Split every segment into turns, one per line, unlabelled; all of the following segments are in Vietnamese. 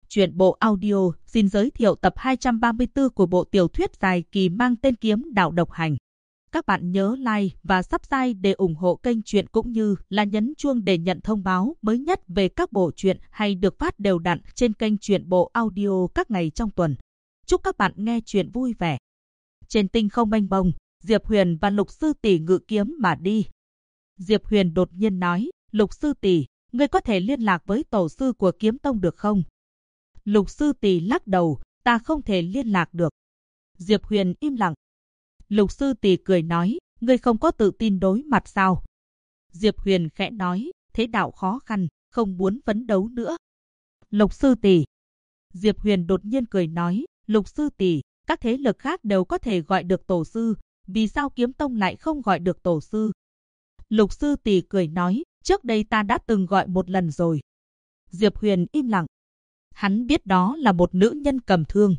Truyện bộ audio xin giới thiệu tập 234 của bộ tiểu thuyết dài kỳ mang tên Kiếm Đạo Độc Hành. Các bạn nhớ like và subscribe để ủng hộ kênh truyện cũng như là nhấn chuông để nhận thông báo mới nhất về các bộ truyện hay được phát đều đặn trên kênh truyện bộ audio các ngày trong tuần. Chúc các bạn nghe truyện vui vẻ. Trên tinh không mênh mông, Diệp Huyền và Lục Sư Tỷ ngự kiếm mà đi. Diệp Huyền đột nhiên nói, Lục Sư Tỷ, ngươi có thể liên lạc với tổ sư của Kiếm Tông được không? Lục Sư Tỷ lắc đầu, ta không thể liên lạc được. Diệp Huyền im lặng. Lục Sư Tỷ cười nói, ngươi không có tự tin đối mặt sao? Diệp Huyền khẽ nói, thế đạo khó khăn, không muốn phấn đấu nữa. Lục Sư Tỷ. Diệp Huyền đột nhiên cười nói, Lục Sư Tỷ, các thế lực khác đều có thể gọi được tổ sư, vì sao Kiếm Tông lại không gọi được tổ sư? Lục Sư Tỷ cười nói, trước đây ta đã từng gọi một lần rồi. Diệp Huyền im lặng. Hắn biết đó là một nữ nhân cầm thương.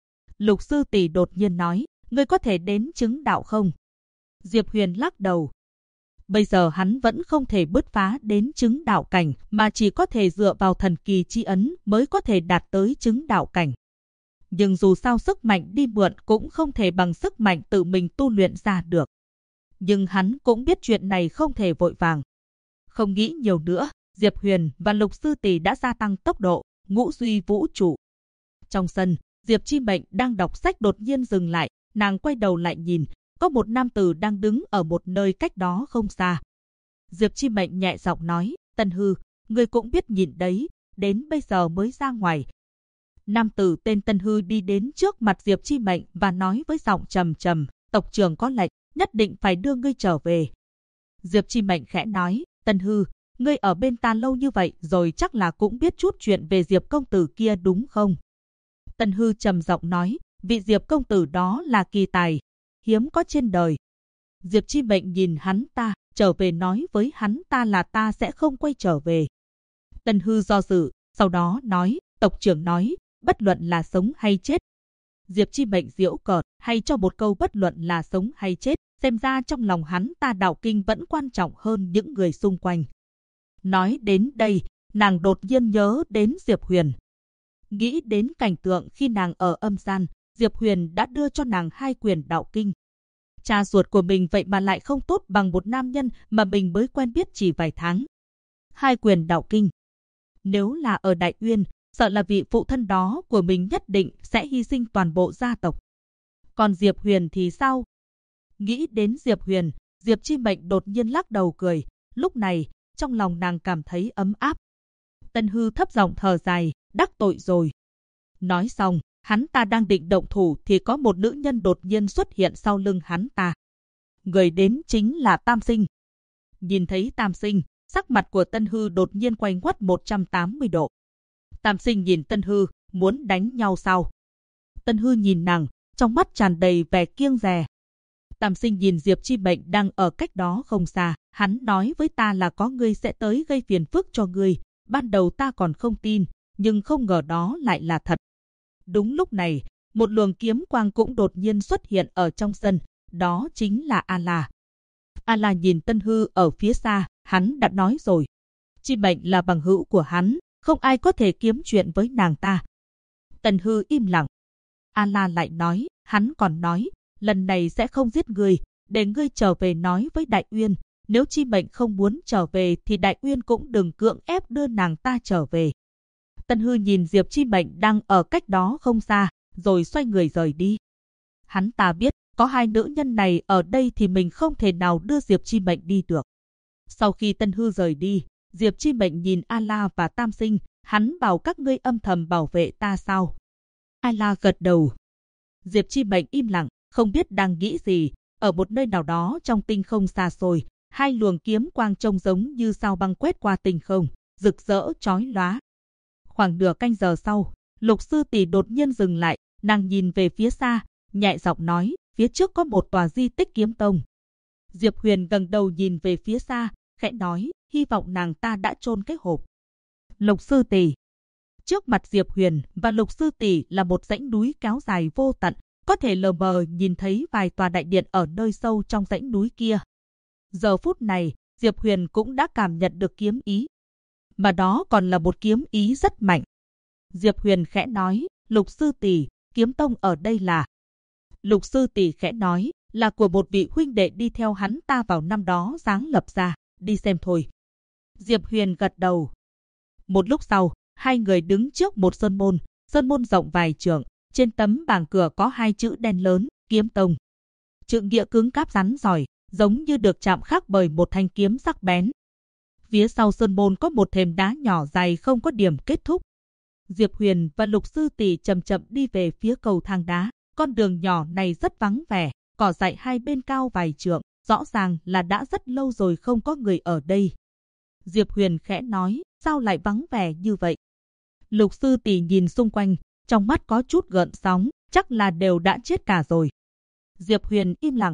Lục Sư Tỷ đột nhiên nói, ngươi có thể đến chứng đạo không? Diệp Huyền lắc đầu. Bây giờ hắn vẫn không thể bứt phá đến chứng đạo cảnh, mà chỉ có thể dựa vào thần kỳ chi ấn mới có thể đạt tới chứng đạo cảnh. Nhưng dù sao sức mạnh đi mượn cũng không thể bằng sức mạnh tự mình tu luyện ra được. Nhưng hắn cũng biết chuyện này không thể vội vàng. Không nghĩ nhiều nữa, Diệp Huyền và Lục Sư Tỷ đã gia tăng tốc độ, ngũ duy vũ trụ. Trong sân, Diệp Chi Mệnh đang đọc sách đột nhiên dừng lại, nàng quay đầu lại nhìn, có một nam tử đang đứng ở một nơi cách đó không xa. Diệp Chi Mệnh nhẹ giọng nói, Tân Hư, ngươi cũng biết nhìn đấy, đến bây giờ mới ra ngoài. Nam tử tên Tân Hư đi đến trước mặt Diệp Chi Mệnh và nói với giọng trầm trầm, tộc trưởng có lệnh, nhất định phải đưa ngươi trở về. Diệp Chi Mệnh khẽ nói, Tân Hư, ngươi ở bên ta lâu như vậy rồi chắc là cũng biết chút chuyện về Diệp công tử kia đúng không? Tân Hư trầm giọng nói, vị Diệp công tử đó là kỳ tài, hiếm có trên đời. Diệp Chi Mệnh nhìn hắn ta, trở về nói với hắn ta là ta sẽ không quay trở về. Tân Hư do dự, sau đó nói, tộc trưởng nói, bất luận là sống hay chết. Diệp Chi Mệnh giễu cợt, hay cho một câu bất luận là sống hay chết, xem ra trong lòng hắn ta đạo kinh vẫn quan trọng hơn những người xung quanh. Nói đến đây, nàng đột nhiên nhớ đến Diệp Huyền. Nghĩ đến cảnh tượng khi nàng ở âm gian, Diệp Huyền đã đưa cho nàng 2 quyển đạo kinh. Cha ruột của mình vậy mà lại không tốt bằng một nam nhân mà mình mới quen biết chỉ vài tháng. 2 quyển đạo kinh. Nếu là ở Đại Uyên, sợ là vị phụ thân đó của mình nhất định sẽ hy sinh toàn bộ gia tộc. Còn Diệp Huyền thì sao? Nghĩ đến Diệp Huyền, Diệp Chi Mệnh đột nhiên lắc đầu cười. Lúc này, trong lòng nàng cảm thấy ấm áp. Tân Hư thấp giọng thở dài, đắc tội rồi. Nói xong, hắn ta đang định động thủ thì có một nữ nhân đột nhiên xuất hiện sau lưng hắn ta. Người đến chính là Tam Sinh. Nhìn thấy Tam Sinh, sắc mặt của Tân Hư đột nhiên quay ngoắt 180 độ. Tam Sinh nhìn Tân Hư, muốn đánh nhau sao? Tân Hư nhìn nàng, trong mắt tràn đầy vẻ kiêng dè. Tam Sinh nhìn Diệp Chi Mệnh đang ở cách đó không xa, hắn nói với ta là có ngươi sẽ tới gây phiền phức cho ngươi. Ban đầu ta còn không tin, nhưng không ngờ đó lại là thật. Đúng lúc này, một luồng kiếm quang cũng đột nhiên xuất hiện ở trong sân, đó chính là A-la. A-la nhìn Tân Hư ở phía xa, hắn đã nói rồi. Chi Mệnh là bằng hữu của hắn, không ai có thể kiếm chuyện với nàng ta. Tân Hư im lặng. A-la lại nói, hắn còn nói, lần này sẽ không giết ngươi, để ngươi trở về nói với Đại Uyên. Nếu Chi Mệnh không muốn trở về thì Đại Uyên cũng đừng cưỡng ép đưa nàng ta trở về. Tân Hư nhìn Diệp Chi Mệnh đang ở cách đó không xa, rồi xoay người rời đi. Hắn ta biết, có 2 nữ nhân này ở đây thì mình không thể nào đưa Diệp Chi Mệnh đi được. Sau khi Tân Hư rời đi, Diệp Chi Mệnh nhìn A-la và Tam Sinh, hắn bảo các ngươi âm thầm bảo vệ ta sao? A-la gật đầu. Diệp Chi Mệnh im lặng, không biết đang nghĩ gì. Ở một nơi nào đó trong tinh không xa xôi, 2 luồng kiếm quang trông giống như sao băng quét qua tinh không, rực rỡ chói lóa. Khoảng nửa canh giờ sau, Lục Sư Tỷ đột nhiên dừng lại, nàng nhìn về phía xa, nhẹ giọng nói, phía trước có một tòa di tích kiếm tông. Diệp Huyền ngẩng đầu nhìn về phía xa, khẽ nói, hy vọng nàng ta đã chôn cái hộp. Lục Sư Tỷ. Trước mặt Diệp Huyền và Lục Sư Tỷ là một dãy núi kéo dài vô tận, có thể lờ mờ nhìn thấy vài tòa đại điện ở nơi sâu trong dãy núi kia. Giờ phút này, Diệp Huyền cũng đã cảm nhận được kiếm ý. Mà đó còn là một kiếm ý rất mạnh. Diệp Huyền khẽ nói, Lục sư tỷ, kiếm tông ở đây là... Lục sư tỷ khẽ nói, là của một vị huynh đệ đi theo hắn ta vào năm đó sáng lập ra, đi xem thôi. Diệp Huyền gật đầu. Một lúc sau, hai người đứng trước một sơn môn rộng vài trượng, trên tấm bảng cửa có hai chữ đen lớn, kiếm tông. Chữ nghĩa cứng cáp rắn giỏi, giống như được chạm khắc bởi một thanh kiếm sắc bén. Phía sau sơn môn có một thềm đá nhỏ dài không có điểm kết thúc. Diệp Huyền và Lục sư tỷ chậm chậm đi về phía cầu thang đá. Con đường nhỏ này rất vắng vẻ, cỏ dại hai bên cao vài trượng, rõ ràng là đã rất lâu rồi không có người ở đây. Diệp Huyền khẽ nói, sao lại vắng vẻ như vậy? Lục sư tỷ nhìn xung quanh, trong mắt có chút gợn sóng, chắc là đều đã chết cả rồi. Diệp Huyền im lặng.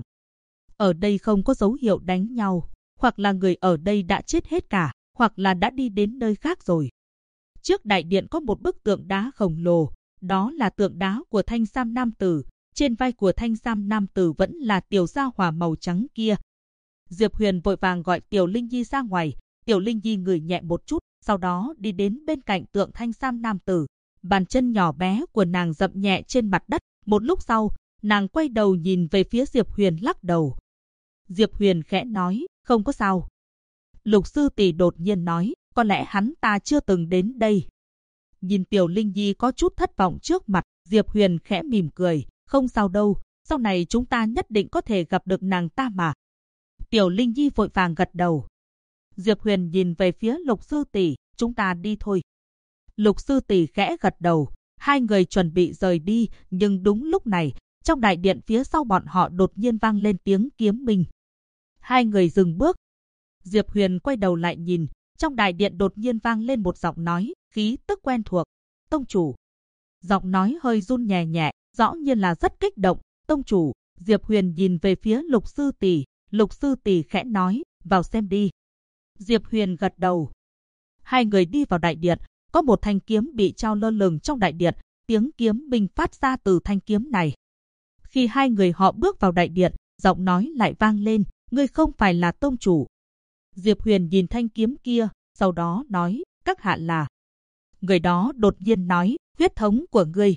Ở đây không có dấu hiệu đánh nhau, hoặc là người ở đây đã chết hết cả, hoặc là đã đi đến nơi khác rồi. Trước đại điện có một bức tượng đá khổng lồ, đó là tượng đá của Thanh Sam nam tử, trên vai của Thanh Sam nam tử vẫn là tiểu gia hỏa màu trắng kia. Diệp Huyền vội vàng gọi Tiểu Linh Nhi ra ngoài, Tiểu Linh Nhi ngửi nhẹ một chút, sau đó đi đến bên cạnh tượng Thanh Sam nam tử. Bàn chân nhỏ bé của nàng dậm nhẹ trên mặt đất, một lúc sau, nàng quay đầu nhìn về phía Diệp Huyền lắc đầu. Diệp Huyền khẽ nói, không có sao. Lục sư tỷ đột nhiên nói, có lẽ hắn ta chưa từng đến đây. Nhìn Tiểu Linh Nhi có chút thất vọng trước mặt, Diệp Huyền khẽ mỉm cười, không sao đâu, sau này chúng ta nhất định có thể gặp được nàng ta mà. Tiểu Linh Nhi vội vàng gật đầu. Diệp Huyền nhìn về phía Lục sư tỷ, chúng ta đi thôi. Lục sư tỷ khẽ gật đầu, hai người chuẩn bị rời đi, nhưng đúng lúc này, trong đại điện phía sau bọn họ đột nhiên vang lên tiếng kiếm minh. Hai người dừng bước. Diệp Huyền quay đầu lại nhìn, trong đại điện đột nhiên vang lên một giọng nói, khí tức quen thuộc. Tông chủ. Giọng nói hơi run nhẹ nhẹ, rõ nhiên là rất kích động. Tông chủ. Diệp Huyền nhìn về phía Lục sư tỷ. Lục sư tỷ khẽ nói, vào xem đi. Diệp Huyền gật đầu. Hai người đi vào đại điện, có một thanh kiếm bị treo lơ lửng trong đại điện, tiếng kiếm minh phát ra từ thanh kiếm này. Khi hai người họ bước vào đại điện, giọng nói lại vang lên, ngươi không phải là tông chủ. Diệp Huyền nhìn thanh kiếm kia, sau đó nói, các hạ là. Người đó đột nhiên nói, huyết thống của ngươi.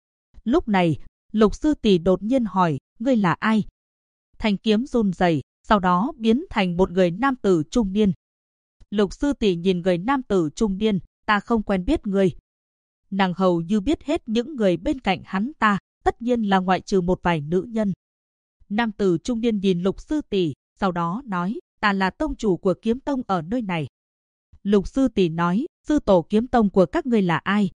Lúc này, Lục sư tỷ đột nhiên hỏi, ngươi là ai? Thanh kiếm run rẩy, sau đó biến thành một người nam tử trung niên. Lục sư tỷ nhìn người nam tử trung niên, ta không quen biết ngươi. Nàng hầu như biết hết những người bên cạnh hắn ta, tất nhiên là ngoại trừ một vài nữ nhân. Nam tử trung niên nhìn Lục sư tỷ, sau đó nói, ta là tông chủ của kiếm tông ở nơi này. Lục sư tỷ nói, sư tổ kiếm tông của các ngươi là ai?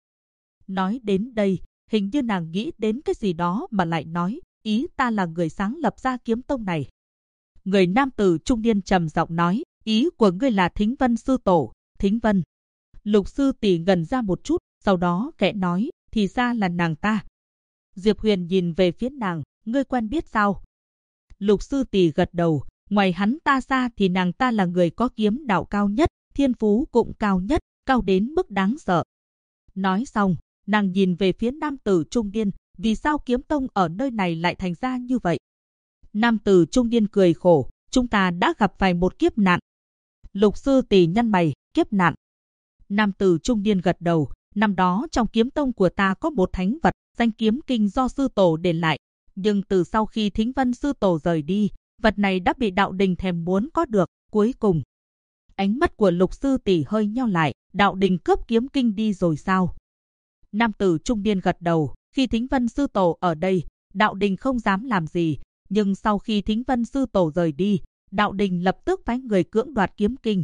Nói đến đây, hình như nàng nghĩ đến cái gì đó mà lại nói, ý ta là người sáng lập ra kiếm tông này. Người nam tử trung niên trầm giọng nói, ý của ngươi là Thính Vân sư tổ, Thính Vân. Lục sư tỷ ngẩn ra một chút, sau đó khẽ nói, thì ra là nàng ta. Diệp Huyền nhìn về phía nàng, ngươi quen biết sao? Lục sư tỷ gật đầu, ngoài hắn ta ra thì nàng ta là người có kiếm đạo cao nhất, thiên phú cũng cao nhất, cao đến mức đáng sợ. Nói xong, nàng nhìn về phía nam tử trung niên, vì sao kiếm tông ở nơi này lại thành ra như vậy? Nam tử trung niên cười khổ, chúng ta đã gặp phải một kiếp nạn. Lục sư tỷ nhăn mày, kiếp nạn. Nam tử trung niên gật đầu, năm đó trong kiếm tông của ta có một thánh vật, danh kiếm kinh do sư tổ để lại. Nhưng từ sau khi Thính Vân sư tổ rời đi, vật này đã bị đạo đình thèm muốn có được, cuối cùng. Ánh mắt của Lục sư tỷ hơi nheo lại, đạo đình cướp kiếm kinh đi rồi sao? Nam tử trung niên gật đầu, khi Thính Vân sư tổ ở đây, đạo đình không dám làm gì, nhưng sau khi Thính Vân sư tổ rời đi, đạo đình lập tức phái người cưỡng đoạt kiếm kinh.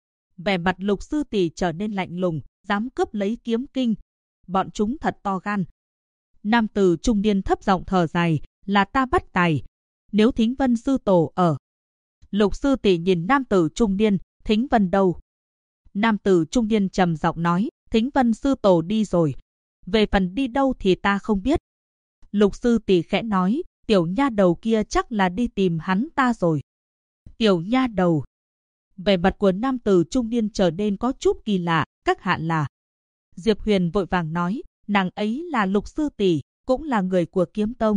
Vẻ mặt Lục sư tỷ trở nên lạnh lùng, dám cướp lấy kiếm kinh. Bọn chúng thật to gan. Nam tử trung niên thấp giọng thở dài, là ta bắt tài. Nếu Thính Vân sư tổ ở. Lục sư tỷ nhìn nam tử trung niên, Thính Vân đâu? Nam tử trung niên trầm giọng nói, Thính Vân sư tổ đi rồi. Về phần đi đâu thì ta không biết. Lục sư tỷ khẽ nói, tiểu nha đầu kia chắc là đi tìm hắn ta rồi. Tiểu nha đầu. Vẻ mặt của nam tử trung niên trở nên có chút kỳ lạ, các hạ là. Diệp Huyền vội vàng nói, nàng ấy là Lục sư tỷ, cũng là người của kiếm tông.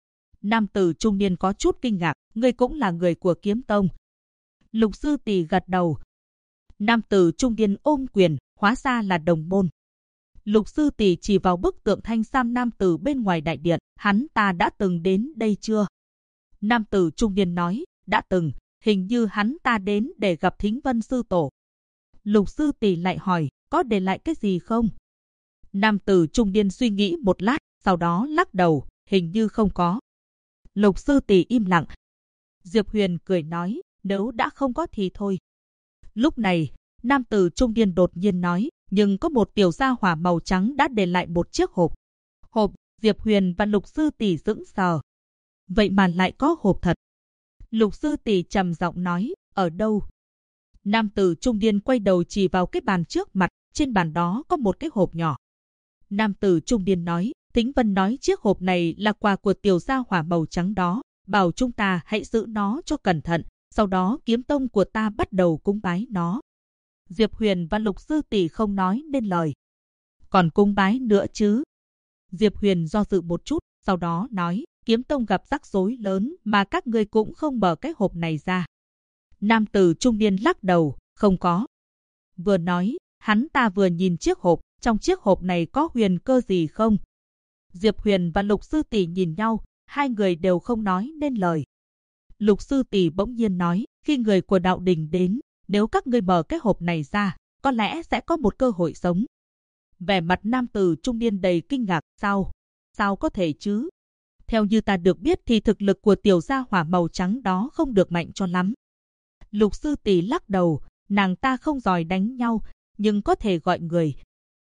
Nam tử trung niên có chút kinh ngạc, ngươi cũng là người của kiếm tông. Lục sư tỷ gật đầu. Nam tử trung niên ôm quyền, hóa ra là đồng môn. Lục sư tỷ chỉ vào bức tượng thanh sam nam tử bên ngoài đại điện, hắn ta đã từng đến đây chưa? Nam tử trung niên nói, đã từng, hình như hắn ta đến để gặp Thính Vân sư tổ. Lục sư tỷ lại hỏi, có để lại cái gì không? Nam tử trung niên suy nghĩ một lát, sau đó lắc đầu, hình như không có. Lục sư tỷ im lặng. Diệp Huyền cười nói, nếu đã không có thì thôi. Lúc này, nam tử trung niên đột nhiên nói, nhưng có một tiểu gia hỏa màu trắng đã để lại một chiếc hộp. Hộp, Diệp Huyền và lục sư tỷ sững sờ. Vậy mà lại có hộp thật. Lục sư tỷ trầm giọng nói, ở đâu? Nam tử trung niên quay đầu chỉ vào cái bàn trước mặt, trên bàn đó có một cái hộp nhỏ. Nam tử trung niên nói, Thính Vân nói chiếc hộp này là quà của tiểu gia hỏa màu trắng đó, bảo chúng ta hãy giữ nó cho cẩn thận, sau đó kiếm tông của ta bắt đầu cúng bái nó. Diệp Huyền và lục sư tỷ không nói nên lời. Còn cúng bái nữa chứ? Diệp Huyền do dự một chút, sau đó nói, kiếm tông gặp rắc rối lớn mà các ngươi cũng không mở cái hộp này ra. Nam tử trung niên lắc đầu, không có. Vừa nói, hắn ta vừa nhìn chiếc hộp, trong chiếc hộp này có huyền cơ gì không? Diệp Huyền và lục sư tỷ nhìn nhau, hai người đều không nói nên lời. Lục sư tỷ bỗng nhiên nói, khi người của đạo đình đến, nếu các ngươi mở cái hộp này ra, có lẽ sẽ có một cơ hội sống. Vẻ mặt nam tử trung niên đầy kinh ngạc, sao có thể chứ? Theo như ta được biết thì thực lực của tiểu gia hỏa màu trắng đó không được mạnh cho lắm. Lục sư tỷ lắc đầu, nàng ta không giỏi đánh nhau, nhưng có thể gọi người.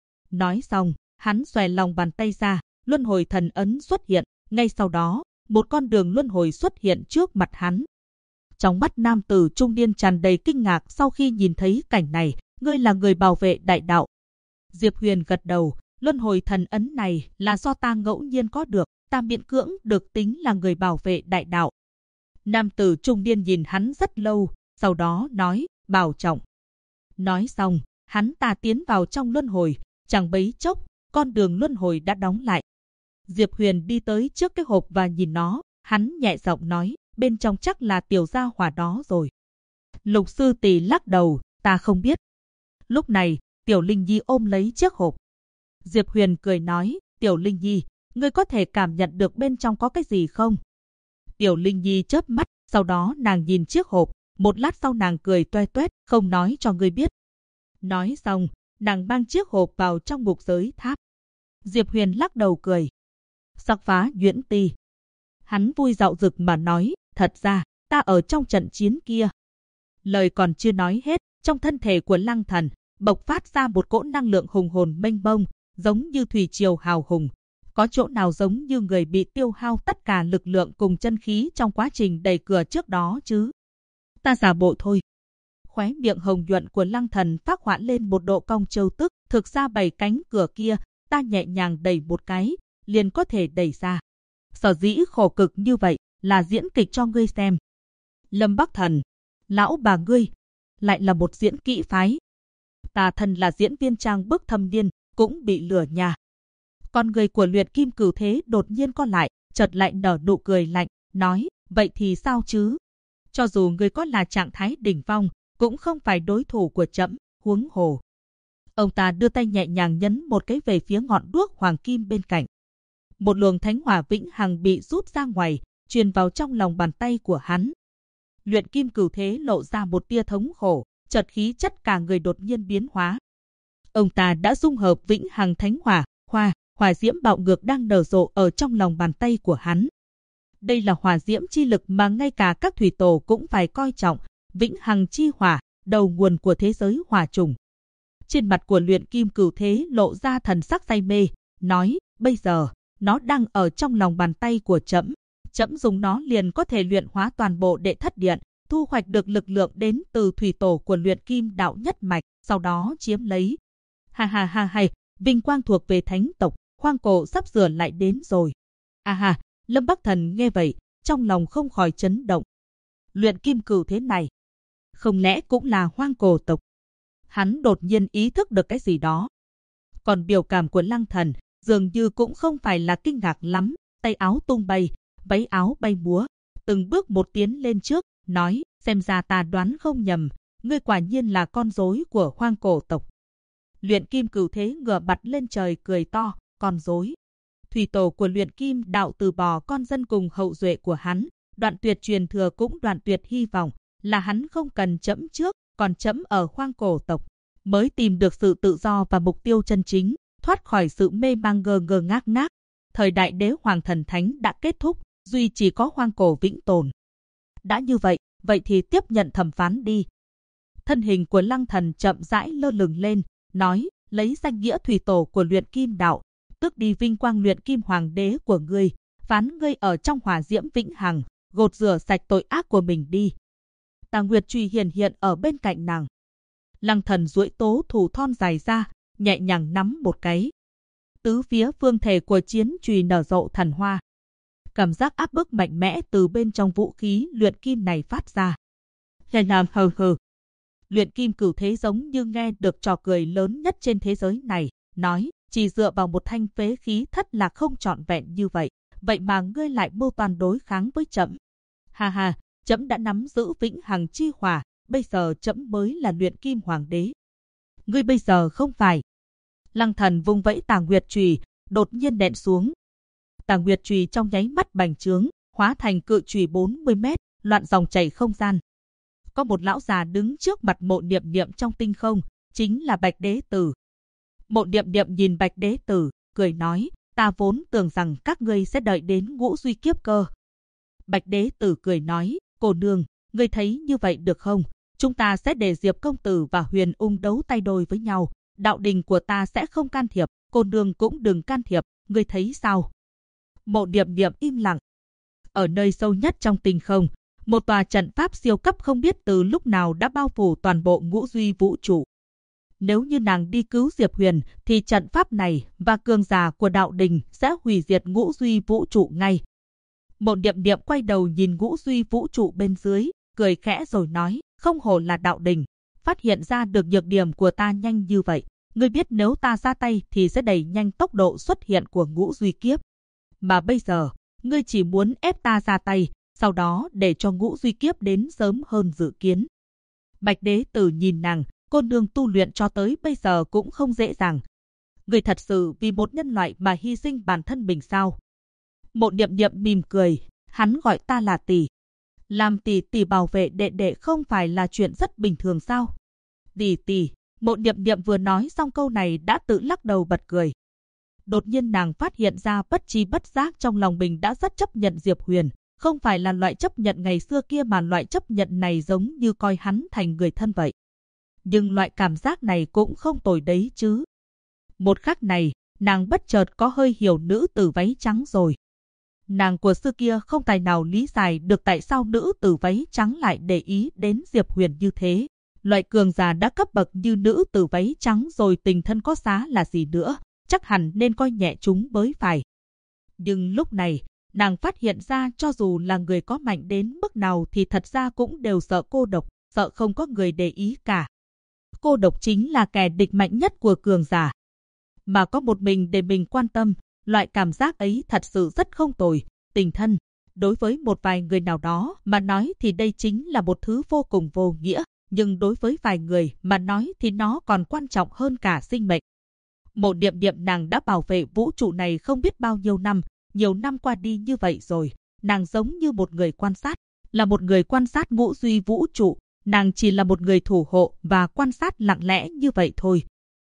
Nói xong, hắn xòe lòng bàn tay ra, luân hồi thần ấn xuất hiện, ngay sau đó, một con đường luân hồi xuất hiện trước mặt hắn. Trong mắt nam tử trung niên tràn đầy kinh ngạc sau khi nhìn thấy cảnh này, ngươi là người bảo vệ đại đạo. Diệp Huyền gật đầu, luân hồi thần ấn này là do ta ngẫu nhiên có được, ta miễn cưỡng được tính là người bảo vệ đại đạo. Nam tử trung niên nhìn hắn rất lâu, sau đó nói, bảo trọng. Nói xong, hắn ta tiến vào trong luân hồi, chẳng bấy chốc, con đường luân hồi đã đóng lại. Diệp Huyền đi tới trước cái hộp và nhìn nó, hắn nhẹ giọng nói, bên trong chắc là tiểu gia hỏa đó rồi. Lục sư tỷ lắc đầu, ta không biết. Lúc này, Tiểu Linh Nhi ôm lấy chiếc hộp. Diệp Huyền cười nói, Tiểu Linh Nhi, ngươi có thể cảm nhận được bên trong có cái gì không? Tiểu Linh Nhi chớp mắt, sau đó nàng nhìn chiếc hộp, một lát sau nàng cười toe toét, không nói cho ngươi biết. Nói xong, nàng mang chiếc hộp vào trong ngục giới tháp. Diệp Huyền lắc đầu cười. Sắc phá nhuyễn ti. Hắn vui dạo dực mà nói, thật ra, ta ở trong trận chiến kia. Lời còn chưa nói hết, trong thân thể của Lăng Thần, bộc phát ra một cỗ năng lượng hùng hồn mênh mông, giống như thủy triều hào hùng. Có chỗ nào giống như người bị tiêu hao tất cả lực lượng cùng chân khí trong quá trình đẩy cửa trước đó chứ? Ta giả bộ thôi. Khóe miệng hồng nhuận của Lăng Thần phác họa lên một độ cong trêu tức, thực ra 7 cánh cửa kia, ta nhẹ nhàng đẩy một cái, liền có thể đẩy ra. Sở dĩ khổ cực như vậy, là diễn kịch cho ngươi xem. Lâm Bắc Thần, lão bà ngươi, lại là một diễn kỹ phái. Ta thân là diễn viên trang bức thâm niên, cũng bị lừa nhà. Con người của Luyện Kim Cửu Thế đột nhiên co lại, chợt lại nở nụ cười lạnh, nói, vậy thì sao chứ? Cho dù ngươi có là trạng thái đỉnh phong, cũng không phải đối thủ của trẫm, huống hồ. Ông ta đưa tay nhẹ nhàng nhấn một cái về phía ngọn đuốc hoàng kim bên cạnh. Một luồng thánh hỏa vĩnh hằng bị rút ra ngoài, truyền vào trong lòng bàn tay của hắn. Luyện Kim Cửu Thế lộ ra một tia thống khổ, chợt khí chất cả người đột nhiên biến hóa. Ông ta đã dung hợp vĩnh hằng thánh hỏa, hỏa diễm bạo ngược đang nở rộ ở trong lòng bàn tay của hắn. Đây là hỏa diễm chi lực mà ngay cả các thủy tổ cũng phải coi trọng, vĩnh hằng chi hỏa, đầu nguồn của thế giới hỏa trùng. Trên mặt của Luyện Kim Cửu Thế lộ ra thần sắc say mê, nói, bây giờ, nó đang ở trong lòng bàn tay của trẫm. Trẫm dùng nó liền có thể luyện hóa toàn bộ Đệ Thất Điện, thu hoạch được lực lượng đến từ thủy tổ của Luyện Kim đạo nhất mạch, sau đó chiếm lấy. Ha ha ha hay, vinh quang thuộc về thánh tộc, khoang cổ sắp sửa lại đến rồi. À ha, Lâm Bắc Thần nghe vậy, trong lòng không khỏi chấn động. Luyện Kim Cửu Thế này, không lẽ cũng là hoang cổ tộc? Hắn đột nhiên ý thức được cái gì đó. Còn biểu cảm của Lăng Thần dường như cũng không phải là kinh ngạc lắm, tay áo tung bay, váy áo bay múa, từng bước một tiến lên trước, nói, xem ra ta đoán không nhầm, ngươi quả nhiên là con rối của hoang cổ tộc. Luyện Kim Cửu Thế ngửa mặt lên trời cười to, con rối. Thủy tổ của Luyện Kim đạo từ bỏ con dân cùng hậu duệ của hắn, đoạn tuyệt truyền thừa cũng đoạn tuyệt hy vọng, là hắn không cần trẫm trước, còn trẫm ở hoang cổ tộc mới tìm được sự tự do và mục tiêu chân chính, thoát khỏi sự mê mang ngơ ngơ ngác ngác. Thời đại đế hoàng thần thánh đã kết thúc, duy chỉ có hoang cổ vĩnh tồn. Đã như vậy, vậy thì tiếp nhận thẩm phán đi. Thân hình của Lăng Thần chậm rãi lơ lửng lên, nói, lấy danh nghĩa thủy tổ của Luyện Kim đạo, tước đi vinh quang Luyện Kim hoàng đế của ngươi, phán ngươi ở trong hỏa diễm vĩnh hằng, gột rửa sạch tội ác của mình đi. Tà Nguyệt chùy hiển hiện ở bên cạnh nàng. Lăng Thần duỗi tố thủ thon dài ra, nhẹ nhàng nắm một cái. Tứ phía phương thể của chiến chùy nở rộ thần hoa. Cảm giác áp bức mạnh mẽ từ bên trong vũ khí luyện kim này phát ra. Hề nam hờ hờ. Luyện Kim Cửu Thế giống như nghe được trò cười lớn nhất trên thế giới này, nói, chỉ dựa vào một thanh phế khí thất là không trọn vẹn như vậy, vậy mà ngươi lại mưu toan đối kháng với trẫm. Ha ha, trẫm đã nắm giữ vĩnh hằng chi hỏa, bây giờ trẫm mới là Luyện Kim hoàng đế. Ngươi bây giờ không phải. Lăng Thần vung vẫy Tà Nguyệt chùy, đột nhiên nện xuống. Tà Nguyệt chùy trong nháy mắt bành trướng, hóa thành cự chùy 40 mét, loạn dòng chảy không gian. Có một lão già đứng trước mặt Mộ Niệm Niệm trong tinh không, chính là Bạch Đế Tử. Mộ Niệm Niệm nhìn Bạch Đế Tử, cười nói, ta vốn tưởng rằng các ngươi sẽ đợi đến ngũ duy kiếp cơ. Bạch Đế Tử cười nói, cô nương, ngươi thấy như vậy được không? Chúng ta sẽ để Diệp công tử và Huyền Ung đấu tay đôi với nhau. Đạo đình của ta sẽ không can thiệp, cô nương cũng đừng can thiệp, ngươi thấy sao? Mộ Niệm Niệm im lặng. Ở nơi sâu nhất trong tinh không, một tòa trận pháp siêu cấp không biết từ lúc nào đã bao phủ toàn bộ ngũ duy vũ trụ. Nếu như nàng đi cứu Diệp Huyền, thì trận pháp này và cường giả của đạo đình sẽ hủy diệt ngũ duy vũ trụ ngay. Mộ Niệm Niệm quay đầu nhìn ngũ duy vũ trụ bên dưới, cười khẽ rồi nói, không hổ là đạo đình, phát hiện ra được nhược điểm của ta nhanh như vậy. Ngươi biết nếu ta ra tay thì sẽ đẩy nhanh tốc độ xuất hiện của ngũ duy kiếp. Mà bây giờ, ngươi chỉ muốn ép ta ra tay, sau đó để cho ngũ duy kiếp đến sớm hơn dự kiến. Bạch Đế Tử nhìn nàng, cô nương tu luyện cho tới bây giờ cũng không dễ dàng. Ngươi thật sự vì một nhân loại mà hy sinh bản thân mình sao? Mộ Niệm Niệm mỉm cười, hắn gọi ta là tỷ. Làm tỷ tỷ bảo vệ đệ đệ không phải là chuyện rất bình thường sao? Tỷ tỷ. Mộ Niệm Niệm vừa nói xong câu này đã tự lắc đầu bật cười. Đột nhiên nàng phát hiện ra bất tri bất giác trong lòng mình đã rất chấp nhận Diệp Huyền, không phải là loại chấp nhận ngày xưa kia mà loại chấp nhận này giống như coi hắn thành người thân vậy. Nhưng loại cảm giác này cũng không tồi đấy chứ. Một khắc này, nàng bất chợt có hơi hiểu nữ tử váy trắng rồi. Nàng của xưa kia không tài nào lý giải được tại sao nữ tử váy trắng lại để ý đến Diệp Huyền như thế. Loại cường giả đã cấp bậc như nữ tử váy trắng rồi tình thân có giá là gì nữa, chắc hẳn nên coi nhẹ chúng mới phải. Nhưng lúc này, nàng phát hiện ra cho dù là người có mạnh đến mức nào thì thật ra cũng đều sợ cô độc, sợ không có người để ý cả. Cô độc chính là kẻ địch mạnh nhất của cường giả. Mà có một mình để mình quan tâm, loại cảm giác ấy thật sự rất không tồi, tình thân. Đối với một vài người nào đó mà nói thì đây chính là một thứ vô cùng vô nghĩa. Nhưng đối với vài người mà nói thì nó còn quan trọng hơn cả sinh mệnh. Mộ Niệm Niệm nàng đã bảo vệ vũ trụ này không biết bao nhiêu năm, nhiều năm qua đi như vậy rồi. Nàng giống như một người quan sát, là một người quan sát ngũ duy vũ trụ. Nàng chỉ là một người thủ hộ và quan sát lặng lẽ như vậy thôi.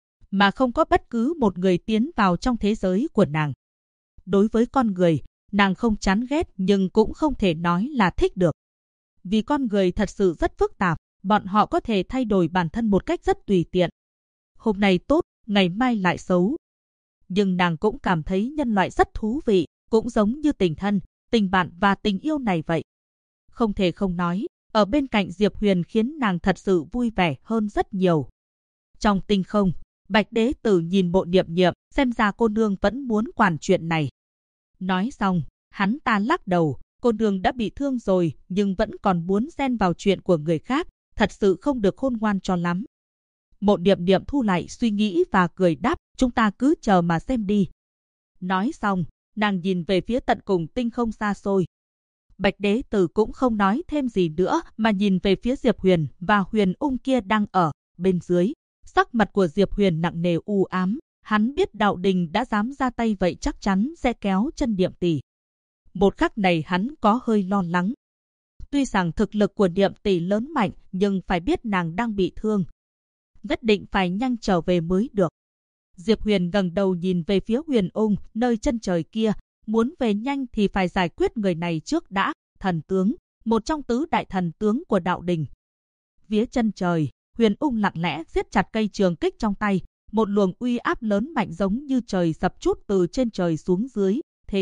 Mà không có bất cứ một người tiến vào trong thế giới của nàng. Đối với con người, nàng không chán ghét nhưng cũng không thể nói là thích được. Vì con người thật sự rất phức tạp. Bọn họ có thể thay đổi bản thân một cách rất tùy tiện. Hôm nay tốt, ngày mai lại xấu. Nhưng nàng cũng cảm thấy nhân loại rất thú vị, cũng giống như tình thân, tình bạn và tình yêu này vậy. Không thể không nói, ở bên cạnh Diệp Huyền khiến nàng thật sự vui vẻ hơn rất nhiều. Trong tinh không, Bạch Đế Tử nhìn Mộ Niệm Niệm, xem ra cô nương vẫn muốn quản chuyện này. Nói xong, hắn ta lắc đầu, cô nương đã bị thương rồi nhưng vẫn còn muốn xen vào chuyện của người khác. Thật sự không được khôn ngoan cho lắm. Mộ Niệm Niệm thu lại suy nghĩ và cười đáp, chúng ta cứ chờ mà xem đi. Nói xong, nàng nhìn về phía tận cùng tinh không xa xôi. Bạch Đế Tử cũng không nói thêm gì nữa mà nhìn về phía Diệp Huyền và Huyền Ung kia đang ở bên dưới. Sắc mặt của Diệp Huyền nặng nề u ám, hắn biết Đạo Đình đã dám ra tay vậy chắc chắn sẽ kéo chân Niệm Tỷ. Một khắc này hắn có hơi lo lắng. Tuy rằng thực lực của Niệm Tỷ lớn mạnh, nhưng phải biết nàng đang bị thương. Nhất định phải nhanh trở về mới được. Diệp Huyền ngẩng đầu nhìn về phía Huyền Ung, nơi chân trời kia, muốn về nhanh thì phải giải quyết người này trước đã. Thần tướng, một trong tứ đại thần tướng của Đạo Đình. Phía chân trời, Huyền Ung lặng lẽ siết chặt cây trường kích trong tay, một luồng uy áp lớn mạnh giống như trời sập trút từ trên trời xuống dưới,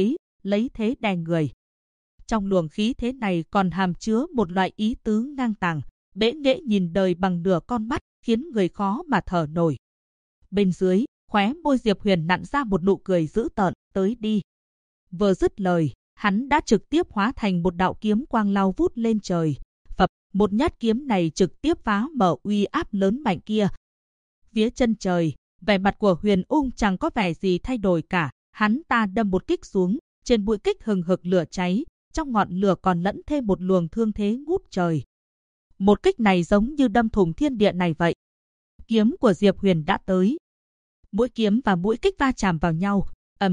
lấy thế đè người. Trong luồng khí thế này còn hàm chứa một loại ý tứ ngang tàng, bẽ nghễ nhìn đời bằng nửa con mắt, khiến người khó mà thở nổi. Bên dưới, khóe môi Diệp Huyền nặn ra một nụ cười dữ tợn, tới đi. Vừa dứt lời, hắn đã trực tiếp hóa thành một đạo kiếm quang lao vút lên trời. Phập, một nhát kiếm này trực tiếp phá mở uy áp lớn mạnh kia. Phía chân trời, vẻ mặt của Huyền Ung chẳng có vẻ gì thay đổi cả, hắn ta đâm một kích xuống, trên mũi kích hừng hực lửa cháy, trong ngọn lửa còn lẫn thêm một luồng thương thế ngút trời. Một kích này giống như đâm thủng thiên địa này vậy. Kiếm của Diệp Huyền đã tới. Mũi kiếm và mũi kích va chạm vào nhau,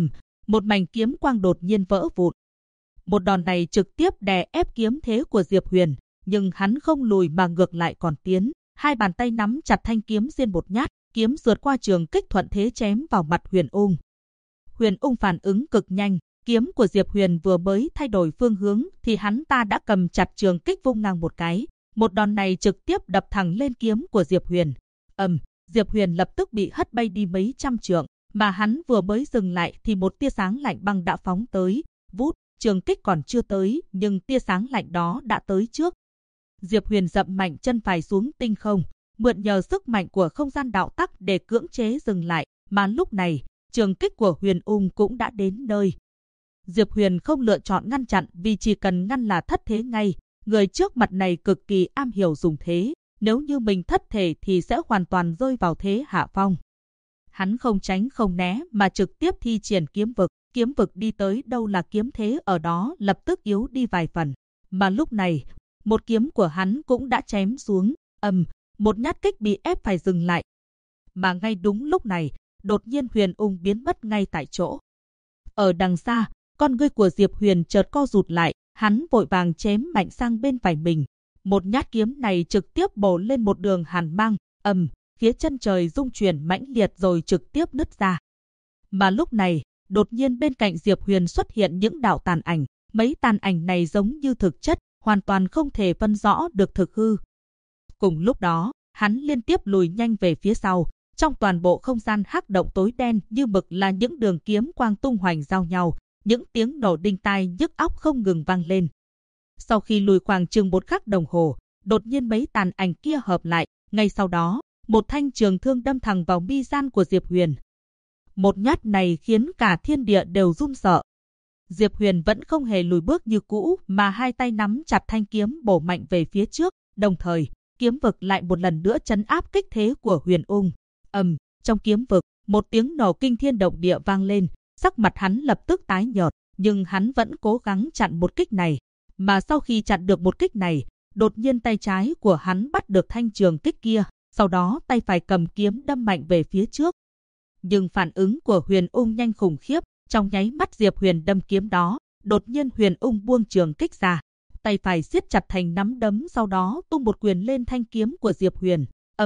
một mảnh kiếm quang đột nhiên vỡ vụn. Một đòn này trực tiếp đè ép kiếm thế của Diệp Huyền, nhưng hắn không lùi mà ngược lại còn tiến. Hai bàn tay nắm chặt thanh kiếm xiên một nhát, kiếm rượt qua trường kích thuận thế chém vào mặt Huyền Ung. Huyền Ung phản ứng cực nhanh, kiếm của Diệp Huyền vừa mới thay đổi phương hướng thì hắn ta đã cầm chặt trường kích vung ngang một cái. Một đòn này trực tiếp đập thẳng lên kiếm của Diệp Huyền. Diệp Huyền lập tức bị hất bay đi mấy trăm trượng, mà hắn vừa mới dừng lại thì một tia sáng lạnh băng đã phóng tới. Vút, trường kích còn chưa tới, nhưng tia sáng lạnh đó đã tới trước. Diệp Huyền dậm mạnh chân phải xuống tinh không, mượn nhờ sức mạnh của không gian đạo tắc để cưỡng chế dừng lại, mà lúc này, trường kích của Huyền Ung cũng đã đến nơi. Diệp Huyền không lựa chọn ngăn chặn vì chỉ cần ngăn là thất thế ngay, người trước mặt này cực kỳ am hiểu dùng thế, nếu như mình thất thể thì sẽ hoàn toàn rơi vào thế hạ phong. Hắn không tránh không né mà trực tiếp thi triển kiếm vực đi tới đâu là kiếm thế ở đó lập tức yếu đi vài phần, mà lúc này, một kiếm của hắn cũng đã chém xuống, một nhát kích bị ép phải dừng lại. Mà ngay đúng lúc này, đột nhiên Huyền Ung biến mất ngay tại chỗ. Ở đằng xa, con ngươi của Diệp Huyền chợt co rụt lại, hắn vội vàng chém mạnh sang bên phải mình. Một nhát kiếm này trực tiếp bổ lên một đường hàn mang, phía chân trời rung chuyển mãnh liệt rồi trực tiếp nứt ra. Mà lúc này, đột nhiên bên cạnh Diệp Huyền xuất hiện những đạo tàn ảnh, mấy tàn ảnh này giống như thực chất, hoàn toàn không thể phân rõ được thực hư. Cùng lúc đó, hắn liên tiếp lùi nhanh về phía sau, trong toàn bộ không gian hắc động tối đen như mực là những đường kiếm quang tung hoành giao nhau, những tiếng nổ đinh tai nhức óc không ngừng vang lên. Sau khi lùi khoảng chừng một khắc đồng hồ, đột nhiên mấy tàn ảnh kia hợp lại, ngay sau đó, một thanh trường thương đâm thẳng vào mi gian của Diệp Huyền. Một nhát này khiến cả thiên địa đều run sợ. Diệp Huyền vẫn không hề lùi bước như cũ mà hai tay nắm chặt thanh kiếm bổ mạnh về phía trước, đồng thời, kiếm vực lại một lần nữa trấn áp kích thế của Huyền Ung. Trong kiếm vực, một tiếng nổ kinh thiên động địa vang lên, sắc mặt hắn lập tức tái nhợt, nhưng hắn vẫn cố gắng chặn một kích này. Mà sau khi chặn được một kích này, đột nhiên tay trái của hắn bắt được thanh trường kích kia, sau đó tay phải cầm kiếm đâm mạnh về phía trước. Nhưng phản ứng của Huyền Ung nhanh khủng khiếp, trong nháy mắt Diệp Huyền đâm kiếm đó, đột nhiên Huyền Ung buông trường kích ra, tay phải siết chặt thành nắm đấm, sau đó tung một quyền lên thanh kiếm của Diệp Huyền.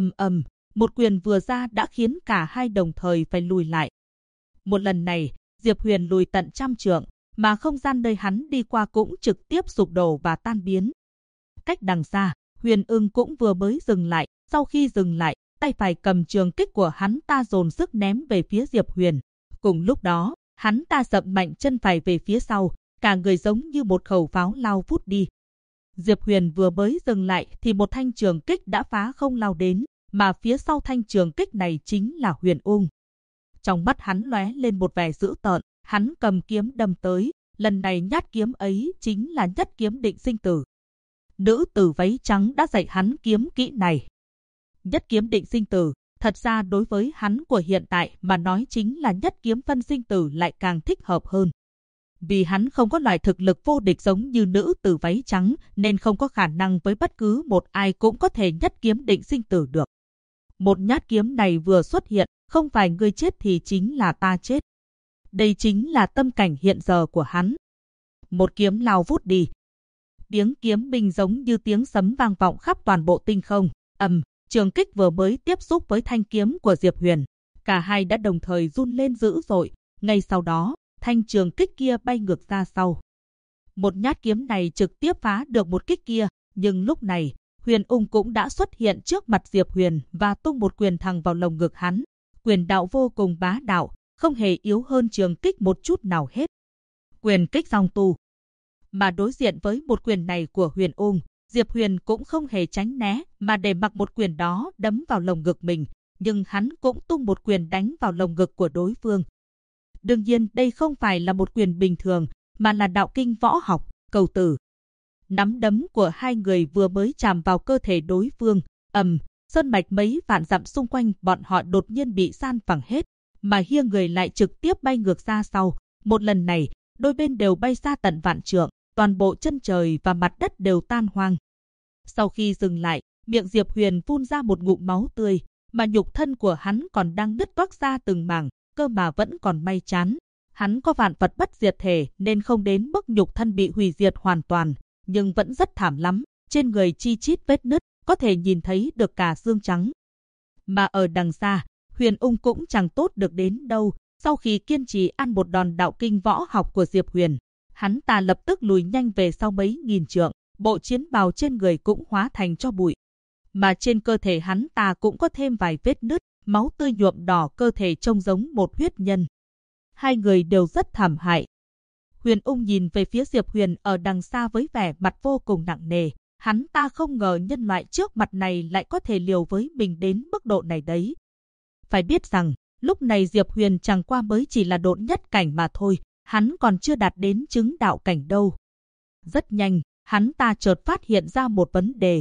Một quyền vừa ra đã khiến cả hai đồng thời phải lùi lại. Một lần này, Diệp Huyền lùi tận trăm trượng, mà không gian nơi hắn đi qua cũng trực tiếp sụp đổ và tan biến. Cách đằng xa, Huyền Ung cũng vừa mới dừng lại, sau khi dừng lại, tay phải cầm trường kích của hắn ta dồn sức ném về phía Diệp Huyền. Cùng lúc đó, hắn ta dậm mạnh chân phải về phía sau, cả người giống như một khẩu pháo lao vút đi. Diệp Huyền vừa mới dừng lại thì một thanh trường kích đã phá không lao đến, mà phía sau thanh trường kích này chính là Huyền Ung. Trong mắt hắn lóe lên một vẻ dữ tợn, hắn cầm kiếm đâm tới, lần này nhát kiếm ấy chính là nhất kiếm định sinh tử. Nữ tử váy trắng đã dạy hắn kiếm kỹ này. Nhất kiếm định sinh tử, thật ra đối với hắn của hiện tại mà nói chính là nhất kiếm phân sinh tử lại càng thích hợp hơn. Vì hắn không có loại thực lực vô địch giống như nữ tử váy trắng nên không có khả năng với bất cứ một ai cũng có thể nhất kiếm định sinh tử được. Một nhát kiếm này vừa xuất hiện, không phải ngươi chết thì chính là ta chết. Đây chính là tâm cảnh hiện giờ của hắn. Một kiếm lao vút đi. Tiếng kiếm binh giống như tiếng sấm vang vọng khắp toàn bộ tinh không. Trường kích vừa mới tiếp xúc với thanh kiếm của Diệp Huyền. Cả hai đã đồng thời run lên dữ dội. Ngay sau đó, thanh trường kích kia bay ngược ra sau. Một nhát kiếm này trực tiếp phá được một kích kia. Nhưng lúc này, Huyền Ung cũng đã xuất hiện trước mặt Diệp Huyền và tung một quyền thẳng vào lồng ngực hắn. Quyền đạo vô cùng bá đạo, không hề yếu hơn trường kích một chút nào hết. Quyền kích song tu. Mà đối diện với một quyền này của Huyền Ung, Diệp Huyền cũng không hề tránh né mà để mặc một quyền đó đấm vào lồng ngực mình, nhưng hắn cũng tung một quyền đánh vào lồng ngực của đối phương. Đương nhiên đây không phải là một quyền bình thường, mà là đạo kinh võ học, cầu tử. Nắm đấm của hai người vừa mới chạm vào cơ thể đối phương, sơn mạch mấy vạn dặm xung quanh bọn họ đột nhiên bị san phẳng hết, mà hiêng người lại trực tiếp bay ngược ra sau. Một lần này, đôi bên đều bay xa tận vạn trượng, toàn bộ chân trời và mặt đất đều tan hoang. Sau khi dừng lại, miệng Diệp Huyền phun ra một ngụm máu tươi, mà nhục thân của hắn còn đang nứt toác ra từng mảng, cơ mà vẫn còn may chán. Hắn có vạn vật bất diệt thể nên không đến mức nhục thân bị hủy diệt hoàn toàn, nhưng vẫn rất thảm lắm, trên người chi chít vết nứt, có thể nhìn thấy được cả xương trắng. Mà ở đằng xa, Huyền Ung cũng chẳng tốt được đến đâu, sau khi kiên trì ăn một đòn đạo kinh võ học của Diệp Huyền, hắn ta lập tức lùi nhanh về sau mấy nghìn trượng, bộ chiến bào trên người cũng hóa thành tro bụi. Mà trên cơ thể hắn ta cũng có thêm vài vết nứt, máu tươi nhuộm đỏ cơ thể trông giống một huyết nhân. Hai người đều rất thảm hại. Huyền Ung nhìn về phía Diệp Huyền ở đằng xa với vẻ mặt vô cùng nặng nề. Hắn ta không ngờ nhân loại trước mặt này lại có thể liều với mình đến mức độ này đấy. Phải biết rằng, lúc này Diệp Huyền chẳng qua mới chỉ là độn nhất cảnh mà thôi, hắn còn chưa đạt đến chứng đạo cảnh đâu. Rất nhanh, hắn ta chợt phát hiện ra một vấn đề.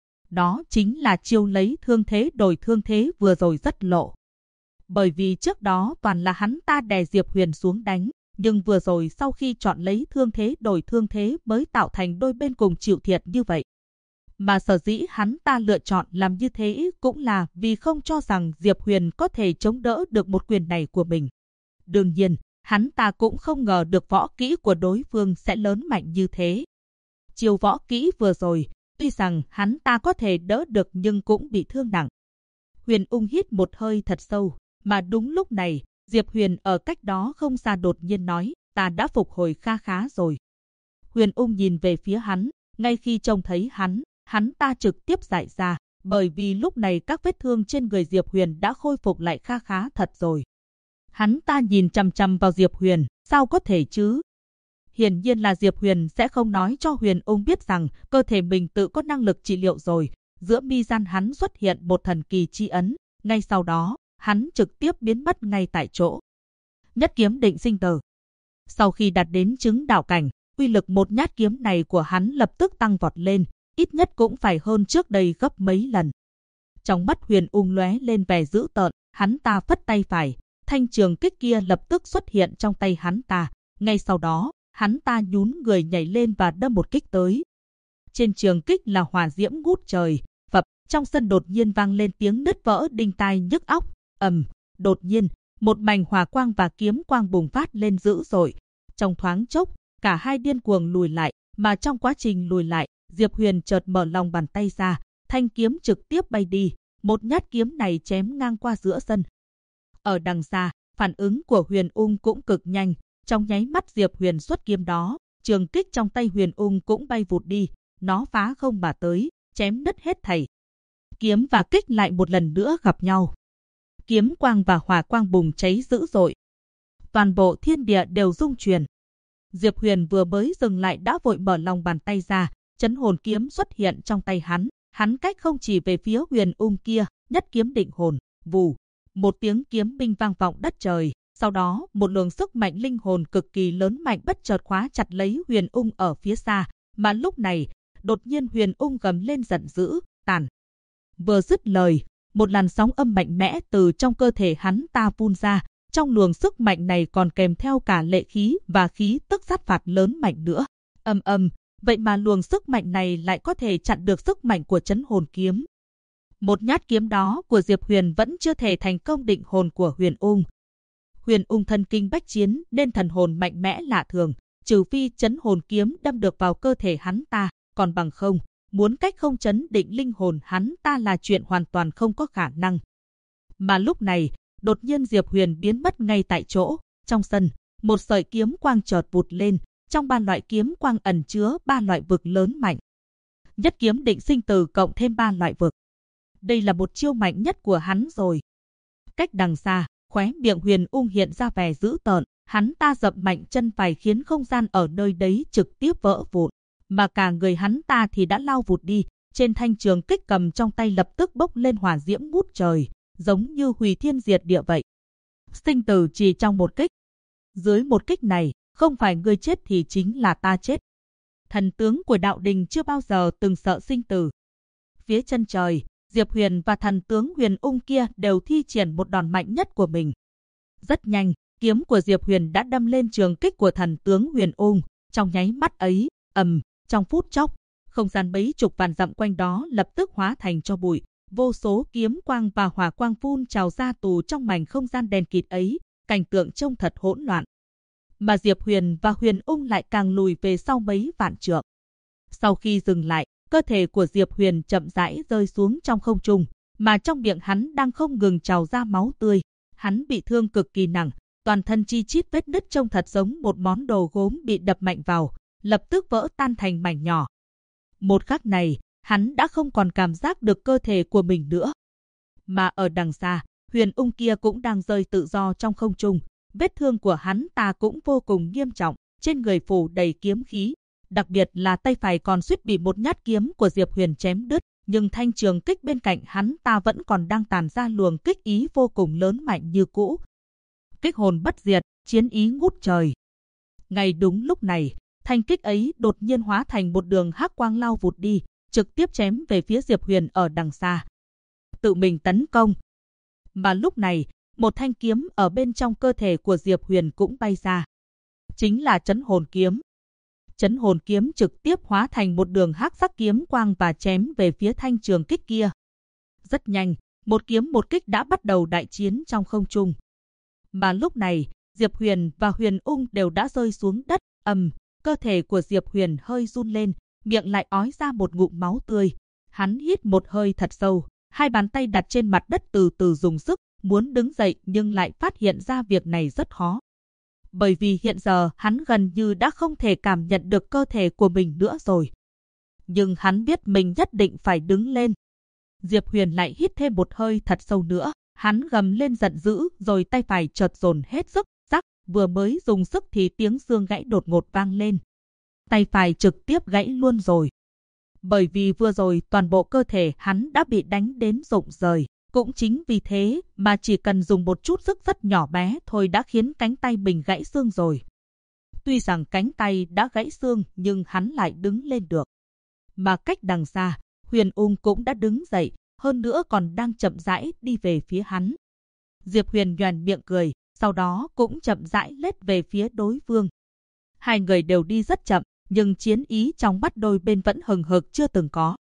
Đó chính là chiêu lấy thương thế đổi thương thế vừa rồi rất lộ. Bởi vì trước đó toàn là hắn ta đè Diệp Huyền xuống đánh, nhưng vừa rồi sau khi chọn lấy thương thế đổi thương thế mới tạo thành đôi bên cùng chịu thiệt như vậy. Mà sở dĩ hắn ta lựa chọn làm như thế cũng là vì không cho rằng Diệp Huyền có thể chống đỡ được một quyền này của mình. Đương nhiên, hắn ta cũng không ngờ được võ kỹ của đối phương sẽ lớn mạnh như thế. Chiêu võ kỹ vừa rồi, tuy rằng hắn ta có thể đỡ được nhưng cũng bị thương nặng. Huyền Ung hít một hơi thật sâu, mà đúng lúc này, Diệp Huyền ở cách đó không xa đột nhiên nói, ta đã phục hồi kha khá rồi. Huyền Ung nhìn về phía hắn, ngay khi trông thấy hắn ta trực tiếp giải ra, bởi vì lúc này các vết thương trên người Diệp Huyền đã khôi phục lại kha khá thật rồi. Hắn ta nhìn chằm chằm vào Diệp Huyền, sao có thể chứ? Hiển nhiên là Diệp Huyền sẽ không nói cho Huyền Ung biết rằng cơ thể mình tự có năng lực trị liệu rồi. Giữa mi gian hắn xuất hiện một thần kỳ chi ấn, ngay sau đó, hắn trực tiếp biến mất ngay tại chỗ. Nhất kiếm định sinh tử. Sau khi đạt đến chứng đạo cảnh, uy lực một nhát kiếm này của hắn lập tức tăng vọt lên, ít nhất cũng phải hơn trước đây gấp mấy lần. Trong mắt Huyền Ung lóe lên vẻ dữ tợn, hắn ta phất tay phải, thanh trường kích kia lập tức xuất hiện trong tay hắn ta. Ngay sau đó, hắn ta nhún người nhảy lên và đâm một kích tới. Trên trường kích là hỏa diễm ngút trời, phập, trong sân đột nhiên vang lên tiếng nứt vỡ đinh tai nhức óc. Đột nhiên, một mảnh hỏa quang và kiếm quang bùng phát lên dữ dội. Trong thoáng chốc, cả hai điên cuồng lùi lại, mà trong quá trình lùi lại, Diệp Huyền chợt mở lòng bàn tay ra, thanh kiếm trực tiếp bay đi, một nhát kiếm này chém ngang qua giữa sân. Ở đằng xa, phản ứng của Huyền Ung cũng cực nhanh, trong nháy mắt Diệp Huyền xuất kiếm đó, trường kích trong tay Huyền Ung cũng bay vụt đi, nó phá không mà tới, chém đứt hết thảy. Kiếm và kích lại một lần nữa gặp nhau. Kiếm quang và hỏa quang bùng cháy dữ dội. Toàn bộ thiên địa đều rung chuyển. Diệp Huyền vừa mới dừng lại đã vội mở lòng bàn tay ra, chấn hồn kiếm xuất hiện trong tay hắn cách không chỉ về phía Huyền Ung kia, nhất kiếm định hồn, vù. Một tiếng kiếm binh vang vọng đất trời, sau đó một luồng sức mạnh linh hồn cực kỳ lớn mạnh bất chợt khóa chặt lấy Huyền Ung ở phía xa, mà lúc này, đột nhiên Huyền Ung gầm lên giận dữ, tàn. Vừa dứt lời, một làn sóng âm mạnh mẽ từ trong cơ thể hắn ta phun ra, trong luồng sức mạnh này còn kèm theo cả lệ khí và khí tức sát phạt lớn mạnh nữa. Vậy mà luồng sức mạnh này lại có thể chặn được sức mạnh của chấn hồn kiếm. Một nhát kiếm đó của Diệp Huyền vẫn chưa thể thành công định hồn của Huyền Ung. Huyền Ung thân kinh bách chiến nên thần hồn mạnh mẽ lạ thường, trừ phi chấn hồn kiếm đâm được vào cơ thể hắn ta, còn bằng không, muốn cách không chấn định linh hồn hắn ta là chuyện hoàn toàn không có khả năng. Mà lúc này, đột nhiên Diệp Huyền biến mất ngay tại chỗ, trong sân, một sợi kiếm quang chợt vụt lên, trong 3 loại kiếm quang ẩn chứa 3 loại vực lớn mạnh. Nhất kiếm định sinh tử cộng thêm 3 loại vực. Đây là một chiêu mạnh nhất của hắn rồi. Cách đằng xa, khóe miệng Huyền Ung hiện ra vẻ dữ tợn, hắn ta dập mạnh chân phải khiến không gian ở nơi đấy trực tiếp vỡ vụn, mà cả người hắn ta thì đã lao vụt đi, trên thanh trường kích cầm trong tay lập tức bốc lên hỏa diễm ngút trời, giống như hủy thiên diệt địa vậy. Sinh tử chỉ trong một kích. Dưới một kích này, không phải ngươi chết thì chính là ta chết. Thần tướng của đạo đình chưa bao giờ từng sợ sinh tử. Phía chân trời, Diệp Huyền và thần tướng Huyền Ung kia đều thi triển một đòn mạnh nhất của mình. Rất nhanh, kiếm của Diệp Huyền đã đâm lên trường kích của thần tướng Huyền Ung. Trong nháy mắt ấy, trong phút chốc, không gian mấy chục vạn dặm quanh đó lập tức hóa thành tro bụi. Vô số kiếm quang và hỏa quang phun trào ra tù trong mảnh không gian đen kịt ấy, cảnh tượng trông thật hỗn loạn. Mà Diệp Huyền và Huyền Ung lại càng lùi về sau mấy vạn trượng. Sau khi dừng lại, cơ thể của Diệp Huyền chậm rãi rơi xuống trong không trung, mà trong miệng hắn đang không ngừng trào ra máu tươi. Hắn bị thương cực kỳ nặng, toàn thân chi chít vết nứt trông thật giống một món đồ gốm bị đập mạnh vào, lập tức vỡ tan thành mảnh nhỏ. Một khắc này, hắn đã không còn cảm giác được cơ thể của mình nữa. Mà ở đằng xa, Huyền Ung kia cũng đang rơi tự do trong không trung. Vết thương của hắn ta cũng vô cùng nghiêm trọng, trên người phủ đầy kiếm khí. Đặc biệt là tay phải còn suýt bị một nhát kiếm của Diệp Huyền chém đứt, nhưng thanh trường kích bên cạnh hắn ta vẫn còn đang tàn ra luồng kích ý vô cùng lớn mạnh như cũ. Kích hồn bất diệt, chiến ý ngút trời. Ngay đúng lúc này, thanh kích ấy đột nhiên hóa thành một đường hắc quang lao vụt đi, trực tiếp chém về phía Diệp Huyền ở đằng xa. Tự mình tấn công. Mà lúc này, một thanh kiếm ở bên trong cơ thể của Diệp Huyền cũng bay ra. Chính là Chấn Hồn Kiếm. Chấn Hồn Kiếm trực tiếp hóa thành một đường hắc sắc kiếm quang và chém về phía thanh trường kích kia. Rất nhanh, một kiếm một kích đã bắt đầu đại chiến trong không trung. Mà lúc này, Diệp Huyền và Huyền Ung đều đã rơi xuống đất, cơ thể của Diệp Huyền hơi run lên, miệng lại ói ra một ngụm máu tươi. Hắn hít một hơi thật sâu, hai bàn tay đặt trên mặt đất từ từ dùng sức, muốn đứng dậy nhưng lại phát hiện ra việc này rất khó. Bởi vì hiện giờ hắn gần như đã không thể cảm nhận được cơ thể của mình nữa rồi. Nhưng hắn biết mình nhất định phải đứng lên. Diệp Huyền lại hít thêm một hơi thật sâu nữa, hắn gầm lên giận dữ rồi tay phải chợt dồn hết sức, rắc, vừa mới dùng sức thì tiếng xương gãy đột ngột vang lên. Tay phải trực tiếp gãy luôn rồi. Bởi vì vừa rồi toàn bộ cơ thể hắn đã bị đánh đến rụng rời. Cũng chính vì thế mà chỉ cần dùng một chút sức rất nhỏ bé thôi đã khiến cánh tay mình gãy xương rồi. Tuy rằng cánh tay đã gãy xương nhưng hắn lại đứng lên được. Mà cách đằng xa, Huyền Ung cũng đã đứng dậy, hơn nữa còn đang chậm rãi đi về phía hắn. Diệp Huyền nhoẻn miệng cười, sau đó cũng chậm rãi lết về phía đối phương. Hai người đều đi rất chậm, nhưng chiến ý trong mắt đôi bên vẫn hừng hực chưa từng có.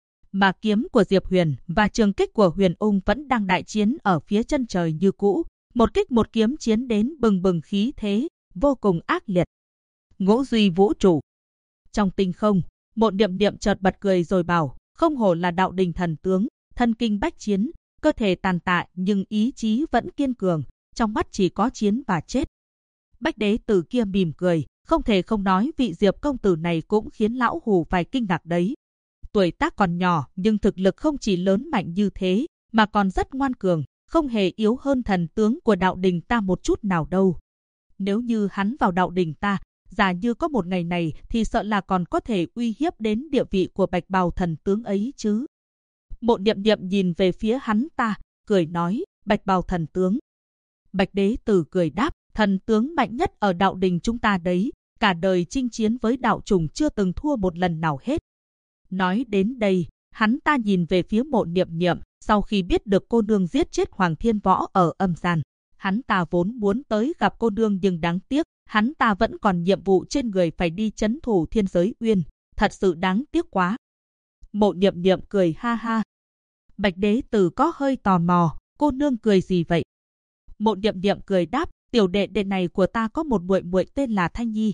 Mà kiếm của Diệp Huyền và trường kích của Huyền Ung vẫn đang đại chiến ở phía chân trời như cũ. Một kích một kiếm chiến đến bừng bừng khí thế, vô cùng ác liệt. Ngũ duy vũ trụ. Trong tinh không, Mộ Niệm Niệm chợt bật cười rồi bảo, không hổ là đạo đình thần tướng, thân kinh bách chiến, cơ thể tàn tạ nhưng ý chí vẫn kiên cường, trong mắt chỉ có chiến và chết. Bách Đế Tử kia mỉm cười, không thể không nói vị Diệp công tử này cũng khiến lão hù phải kinh ngạc đấy. Tuổi tác còn nhỏ nhưng thực lực không chỉ lớn mạnh như thế, mà còn rất ngoan cường, không hề yếu hơn thần tướng của đạo đình ta một chút nào đâu. Nếu như hắn vào đạo đình ta, giả như có một ngày này thì sợ là còn có thể uy hiếp đến địa vị của Bạch Bào thần tướng ấy chứ. Mộ Niệm Niệm nhìn về phía hắn ta, cười nói, Bạch Bào thần tướng. Bạch Đế Tử cười đáp, thần tướng mạnh nhất ở đạo đình chúng ta đấy, cả đời chinh chiến với đạo trùng chưa từng thua một lần nào hết. Nói đến đây, hắn ta nhìn về phía Mộ Niệm Niệm, sau khi biết được cô nương giết chết Hoàng Thiên Võ ở âm gian. Hắn ta vốn muốn tới gặp cô nương nhưng đáng tiếc, hắn ta vẫn còn nhiệm vụ trên người phải đi trấn thủ Thiên Giới Uyên, thật sự đáng tiếc quá. Mộ Niệm Niệm cười ha ha. Bạch Đế Tử có hơi tò mò, cô nương cười gì vậy? Mộ Điệm Điệm cười đáp, tiểu đệ đệ này của ta có một muội muội tên là Thanh Nhi.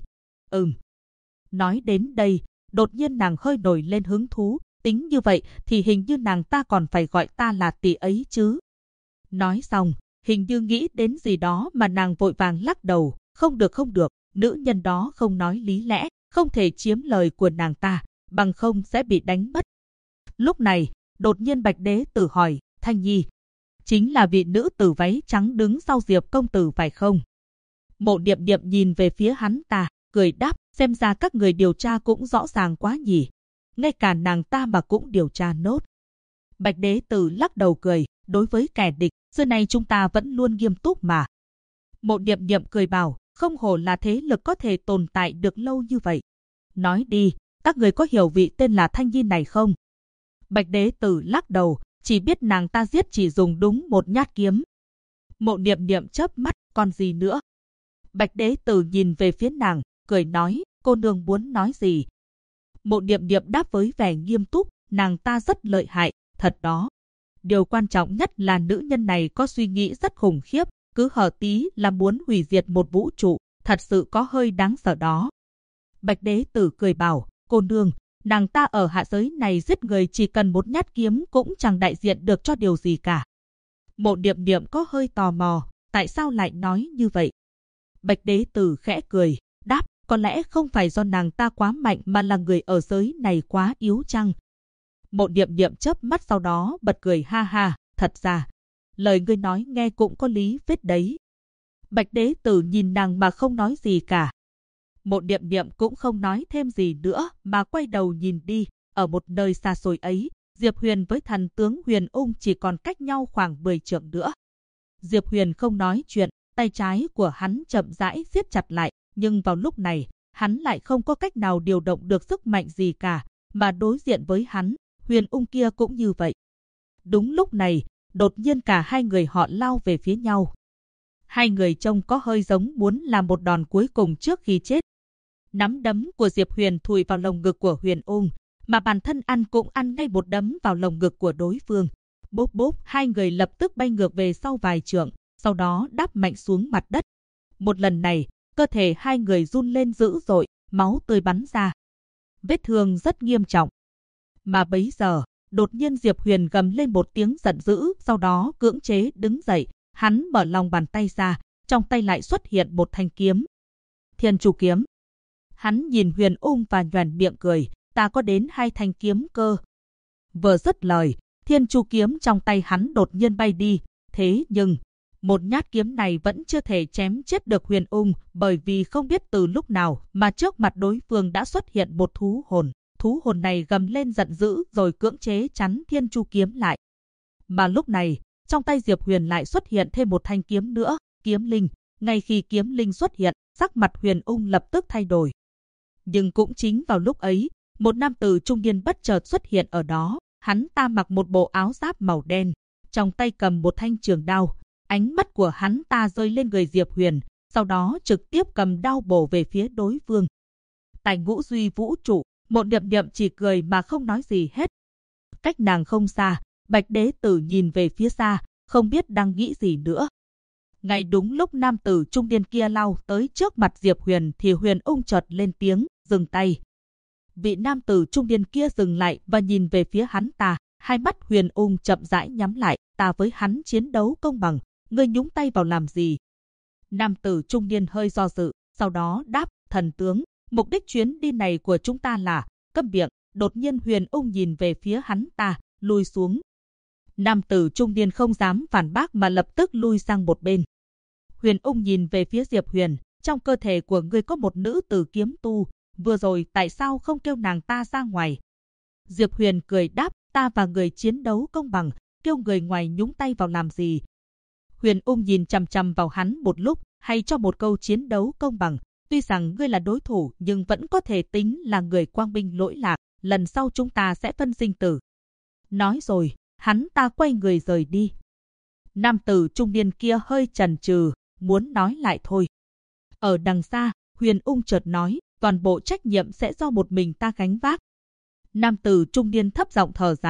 Nói đến đây, đột nhiên nàng hơi nổi lên hứng thú, tính như vậy thì hình như nàng ta còn phải gọi ta là tỷ ấy chứ. Nói xong, hình như nghĩ đến gì đó mà nàng vội vàng lắc đầu, không được, nữ nhân đó không nói lý lẽ, không thể chiếm lời của nàng ta, bằng không sẽ bị đánh mất. Lúc này, đột nhiên Bạch Đế Tử hỏi, Thanh Nhi, chính là vị nữ tử váy trắng đứng sau Diệp công tử phải không? Mộ Điệm Điệm nhìn về phía hắn ta, cười đáp, xem ra các người điều tra cũng rõ ràng quá nhỉ. Ngay cả nàng ta mà cũng điều tra nốt. Bạch Đế Tử lắc đầu cười, đối với kẻ địch, xưa nay chúng ta vẫn luôn nghiêm túc mà. Mộ Điệm Điệm cười bảo, không hổ là thế lực có thể tồn tại được lâu như vậy. Nói đi, các người có hiểu vị tên là Thanh Nhi này không? Bạch Đế Tử lắc đầu, chỉ biết nàng ta giết chỉ dùng đúng một nhát kiếm. Mộ Điệm Điệm chớp mắt, còn gì nữa? Bạch Đế Tử nhìn về phía nàng, cười nói, cô nương muốn nói gì? Mộ Điệm Điệm đáp với vẻ nghiêm túc, nàng ta rất lợi hại, thật đó. Điều quan trọng nhất là nữ nhân này có suy nghĩ rất khủng khiếp, cứ hở tí là muốn hủy diệt một vũ trụ, thật sự có hơi đáng sợ đó. Bạch Đế Tử cười bảo, cô nương, nàng ta ở hạ giới này giết người chỉ cần một nhát kiếm cũng chẳng đại diện được cho điều gì cả. Mộ Điệm Điệm có hơi tò mò, tại sao lại nói như vậy? Bạch Đế Tử khẽ cười, đáp, có lẽ không phải do nàng ta quá mạnh mà là người ở giới này quá yếu chăng? Mộ Điệm Điệm chớp mắt sau đó bật cười ha ha, thật ra, lời ngươi nói nghe cũng có lý phết đấy. Bạch Đế Tử nhìn nàng mà không nói gì cả. Mộ Điệm Điệm cũng không nói thêm gì nữa mà quay đầu nhìn đi, ở một nơi xa xôi ấy, Diệp Huyền với thần tướng Huyền Ung chỉ còn cách nhau khoảng 10 trượng nữa. Diệp Huyền không nói chuyện, tay trái của hắn chậm rãi siết chặt lại, nhưng vào lúc này, hắn lại không có cách nào điều động được sức mạnh gì cả, mà đối diện với hắn, Huyền Ung kia cũng như vậy. Đúng lúc này, đột nhiên cả hai người họ lao về phía nhau. Hai người trông có hơi giống muốn làm một đòn cuối cùng trước khi chết. Nắm đấm của Diệp Huyền thùi vào lồng ngực của Huyền Ung, mà bản thân ăn cũng ăn ngay một đấm vào lồng ngực của đối phương. Bốp bốp, hai người lập tức bay ngược về sau vài trượng, sau đó đáp mạnh xuống mặt đất. Một lần này, cơ thể hai người run lên dữ dội, máu tươi bắn ra. Vết thương rất nghiêm trọng. Mà bấy giờ, đột nhiên Diệp Huyền gầm lên một tiếng giận dữ, sau đó cưỡng chế đứng dậy, hắn mở lòng bàn tay ra, trong tay lại xuất hiện một thanh kiếm. Thiên Chu kiếm. Hắn nhìn Huyền Ung và nhoẻn miệng cười, ta có đến 2 thanh kiếm cơ. Vừa dứt lời, Thiên Chu kiếm trong tay hắn đột nhiên bay đi, thế nhưng một nhát kiếm này vẫn chưa thể chém chết được Huyền Ung, bởi vì không biết từ lúc nào mà trước mặt đối phương đã xuất hiện một thú hồn. Thú hồn này gầm lên giận dữ rồi cưỡng chế chắn Thiên Chu kiếm lại. Mà lúc này, trong tay Diệp Huyền lại xuất hiện thêm một thanh kiếm nữa, kiếm linh. Ngay khi kiếm linh xuất hiện, sắc mặt Huyền Ung lập tức thay đổi. Nhưng cũng chính vào lúc ấy, một nam tử trung niên bất chợt xuất hiện ở đó. Hắn ta mặc một bộ áo giáp màu đen, trong tay cầm một thanh trường đao. Ánh mắt của hắn ta rơi lên người Diệp Huyền, sau đó trực tiếp cầm đao bổ về phía đối phương. Tại Ngũ Duy vũ trụ, Mộ Điệm Điệm chỉ cười mà không nói gì hết. Cách nàng không xa, Bạch Đế Tử nhìn về phía xa, không biết đang nghĩ gì nữa. Ngay đúng lúc nam tử trung niên kia lao tới trước mặt Diệp Huyền thì Huyền Ung chợt lên tiếng, dừng tay. Vị nam tử trung niên kia dừng lại và nhìn về phía hắn ta, hai mắt Huyền Ung chậm rãi nhắm lại, ta với hắn chiến đấu công bằng, ngươi nhúng tay vào làm gì? Nam tử trung niên hơi do dự, sau đó đáp, thần tướng, mục đích chuyến đi này của chúng ta là, câm miệng. Đột nhiên Huyền Ung nhìn về phía hắn ta, lùi xuống. Nam tử trung niên không dám phản bác mà lập tức lui sang một bên. Huyền Ung nhìn về phía Diệp Huyền, trong cơ thể của ngươi có một nữ tử kiếm tu, vừa rồi tại sao không kêu nàng ta ra ngoài? Diệp Huyền cười đáp, ta và người chiến đấu công bằng, kêu người ngoài nhúng tay vào làm gì? Huyền Ung nhìn chằm chằm vào hắn một lúc, hay cho một câu chiến đấu công bằng, tuy rằng ngươi là đối thủ nhưng vẫn có thể tính là người quang minh lỗi lạc, lần sau chúng ta sẽ phân sinh tử. Nói rồi, hắn ta quay người rời đi. Nam tử trung niên kia hơi chần chừ, muốn nói lại thôi. Ở đằng xa, Huyền Ung chợt nói, toàn bộ trách nhiệm sẽ do một mình ta gánh vác. Nam tử trung niên thấp giọng thở dài,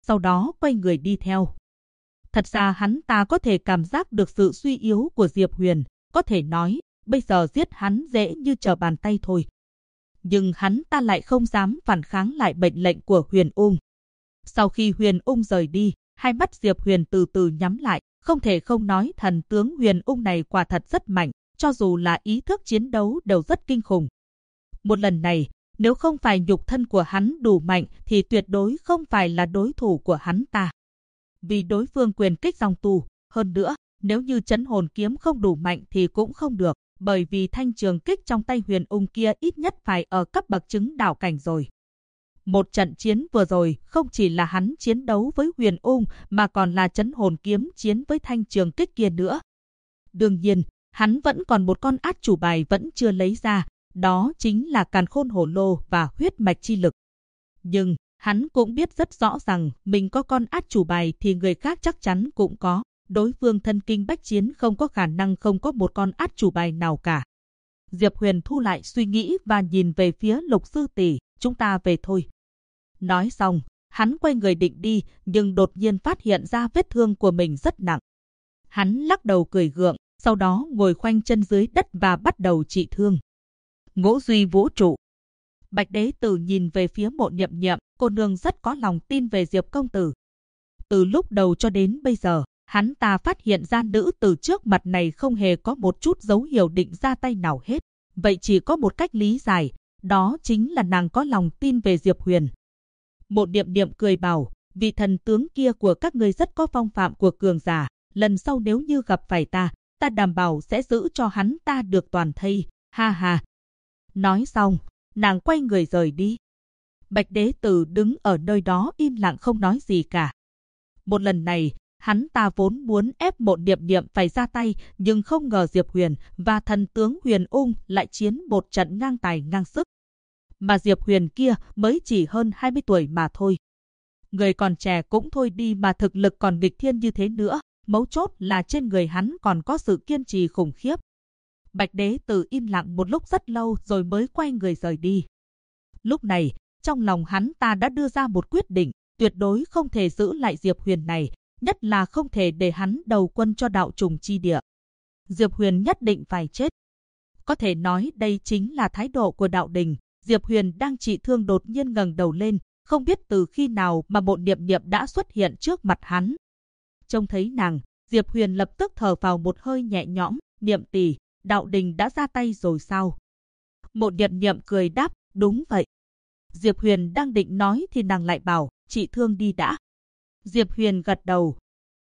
sau đó quay người đi theo. Thật ra hắn ta có thể cảm giác được sự suy yếu của Diệp Huyền, có thể nói, bây giờ giết hắn dễ như trở bàn tay thôi. Nhưng hắn ta lại không dám phản kháng lại mệnh lệnh của Huyền Ung. Sau khi Huyền Ung rời đi, hai mắt Diệp Huyền từ từ nhắm lại, không thể không nói thần tướng Huyền Ung này quả thật rất mạnh, cho dù là ý thức chiến đấu đều rất kinh khủng. Một lần này, nếu không phải nhục thân của hắn đủ mạnh thì tuyệt đối không phải là đối thủ của hắn ta. Vì đối phương quyền kích song tu, hơn nữa, nếu như trấn hồn kiếm không đủ mạnh thì cũng không được, bởi vì thanh trường kích trong tay Huyền Ung kia ít nhất phải ở cấp bậc chứng đạo cảnh rồi. Một trận chiến vừa rồi không chỉ là hắn chiến đấu với Huyền Ung mà còn là trấn hồn kiếm chiến với thanh trường kích kia nữa. Đương nhiên, hắn vẫn còn một con át chủ bài vẫn chưa lấy ra, đó chính là càn khôn hổ lô và huyết mạch chi lực. Nhưng, hắn cũng biết rất rõ rằng mình có con át chủ bài thì người khác chắc chắn cũng có. Đối phương thân kinh bách chiến không có khả năng không có một con át chủ bài nào cả. Diệp Huyền thu lại suy nghĩ và nhìn về phía Lục sư tỷ, chúng ta về thôi. Nói xong, hắn quay người định đi, nhưng đột nhiên phát hiện ra vết thương của mình rất nặng. Hắn lắc đầu cười gượng, sau đó ngồi khoanh chân dưới đất và bắt đầu trị thương. Ngũ duy vũ trụ. Bạch Đế Tử nhìn về phía Mộ Niệm Niệm, cô nương rất có lòng tin về Diệp công tử. Từ lúc đầu cho đến bây giờ, hắn ta phát hiện ra nữ tử trước mặt này không hề có một chút dấu hiệu định ra tay nào hết. Vậy chỉ có một cách lý giải, đó chính là nàng có lòng tin về Diệp Huyền. Mộ Niệm Niệm cười bảo, vị thần tướng kia của các ngươi rất có phong phạm của cường giả, lần sau nếu như gặp phải ta đảm bảo sẽ giữ cho hắn ta được toàn thây, ha ha. Nói xong, nàng quay người rời đi. Bạch Đế Tử đứng ở nơi đó im lặng không nói gì cả. Một lần này, hắn ta vốn muốn ép Mộ Niệm Niệm phải ra tay, nhưng không ngờ Diệp Huyền và thần tướng Huyền Ung lại chiến một trận ngang tài ngang sức. Mà Diệp Huyền kia mới chỉ hơn 20 tuổi mà thôi. Người còn trẻ cũng thôi đi mà thực lực còn nghịch thiên như thế nữa, mấu chốt là trên người hắn còn có sự kiên trì khủng khiếp. Bạch Đế Tử im lặng một lúc rất lâu rồi mới quay người rời đi. Lúc này, trong lòng hắn ta đã đưa ra một quyết định, tuyệt đối không thể giữ lại Diệp Huyền này, nhất là không thể để hắn đầu quân cho đạo trùng chi địa. Diệp Huyền nhất định phải chết. Có thể nói đây chính là thái độ của đạo đình. Diệp Huyền đang trị thương đột nhiên ngẩng đầu lên, không biết từ khi nào mà Mộ Niệm Niệm đã xuất hiện trước mặt hắn. Trông thấy nàng, Diệp Huyền lập tức thở vào một hơi nhẹ nhõm, Niệm tỷ, đạo đình đã ra tay rồi sao? Mộ Niệm Niệm cười đáp, đúng vậy. Diệp Huyền đang định nói thì nàng lại bảo, trị thương đi đã. Diệp Huyền gật đầu.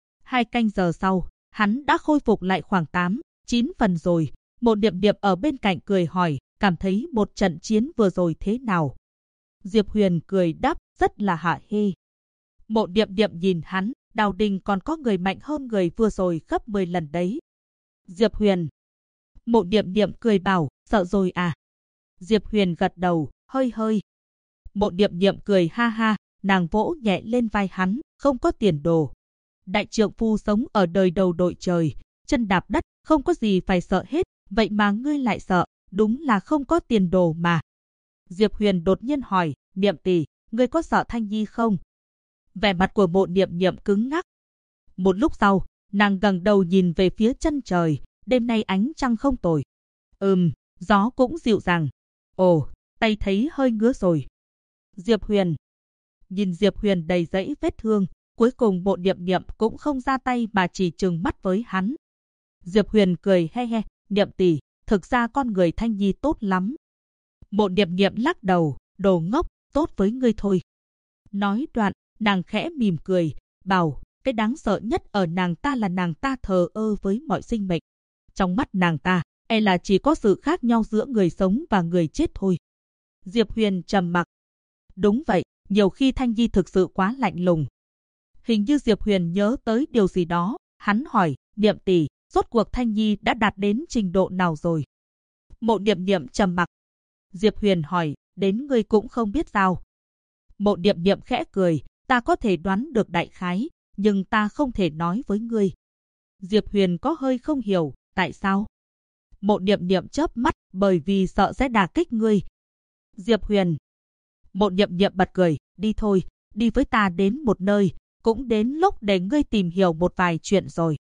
2 canh giờ sau, hắn đã khôi phục lại khoảng 8-9 phần rồi. Mộ Niệm Niệm ở bên cạnh cười hỏi, cảm thấy một trận chiến vừa rồi thế nào? Diệp Huyền cười đáp, rất là hả hê. Mộ Niệm Niệm nhìn hắn, đạo đình còn có người mạnh hơn người vừa rồi gấp 10 lần đấy. Diệp Huyền. Mộ Niệm Niệm cười bảo, sợ rồi à? Diệp Huyền gật đầu, hơi hơi. Mộ Niệm Niệm cười ha ha, nàng vỗ nhẹ lên vai hắn, không có tiền đồ. Đại trượng phu sống ở đời đầu đội trời, chân đạp đất, không có gì phải sợ hết, vậy mà ngươi lại sợ, đúng là không có tiền đồ mà. Diệp Huyền đột nhiên hỏi, Niệm tỷ, ngươi có sợ Thanh Nhi không? Vẻ mặt của Mộ Niệm Niệm cứng ngắc. Một lúc sau, nàng ngẩng đầu nhìn về phía chân trời, đêm nay ánh trăng không tồi. Gió cũng dịu dàng. Ồ, tay thấy hơi ngứa rồi. Diệp Huyền. Nhìn Diệp Huyền đầy dẫy vết thương, cuối cùng Mộ Niệm Niệm cũng không ra tay mà chỉ trừng mắt với hắn. Diệp Huyền cười he he, Niệm tỷ, thực ra con người Thanh Nhi tốt lắm. Mộ Niệm Niệm lắc đầu, đồ ngốc, tốt với ngươi thôi. Nói đoạn, nàng khẽ mỉm cười, bảo, cái đáng sợ nhất ở nàng ta là nàng ta thờ ơ với mọi sinh mệnh. Trong mắt nàng ta, là chỉ có sự khác nhau giữa người sống và người chết thôi. Diệp Huyền trầm mặc. Đúng vậy, nhiều khi Thanh Nhi thực sự quá lạnh lùng. Hình như Diệp Huyền nhớ tới điều gì đó, hắn hỏi, Niệm tỷ, rốt cuộc Thanh Nhi đã đạt đến trình độ nào rồi? Mộ Niệm Niệm trầm mặc. Diệp Huyền hỏi, đến ngươi cũng không biết sao? Mộ Niệm Niệm khẽ cười, ta có thể đoán được đại khái, nhưng ta không thể nói với ngươi. Diệp Huyền có hơi không hiểu, tại sao? Mộ Niệm Niệm chớp mắt, bởi vì sợ sẽ đả kích ngươi. Diệp Huyền. Mộ Niệm Niệm bật cười, đi thôi, đi với ta đến một nơi, cũng đến lúc để ngươi tìm hiểu một vài chuyện rồi.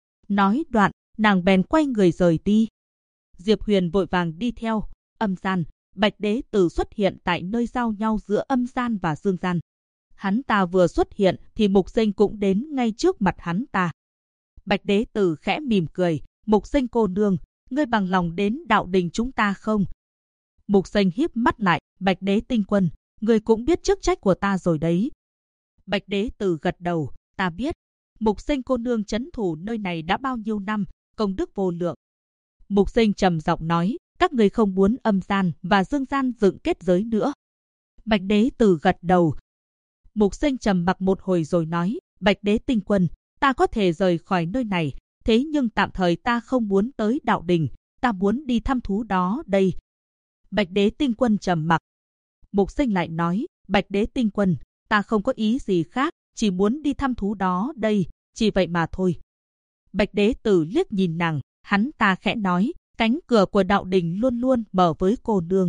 Nói đoạn, nàng bèn quay người rời đi. Diệp Huyền vội vàng đi theo. Âm gian, Bạch Đế Tử xuất hiện tại nơi giao nhau giữa âm gian và dương gian. Hắn ta vừa xuất hiện thì Mục Sinh cũng đến ngay trước mặt hắn ta. Bạch Đế Tử khẽ mỉm cười, Mục Sinh cô nương, ngươi bằng lòng đến đạo đình chúng ta không? Mục Sinh híp mắt lại, Bạch Đế tinh quân, ngươi cũng biết chức trách của ta rồi đấy. Bạch Đế Tử gật đầu, ta biết. Mục Sinh cô nương trấn thủ nơi này đã bao nhiêu năm, công đức vô lượng. Mục Sinh trầm giọng nói, các ngươi không muốn âm gian và dương gian dựng kết giới nữa. Bạch Đế Tử gật đầu. Mục Sinh trầm mặc một hồi rồi nói, Bạch Đế tinh quân, ta có thể rời khỏi nơi này, thế nhưng tạm thời ta không muốn tới đạo đình, ta muốn đi thăm thú đó đây. Bạch Đế tinh quân trầm mặc. Mục Sinh lại nói, Bạch Đế tinh quân, ta không có ý gì khác, chỉ muốn đi thăm thú đó đây, chỉ vậy mà thôi. Bạch Đế Tử liếc nhìn nàng, hắn ta khẽ nói, cánh cửa của đạo đình luôn luôn mở với cô nương.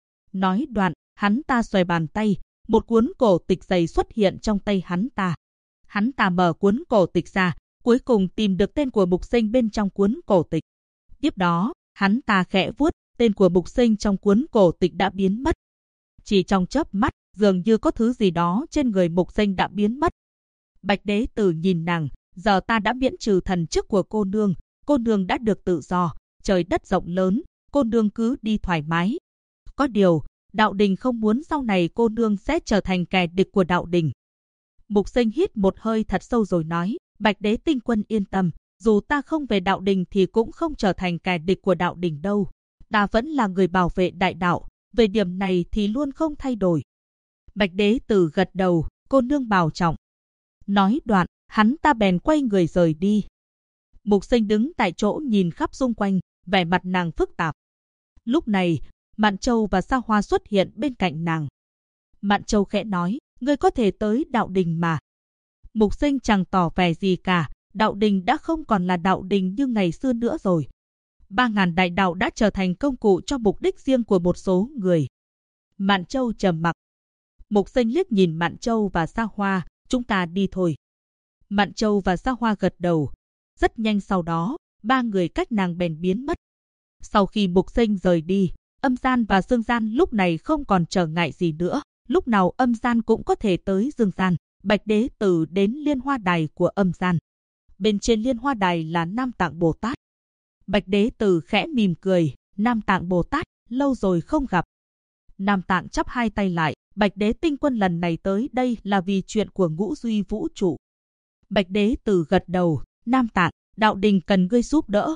Nói đoạn, hắn ta xoay bàn tay, một cuốn cổ tịch dày xuất hiện trong tay hắn ta. Hắn ta mở cuốn cổ tịch ra, cuối cùng tìm được tên của Mục Sinh bên trong cuốn cổ tịch. Tiếp đó, hắn ta khẽ vuốt, tên của Mục Sinh trong cuốn cổ tịch đã biến mất. Chỉ trong chớp mắt, dường như có thứ gì đó trên người Mục Sinh đã biến mất. Bạch Đế Tử nhìn nàng, giờ ta đã miễn trừ thần chức của cô nương đã được tự do, trời đất rộng lớn, cô nương cứ đi thoải mái. Có điều, đạo đình không muốn sau này cô nương sẽ trở thành kẻ địch của đạo đình. Mục Sinh hít một hơi thật sâu rồi nói, Bạch Đế tinh quân yên tâm, dù ta không về đạo đình thì cũng không trở thành kẻ địch của đạo đình đâu. Ta vẫn là người bảo vệ đại đạo, về điểm này thì luôn không thay đổi. Bạch Đế Tử gật đầu, cô nương bảo trọng. Nói đoạn, hắn ta bèn quay người rời đi. Mục Sinh đứng tại chỗ nhìn khắp xung quanh, vẻ mặt nàng phức tạp. Lúc này, Mạn Châu và Sa Hoa xuất hiện bên cạnh nàng. Mạn Châu khẽ nói, ngươi có thể tới đạo đình mà. Mục Sinh chẳng tỏ vẻ gì cả, đạo đình đã không còn là đạo đình như ngày xưa nữa rồi. 3.000 đại đạo đã trở thành công cụ cho mục đích riêng của một số người. Mạn Châu trầm mặc. Mục Sinh liếc nhìn Mạn Châu và Sa Hoa, chúng ta đi thôi. Mạn Châu và Sa Hoa gật đầu. Rất nhanh sau đó, ba người cách nàng bèn biến mất. Sau khi Mục Sinh rời đi, âm gian và dương gian lúc này không còn trở ngại gì nữa. Lúc nào âm gian cũng có thể tới dương gian. Bạch Đế Tử đến liên hoa đài của âm gian. Bên trên liên hoa đài là Nam Tạng Bồ Tát. Bạch Đế Tử khẽ mỉm cười, Nam Tạng Bồ Tát, lâu rồi không gặp. Nam Tạng chắp hai tay lại, Bạch Đế tinh quân lần này tới đây là vì chuyện của ngũ duy vũ trụ. Bạch Đế Tử gật đầu, Nam Tạng, đạo đình cần ngươi giúp đỡ.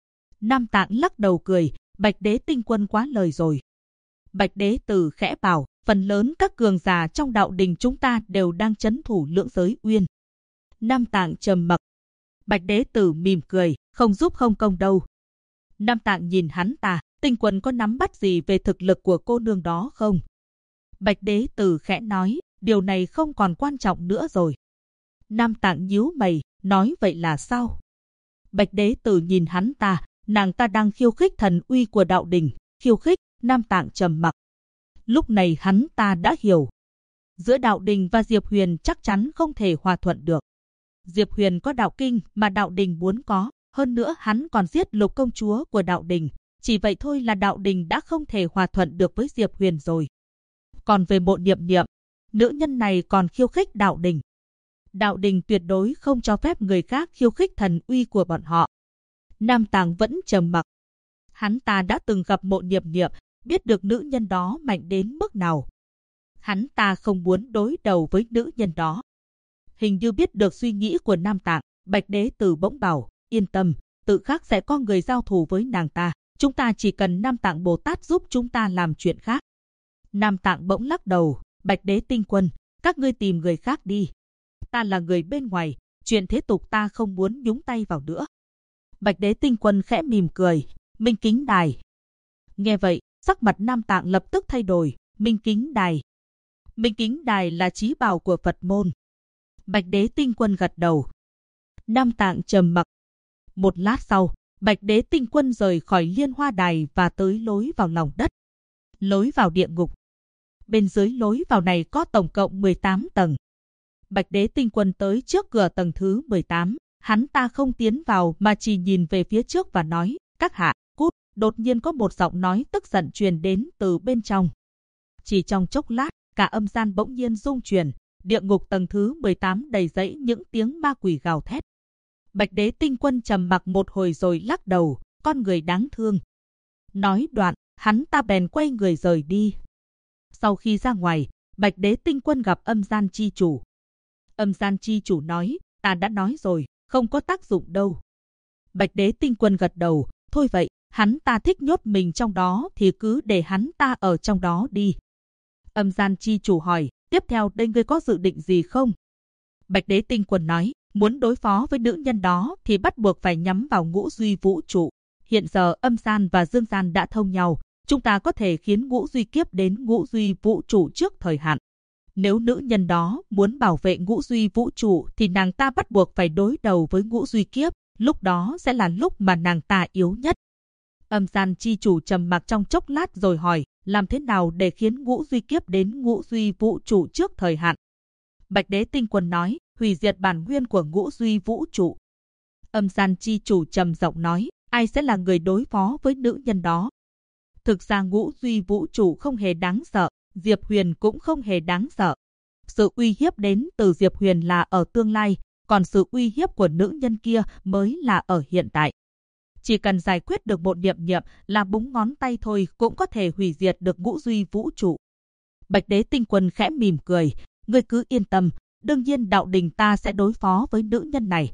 Nam Tạng lắc đầu cười, Bạch Đế tinh quân quá lời rồi. Bạch Đế Tử khẽ bảo, phần lớn các cường giả trong đạo đình chúng ta đều đang trấn thủ lưỡng giới uyên. Nam Tạng trầm mặc. Bạch Đế Tử mỉm cười, không giúp không công đâu. Nam Tạng nhìn hắn ta, tinh quân có nắm bắt gì về thực lực của cô nương đó không? Bạch Đế Tử khẽ nói, điều này không còn quan trọng nữa rồi. Nam Tạng nhíu mày, nói vậy là sao? Bạch Đế Tử nhìn hắn ta, nàng ta đang khiêu khích thần uy của đạo đình. Khiêu khích, Nam Tạng trầm mặc. Lúc này hắn ta đã hiểu. Giữa đạo đình và Diệp Huyền chắc chắn không thể hòa thuận được. Diệp Huyền có đạo kinh mà đạo đình muốn có. Hơn nữa hắn còn giết Lục công chúa của đạo đình. Chỉ vậy thôi là đạo đình đã không thể hòa thuận được với Diệp Huyền rồi. Còn về Mộ Niệm Niệm, nữ nhân này còn khiêu khích đạo đình. Đạo đình tuyệt đối không cho phép người khác khiêu khích thần uy của bọn họ. Nam Tạng vẫn trầm mặc. Hắn ta đã từng gặp Mộ Niệm Niệm, biết được nữ nhân đó mạnh đến mức nào. Hắn ta không muốn đối đầu với nữ nhân đó. Hình như biết được suy nghĩ của Nam Tạng, Bạch Đế Tử bỗng bảo, yên tâm, tự khắc sẽ có người giao thủ với nàng ta. Chúng ta chỉ cần Nam Tạng Bồ Tát giúp chúng ta làm chuyện khác. Nam Tạng bỗng lắc đầu, Bạch Đế tinh quân, các ngươi tìm người khác đi. Ta là người bên ngoài, chuyện thế tục ta không muốn nhúng tay vào nữa. Bạch Đế tinh quân khẽ mỉm cười, Minh Kính Đài. Nghe vậy, sắc mặt Nam Tạng lập tức thay đổi, Minh Kính Đài. Minh Kính Đài là chí bảo của Phật môn. Bạch Đế tinh quân gật đầu. Nam Tạng trầm mặc. Một lát sau, Bạch Đế tinh quân rời khỏi liên hoa đài và tới lối vào lòng đất. Lối vào địa ngục. Bên dưới lối vào này có tổng cộng 18 tầng. Bạch Đế Tinh Quân tới trước cửa tầng thứ 18. Hắn ta không tiến vào mà chỉ nhìn về phía trước và nói, các hạ, cút. Đột nhiên có một giọng nói tức giận truyền đến từ bên trong. Chỉ trong chốc lát, cả âm gian bỗng nhiên rung chuyển, địa ngục tầng thứ 18 đầy rẫy những tiếng ma quỷ gào thét. Bạch Đế Tinh Quân trầm mặc một hồi rồi lắc đầu, con người đáng thương. Nói đoạn, hắn ta bèn quay người rời đi. Sau khi ra ngoài, Bạch Đế Tinh Quân gặp âm gian chi chủ. Âm gian chi chủ nói, ta đã nói rồi, không có tác dụng đâu. Bạch Đế Tinh Quân gật đầu, thôi vậy, hắn ta thích nhốt mình trong đó thì cứ để hắn ta ở trong đó đi. Âm gian chi chủ hỏi, tiếp theo đây ngươi có dự định gì không? Bạch Đế Tinh Quân nói, muốn đối phó với nữ nhân đó thì bắt buộc phải nhắm vào ngũ duy vũ trụ. Hiện giờ âm gian và dương gian đã thông nhau, chúng ta có thể khiến ngũ duy kiếp đến ngũ duy vũ trụ trước thời hạn. Nếu nữ nhân đó muốn bảo vệ ngũ duy vũ trụ thì nàng ta bắt buộc phải đối đầu với ngũ duy kiếp, lúc đó sẽ là lúc mà nàng ta yếu nhất. Âm gian chi chủ trầm mặc trong chốc lát rồi hỏi, làm thế nào để khiến ngũ duy kiếp đến ngũ duy vũ trụ trước thời hạn? Bạch Đế Tinh Quân nói, hủy diệt bản nguyên của ngũ duy vũ trụ. Âm gian chi chủ trầm giọng nói, ai sẽ là người đối phó với nữ nhân đó? Thực ra ngũ duy vũ trụ không hề đáng sợ, Diệp Huyền cũng không hề đáng sợ. Sự uy hiếp đến từ Diệp Huyền là ở tương lai, còn sự uy hiếp của nữ nhân kia mới là ở hiện tại. Chỉ cần giải quyết được một niệm niệm là búng ngón tay thôi cũng có thể hủy diệt được ngũ duy vũ trụ. Bạch Đế Tinh Quân khẽ mỉm cười, ngươi cứ yên tâm, đương nhiên đạo đình ta sẽ đối phó với nữ nhân này.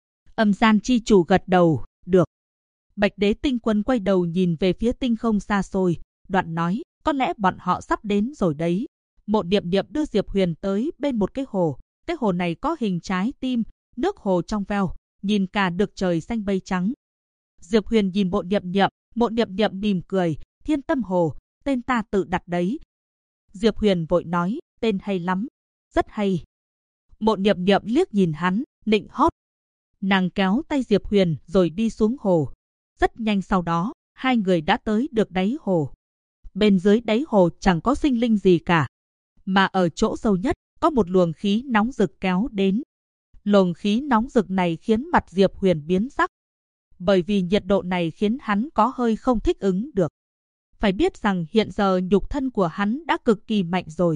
Âm gian chi chủ gật đầu, được. Bạch Đế Tinh Quân quay đầu nhìn về phía tinh không xa xôi, đoạn nói, có lẽ bọn họ sắp đến rồi đấy. Một niệm niệm đưa Diệp Huyền tới bên một cái hồ này có hình trái tim, nước hồ trong veo, nhìn cả được trời xanh mây trắng. Diệp Huyền nhìn bộ niệm niệm mỉm cười, Thiên Tâm Hồ, tên ta tự đặt đấy. Diệp Huyền vội nói, tên hay lắm, rất hay. Bộ niệm niệm liếc nhìn hắn, nịnh hót. Nàng kéo tay Diệp Huyền rồi đi xuống hồ. Rất nhanh sau đó, hai người đã tới được đáy hồ. Bên dưới đáy hồ chẳng có sinh linh gì cả. Mà ở chỗ sâu nhất, có một luồng khí nóng rực kéo đến. Luồng khí nóng rực này khiến mặt Diệp Huyền biến sắc. Bởi vì nhiệt độ này khiến hắn có hơi không thích ứng được. Phải biết rằng hiện giờ nhục thân của hắn đã cực kỳ mạnh rồi.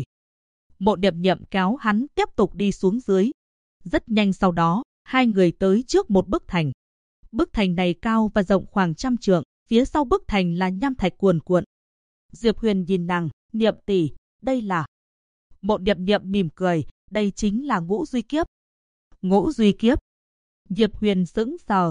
Mộ Niệm Niệm kéo hắn tiếp tục đi xuống dưới. Rất nhanh sau đó, hai người tới trước một bức thành. Bức thành này cao và rộng khoảng 100 trượng, phía sau bức thành là nham thạch cuồn cuộn. Diệp Huyền nhìn nàng, Niệm tỷ, đây là... Mộ Niệm Niệm mỉm cười, đây chính là ngũ duy kiếp. Ngũ duy kiếp. Diệp Huyền sững sờ.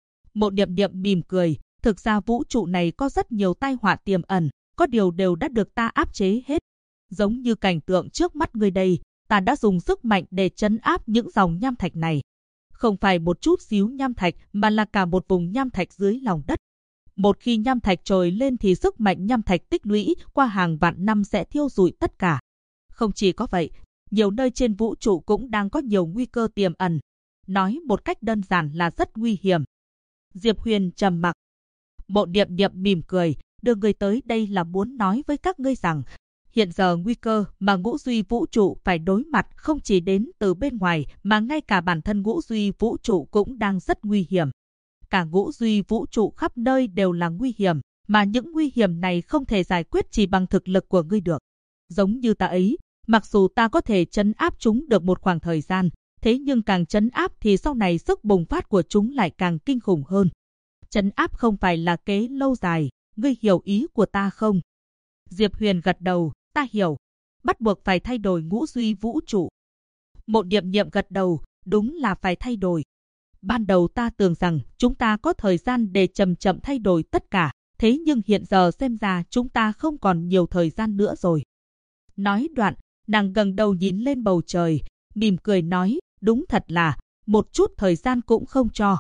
Mộ Niệm Niệm mỉm cười, thực ra vũ trụ này có rất nhiều tai họa tiềm ẩn, có điều đều đã được ta áp chế hết. Giống như cảnh tượng trước mắt người đây, ta đã dùng sức mạnh để trấn áp những dòng nham thạch này. Không phải một chút xíu nham thạch mà là cả một vùng nham thạch dưới lòng đất. Một khi nham thạch trồi lên thì sức mạnh nham thạch tích lũy qua hàng vạn năm sẽ thiêu rụi tất cả. Không chỉ có vậy, nhiều nơi trên vũ trụ cũng đang có nhiều nguy cơ tiềm ẩn. Nói một cách đơn giản là rất nguy hiểm. Diệp Huyền trầm mặc. Mộ Niệm Niệm mỉm cười, đưa người tới đây là muốn nói với các ngươi rằng hiện giờ nguy cơ mà ngũ duy vũ trụ phải đối mặt không chỉ đến từ bên ngoài mà ngay cả bản thân ngũ duy vũ trụ cũng đang rất nguy hiểm. Cả ngũ duy vũ trụ khắp nơi đều là nguy hiểm, mà những nguy hiểm này không thể giải quyết chỉ bằng thực lực của ngươi được. Giống như ta ấy, mặc dù ta có thể trấn áp chúng được một khoảng thời gian, thế nhưng càng trấn áp thì sau này sức bùng phát của chúng lại càng kinh khủng hơn. Trấn áp không phải là kế lâu dài, ngươi hiểu ý của ta không? Diệp Huyền gật đầu, ta hiểu. Bắt buộc phải thay đổi ngũ duy vũ trụ. Mộ Niệm Niệm gật đầu, đúng là phải thay đổi. Ban đầu ta tưởng rằng chúng ta có thời gian để chậm chậm thay đổi tất cả, thế nhưng hiện giờ xem ra chúng ta không còn nhiều thời gian nữa rồi. Nói đoạn, nàng ngẩng đầu nhìn lên bầu trời, mỉm cười nói, đúng thật là, một chút thời gian cũng không cho.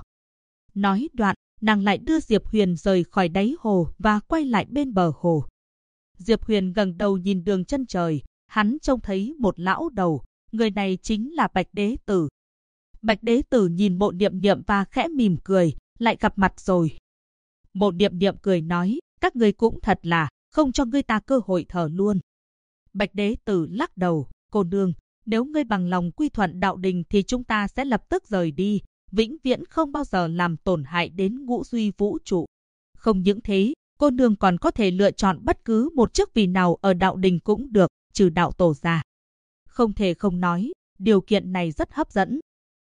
Nói đoạn, nàng lại đưa Diệp Huyền rời khỏi đáy hồ và quay lại bên bờ hồ. Diệp Huyền ngẩng đầu nhìn đường chân trời, hắn trông thấy một lão đầu, người này chính là Bạch Đế Tử. Bạch Đế Tử nhìn Mộ Niệm Niệm và khẽ mỉm cười, lại gặp mặt rồi. Mộ Niệm Niệm cười nói, các ngươi cũng thật là, không cho ngươi ta cơ hội thở luôn. Bạch Đế Tử lắc đầu, cô nương, nếu ngươi bằng lòng quy thuận đạo đình thì chúng ta sẽ lập tức rời đi, vĩnh viễn không bao giờ làm tổn hại đến ngũ duy vũ trụ. Không những thế, cô nương còn có thể lựa chọn bất cứ một chức vị nào ở đạo đình cũng được, trừ đạo tổ ra. Không thể không nói, điều kiện này rất hấp dẫn.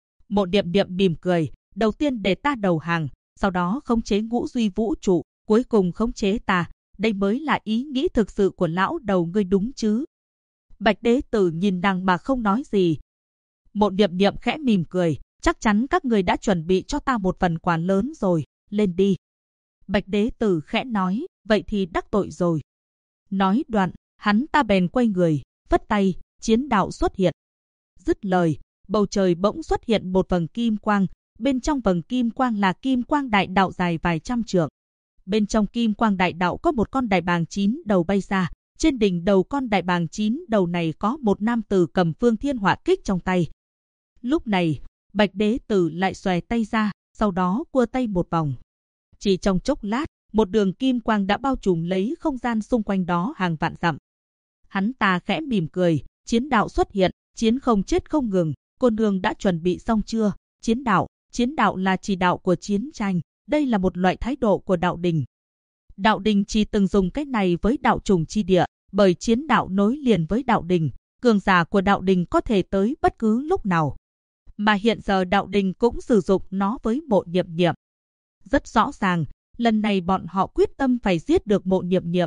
Mộ Điệp Điệp mỉm cười, đầu tiên để ta đầu hàng, sau đó khống chế ngũ duy vũ trụ, cuối cùng khống chế ta, đây mới là ý nghĩ thực sự của lão đầu ngươi đúng chứ. Bạch Đế Tử nhìn nàng mà không nói gì. Mộ Điệp Điệp khẽ mỉm cười, chắc chắn các người đã chuẩn bị cho ta một phần quà lớn rồi, lên đi. Bạch Đế Tử khẽ nói, vậy thì đắc tội rồi. Nói đoạn, hắn ta bèn quay người, vất tay, chiến đạo xuất hiện. Dứt lời, bầu trời bỗng xuất hiện một vầng kim quang, bên trong vầng kim quang là kim quang đại đạo dài vài trăm trượng. Bên trong kim quang đại đạo có một con đại bàng 9 đầu bay ra, trên đỉnh đầu con đại bàng 9 đầu này có một nam tử cầm phương thiên hỏa kích trong tay. Lúc này, Bạch Đế Tử lại xòe tay ra, sau đó cua tay một vòng. Chỉ trong chốc lát, một đường kim quang đã bao trùm lấy không gian xung quanh đó hàng vạn dặm. Hắn ta khẽ mỉm cười, chiến đạo xuất hiện, chiến không chết không ngừng, cô nương đã chuẩn bị xong chưa? Chiến đạo là chỉ đạo của chiến tranh, đây là một loại thái độ của đạo đình. Đạo đình chỉ từng dùng cách này với đạo trùng chi địa, bởi chiến đạo nối liền với đạo đình, cường giả của đạo đình có thể tới bất cứ lúc nào. Mà hiện giờ đạo đình cũng sử dụng nó với Mộ Điệp Điệp. Rất rõ ràng, lần này bọn họ quyết tâm phải giết được Mộ Điệp Điệp.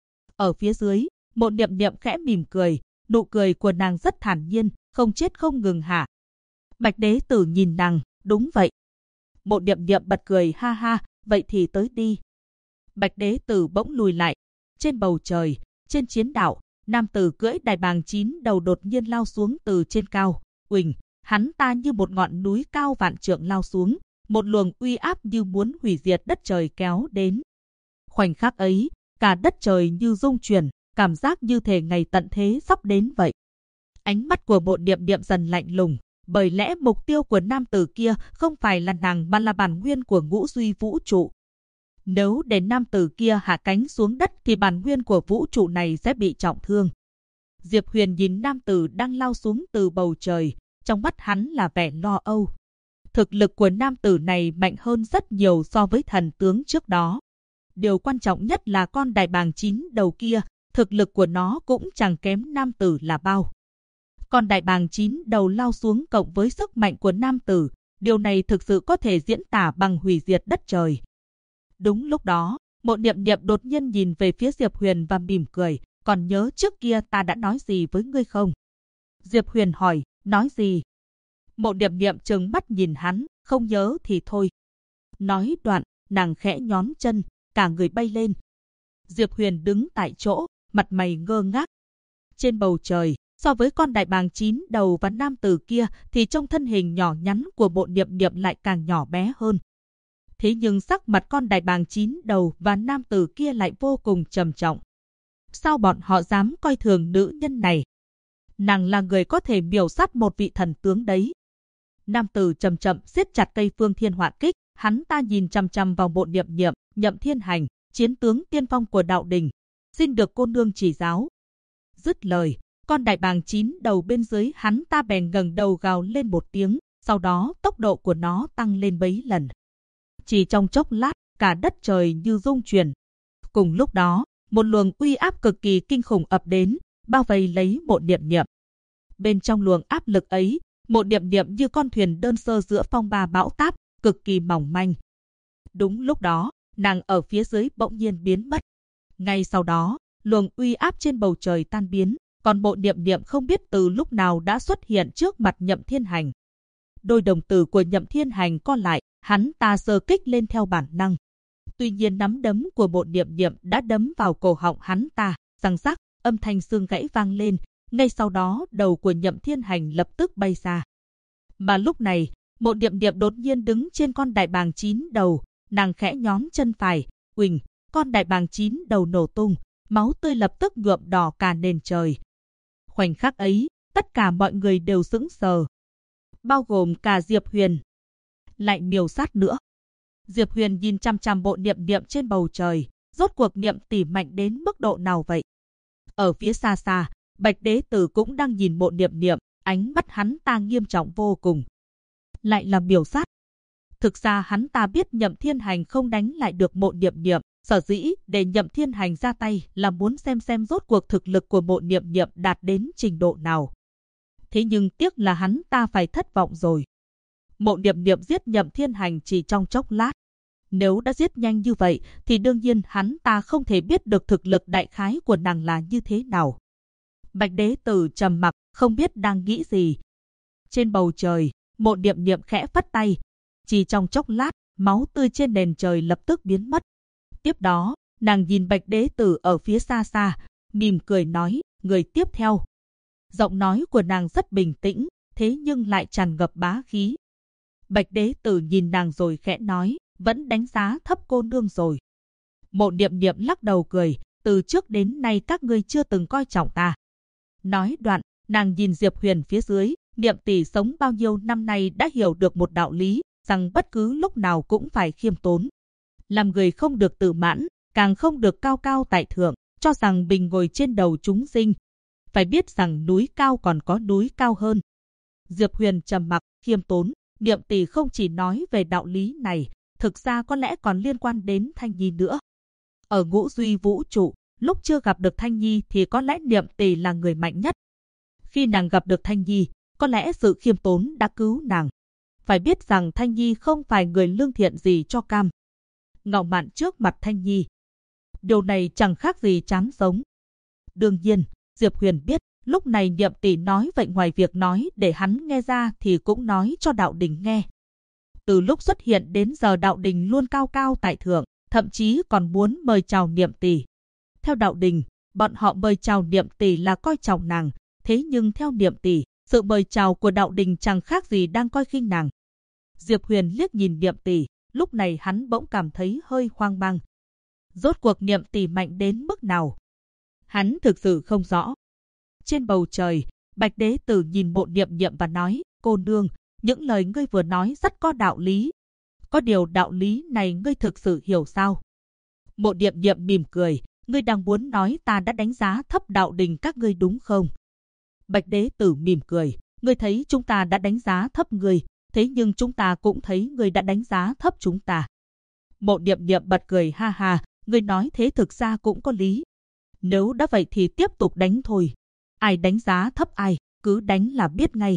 Ở phía dưới, Mộ Điệp Điệp khẽ mỉm cười, nụ cười của nàng rất thản nhiên, không chết không ngừng hả? Bạch Đế Tử nhìn nàng, đúng vậy. Mộ Điệp Điệp bật cười ha ha, vậy thì tới đi. Bạch Đế Tử bỗng lùi lại. Trên bầu trời, trên chiến đạo, nam tử cưỡi đại bàng 9 đầu đột nhiên lao xuống từ trên cao. Uỳnh, hắn ta như một ngọn núi cao vạn trượng lao xuống, một luồng uy áp như muốn hủy diệt đất trời kéo đến. Khoảnh khắc ấy, cả đất trời như rung chuyển, cảm giác như thể ngày tận thế sắp đến vậy. Ánh mắt của Mộ Điệp Điệp dần lạnh lùng, bởi lẽ mục tiêu của nam tử kia không phải là nàng mà là bản nguyên của ngũ duy vũ trụ. Nếu để nam tử kia hạ cánh xuống đất thì bản nguyên của vũ trụ này sẽ bị trọng thương. Diệp Huyền nhìn nam tử đang lao xuống từ bầu trời, trong mắt hắn là vẻ lo âu. Thực lực của nam tử này mạnh hơn rất nhiều so với thần tướng trước đó. Điều quan trọng nhất là con đại bàng 9 đầu kia, thực lực của nó cũng chẳng kém nam tử là bao. Con đại bàng 9 đầu lao xuống cộng với sức mạnh của nam tử, điều này thực sự có thể diễn tả bằng hủy diệt đất trời. Đúng lúc đó, Mộ Điệp Điệp đột nhiên nhìn về phía Diệp Huyền và mỉm cười, còn nhớ trước kia ta đã nói gì với ngươi không? Diệp Huyền hỏi, nói gì? Mộ Điệp Điệp trừng mắt nhìn hắn, không nhớ thì thôi. Nói đoạn, nàng khẽ nhón chân, cả người bay lên. Diệp Huyền đứng tại chỗ, mặt mày ngơ ngác. Trên bầu trời, so với con đại bàng 9 đầu và nam tử kia thì trong thân hình nhỏ nhắn của Mộ Điệp Điệp lại càng nhỏ bé hơn. Thế nhưng sắc mặt con đại bàng 9 đầu và nam tử kia lại vô cùng trầm trọng. Sao bọn họ dám coi thường nữ nhân này? Nàng là người có thể miểu sát một vị thần tướng đấy. Nam tử chậm chậm siết chặt cây phương thiên hỏa kích, hắn ta nhìn chằm chằm vào Mộ Điệp Điệp, Nhậm Thiên Hành, chiến tướng tiên phong của đạo đình, xin được cô nương chỉ giáo. Dứt lời, con đại bàng 9 đầu bên dưới hắn ta bèn ngẩng đầu gào lên một tiếng, sau đó tốc độ của nó tăng lên mấy lần. Chỉ trong chốc lát, cả đất trời như rung chuyển. Cùng lúc đó, một luồng uy áp cực kỳ kinh khủng ập đến, bao vây lấy Mộ Điệp Điệp. Bên trong luồng áp lực ấy, Mộ Điệp Điệp như con thuyền đơn sơ giữa phong ba bão táp, cực kỳ mỏng manh. Đúng lúc đó, nàng ở phía dưới bỗng nhiên biến mất. Ngay sau đó, luồng uy áp trên bầu trời tan biến, còn Mộ Điệp Điệp không biết từ lúc nào đã xuất hiện trước mặt Nhậm Thiên Hành. Đôi đồng tử của Nhậm Thiên Hành co lại, hắn ta giơ kích lên theo bản năng. Tuy nhiên nắm đấm của Mộ Điệp Điệp đã đấm vào cổ họng hắn ta, răng rắc, âm thanh xương gãy vang lên, ngay sau đó đầu của Nhậm Thiên Hành lập tức bay ra. Mà lúc này, Mộ Điệp Điệp đột nhiên đứng trên con đại bàng 9 đầu, nàng khẽ nhón chân phải, uỳnh, con đại bàng 9 đầu nổ tung, máu tươi lập tức nhuộm đỏ cả nền trời. Khoảnh khắc ấy, tất cả mọi người đều sững sờ, bao gồm cả Diệp Huyền. Lại miểu sát nữa. Diệp Huyền nhìn chằm chằm Mộ Điệp Điệp trên bầu trời, rốt cuộc Niệm tỷ mạnh đến mức độ nào vậy? Ở phía xa xa, Bạch Đế Tử cũng đang nhìn Mộ Niệm Niệm, ánh mắt hắn ta nghiêm trọng vô cùng. Lại là miểu sát. Thực ra hắn ta biết Nhậm Thiên Hành không đánh lại được Mộ Niệm Niệm, sở dĩ để Nhậm Thiên Hành ra tay là muốn xem rốt cuộc thực lực của Mộ Niệm Niệm đạt đến trình độ nào. Thế nhưng tiếc là hắn ta phải thất vọng rồi. Mộ Niệm Niệm giết Nhậm Thiên Hành chỉ trong chốc lát. Nếu đã giết nhanh như vậy thì đương nhiên hắn ta không thể biết được thực lực đại khái của nàng là như thế nào. Bạch Đế Tử trầm mặc, không biết đang nghĩ gì. Trên bầu trời, Mộ Niệm Niệm khẽ phất tay. Chỉ trong chốc lát, máu tươi trên nền trời lập tức biến mất. Tiếp đó, nàng nhìn Bạch Đế Tử ở phía xa xa, mỉm cười nói, người tiếp theo. Giọng nói của nàng rất bình tĩnh, thế nhưng lại tràn ngập bá khí. Bạch Đế Tử nhìn nàng rồi khẽ nói, vẫn đánh giá thấp cô nương rồi. Mộ Niệm Niệm lắc đầu cười, từ trước đến nay các ngươi chưa từng coi trọng ta. Nói đoạn, nàng nhìn Diệp Huyền phía dưới, Niệm tỷ sống bao nhiêu năm nay đã hiểu được một đạo lý, rằng bất cứ lúc nào cũng phải khiêm tốn. Làm người không được tự mãn, càng không được cao cao tại thượng, cho rằng mình ngồi trên đầu chúng sinh. Phải biết rằng núi cao còn có núi cao hơn. Diệp Huyền trầm mặc, khiêm tốn, Niệm tỷ không chỉ nói về đạo lý này, thực ra có lẽ còn liên quan đến Thanh Nhi nữa. Ở ngũ duy vũ trụ, lúc chưa gặp được Thanh Nhi thì có lẽ Niệm tỷ là người mạnh nhất. Khi nàng gặp được Thanh Nhi, có lẽ sự khiêm tốn đã cứu nàng. Phải biết rằng Thanh Nhi không phải người lương thiện gì cho cam. Ngạo mạn trước mặt Thanh Nhi. Điều này chẳng khác gì chán sống. Đương nhiên, Diệp Huyền biết, lúc này Niệm tỷ nói vậy ngoài việc nói để hắn nghe ra thì cũng nói cho Đạo Đình nghe. Từ lúc xuất hiện đến giờ Đạo Đình luôn cao cao tại thượng, thậm chí còn muốn mời chào Niệm tỷ. Theo Đạo Đình, bọn họ mời chào Niệm tỷ là coi trọng nàng, thế nhưng theo Niệm tỷ, sự mời chào của Đạo Đình chẳng khác gì đang coi khinh nàng. Diệp Huyền liếc nhìn Niệm tỷ, lúc này hắn bỗng cảm thấy hơi hoang mang. Rốt cuộc Niệm tỷ mạnh đến mức nào? Hắn thực sự không rõ. Trên bầu trời, Bạch Đế Tử nhìn Mộ Niệm Niệm và nói, cô nương, những lời ngươi vừa nói rất có đạo lý. Có điều đạo lý này ngươi thực sự hiểu sao? Mộ Niệm Niệm mỉm cười, ngươi đang muốn nói ta đã đánh giá thấp Đạo Đình các ngươi đúng không? Bạch Đế Tử mỉm cười, ngươi thấy chúng ta đã đánh giá thấp ngươi, thế nhưng chúng ta cũng thấy ngươi đã đánh giá thấp chúng ta. Mộ Niệm Niệm bật cười ha ha, ngươi nói thế thực ra cũng có lý. Nếu đã vậy thì tiếp tục đánh thôi. Ai đánh giá thấp ai, cứ đánh là biết ngay.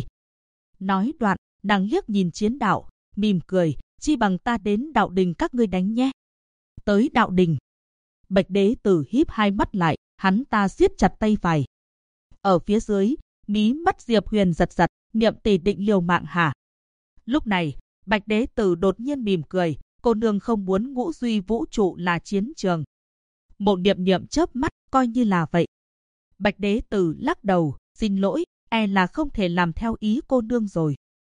Nói đoạn, nàng liếc nhìn Chiến Đạo, mỉm cười, chi bằng ta đến Đạo Đình các ngươi đánh nhé. Tới Đạo Đình. Bạch Đế Tử híp hai mắt lại, hắn ta siết chặt tay phải. Ở phía dưới, mí mắt Diệp Huyền giật giật, Niệm tỷ định liều mạng hả? Lúc này, Bạch Đế Tử đột nhiên mỉm cười, cô nương không muốn ngũ duy vũ trụ là chiến trường. Mộ Niệm Niệm chớp mắt, coi như là vậy. Bạch Đế Tử lắc đầu, xin lỗi, e là không thể làm theo ý cô nương rồi.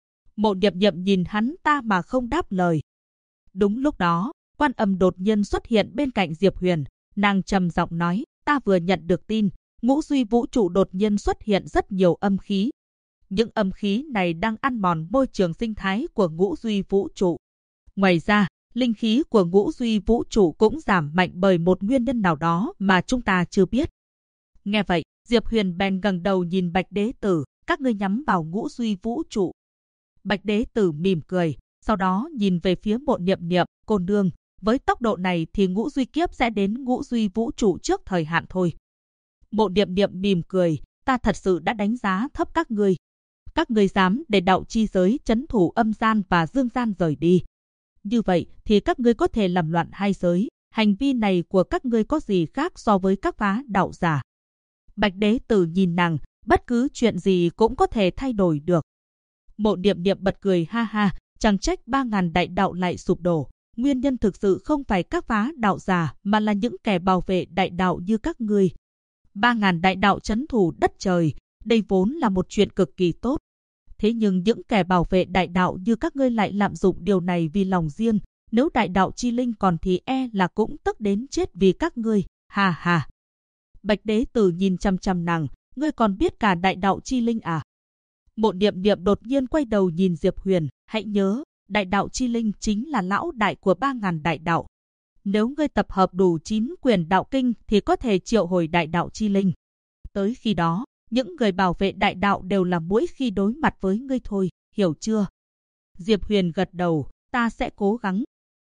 Mộ Niệm Niệm nhìn hắn ta mà không đáp lời. Đúng lúc đó, Quan Âm đột nhiên xuất hiện bên cạnh Diệp Huyền, nàng trầm giọng nói, ta vừa nhận được tin, ngũ duy vũ trụ đột nhiên xuất hiện rất nhiều âm khí. Những âm khí này đang ăn mòn môi trường sinh thái của ngũ duy vũ trụ. Ngoài ra, linh khí của ngũ duy vũ trụ cũng giảm mạnh bởi một nguyên nhân nào đó mà chúng ta chưa biết. Nghe vậy, Diệp Huyền bèn ngẩng đầu nhìn Bạch Đế Tử, các ngươi nhắm vào ngũ duy vũ trụ. Bạch Đế Tử mỉm cười, sau đó nhìn về phía Mộ Niệm Niệm, cô nương, với tốc độ này thì ngũ duy kiếp sẽ đến ngũ duy vũ trụ trước thời hạn thôi. Mộ Niệm Niệm mỉm cười, ta thật sự đã đánh giá thấp các ngươi. Các ngươi dám để đạo chi giới trấn thủ âm gian và dương gian rời đi. Như vậy thì các ngươi có thể làm loạn hai giới. Hành vi này của các ngươi có gì khác so với các phá đạo giả? Bạch Đế Tử nhìn nàng, bất cứ chuyện gì cũng có thể thay đổi được. Mộ Niệm Niệm bật cười ha ha, chẳng trách 3.000 đại đạo lại sụp đổ. Nguyên nhân thực sự không phải các phá đạo giả mà là những kẻ bảo vệ đại đạo như các ngươi. 3.000 đại đạo trấn thủ đất trời, đây vốn là một chuyện cực kỳ tốt. Thế nhưng những kẻ bảo vệ đại đạo như các ngươi lại lạm dụng điều này vì lòng riêng. Nếu đại đạo chi linh còn thì e là cũng tức đến chết vì các ngươi. Hà hà. Bạch Đế Tử nhìn chăm chăm nàng, ngươi còn biết cả đại đạo chi linh à? Mộ Niệm Niệm đột nhiên quay đầu nhìn Diệp Huyền, hãy nhớ, đại đạo chi linh chính là lão đại của 3.000 đại đạo. Nếu ngươi tập hợp đủ 9 quyền đạo kinh thì có thể triệu hồi đại đạo chi linh. Tới khi đó, những người bảo vệ đại đạo đều là muỗi khi đối mặt với ngươi thôi, hiểu chưa? Diệp Huyền gật đầu, ta sẽ cố gắng.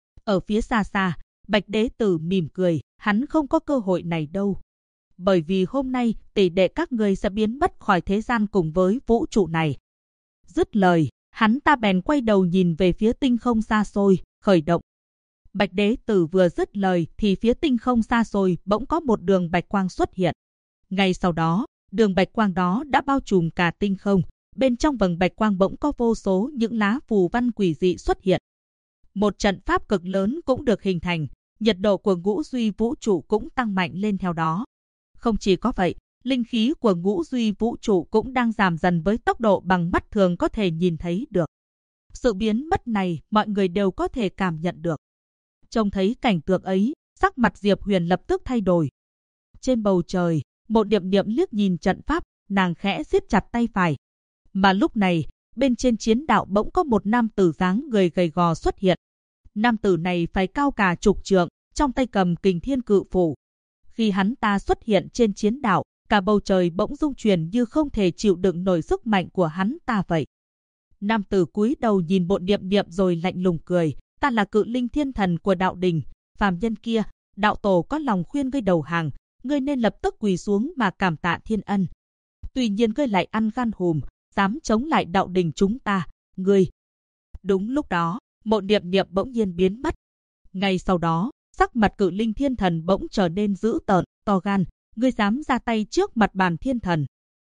Ở phía xa xa, Bạch Đế Tử mỉm cười, hắn không có cơ hội này đâu. Bởi vì hôm nay tỷ đệ các ngươi sẽ biến mất khỏi thế gian cùng với vũ trụ này. Dứt lời, hắn ta bèn quay đầu nhìn về phía tinh không xa xôi, khởi động. Bạch Đế Tử vừa dứt lời thì phía tinh không xa xôi bỗng có một đường bạch quang xuất hiện. Ngay sau đó, đường bạch quang đó đã bao trùm cả tinh không. Bên trong vầng bạch quang bỗng có vô số những lá phù văn quỷ dị xuất hiện. Một trận pháp cực lớn cũng được hình thành, nhiệt độ của ngũ duy vũ trụ cũng tăng mạnh lên theo đó. Không chỉ có vậy, linh khí của ngũ duy vũ trụ cũng đang giảm dần với tốc độ bằng mắt thường có thể nhìn thấy được. Sự biến mất này mọi người đều có thể cảm nhận được. Trông thấy cảnh tượng ấy, sắc mặt Diệp Huyền lập tức thay đổi. Trên bầu trời, một Điềm Điềm liếc nhìn trận pháp, nàng khẽ siết chặt tay phải. Mà lúc này, bên trên chiến đạo bỗng có một nam tử dáng người gầy gò xuất hiện. Nam tử này phải cao cả chục trượng, trong tay cầm Kình Thiên Cự Phủ. Khi hắn ta xuất hiện trên chiến đạo, cả bầu trời bỗng rung chuyển như không thể chịu đựng nổi sức mạnh của hắn ta vậy. Nam tử cúi đầu nhìn bộ Điềm Điềm rồi lạnh lùng cười, ta là Cự Linh Thiên Thần của đạo đình, phàm nhân kia, đạo tổ có lòng khuyên ngươi đầu hàng, ngươi nên lập tức quỳ xuống mà cảm tạ thiên ân. Tuy nhiên ngươi lại ăn gan hùm, dám chống lại đạo đình chúng ta, ngươi. Đúng lúc đó, một Điềm Điềm bỗng nhiên biến mất. Ngay sau đó, sắc mặt Cự Linh Thiên Thần bỗng trở nên dữ tợn, to gan, ngươi dám ra tay trước mặt bàn thiên thần.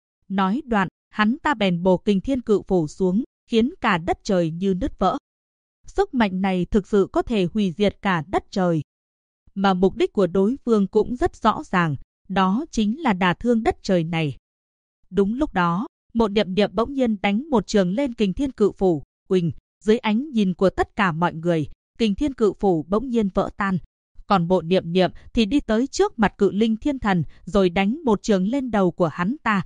Nói đoạn, hắn ta bèn bổ Kình Thiên Cự Phủ xuống, khiến cả đất trời như nứt vỡ. Sức mạnh này thực sự có thể hủy diệt cả đất trời. Mà mục đích của đối phương cũng rất rõ ràng, đó chính là đả thương đất trời này. Đúng lúc đó, một Điềm Điềm bỗng nhiên đánh một trường lên Kình Thiên Cự Phủ, uỳnh, dưới ánh nhìn của tất cả mọi người, Kình Thiên Cự Phủ bỗng nhiên vỡ tan. Còn bộ Điềm Điềm thì đi tới trước mặt Cự Linh Thiên Thần rồi đánh một trường lên đầu của hắn ta,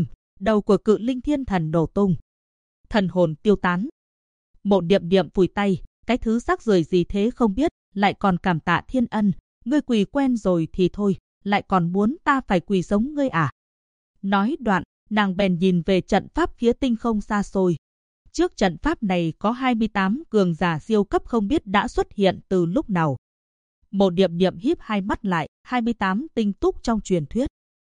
đầu của Cự Linh Thiên Thần nổ tung. Thần hồn tiêu tán. Một Điềm Điềm phủi tay, cái thứ rác rưởi gì thế không biết, lại còn cảm tạ thiên ân, ngươi quỳ quen rồi thì thôi, lại còn muốn ta phải quỳ giống ngươi à? Nói đoạn, nàng bèn nhìn về trận pháp phía tinh không xa xôi. Trước trận pháp này có 28 cường giả siêu cấp không biết đã xuất hiện từ lúc nào. Một Điềm Điềm híp hai mắt lại, 28 tinh túc trong truyền thuyết.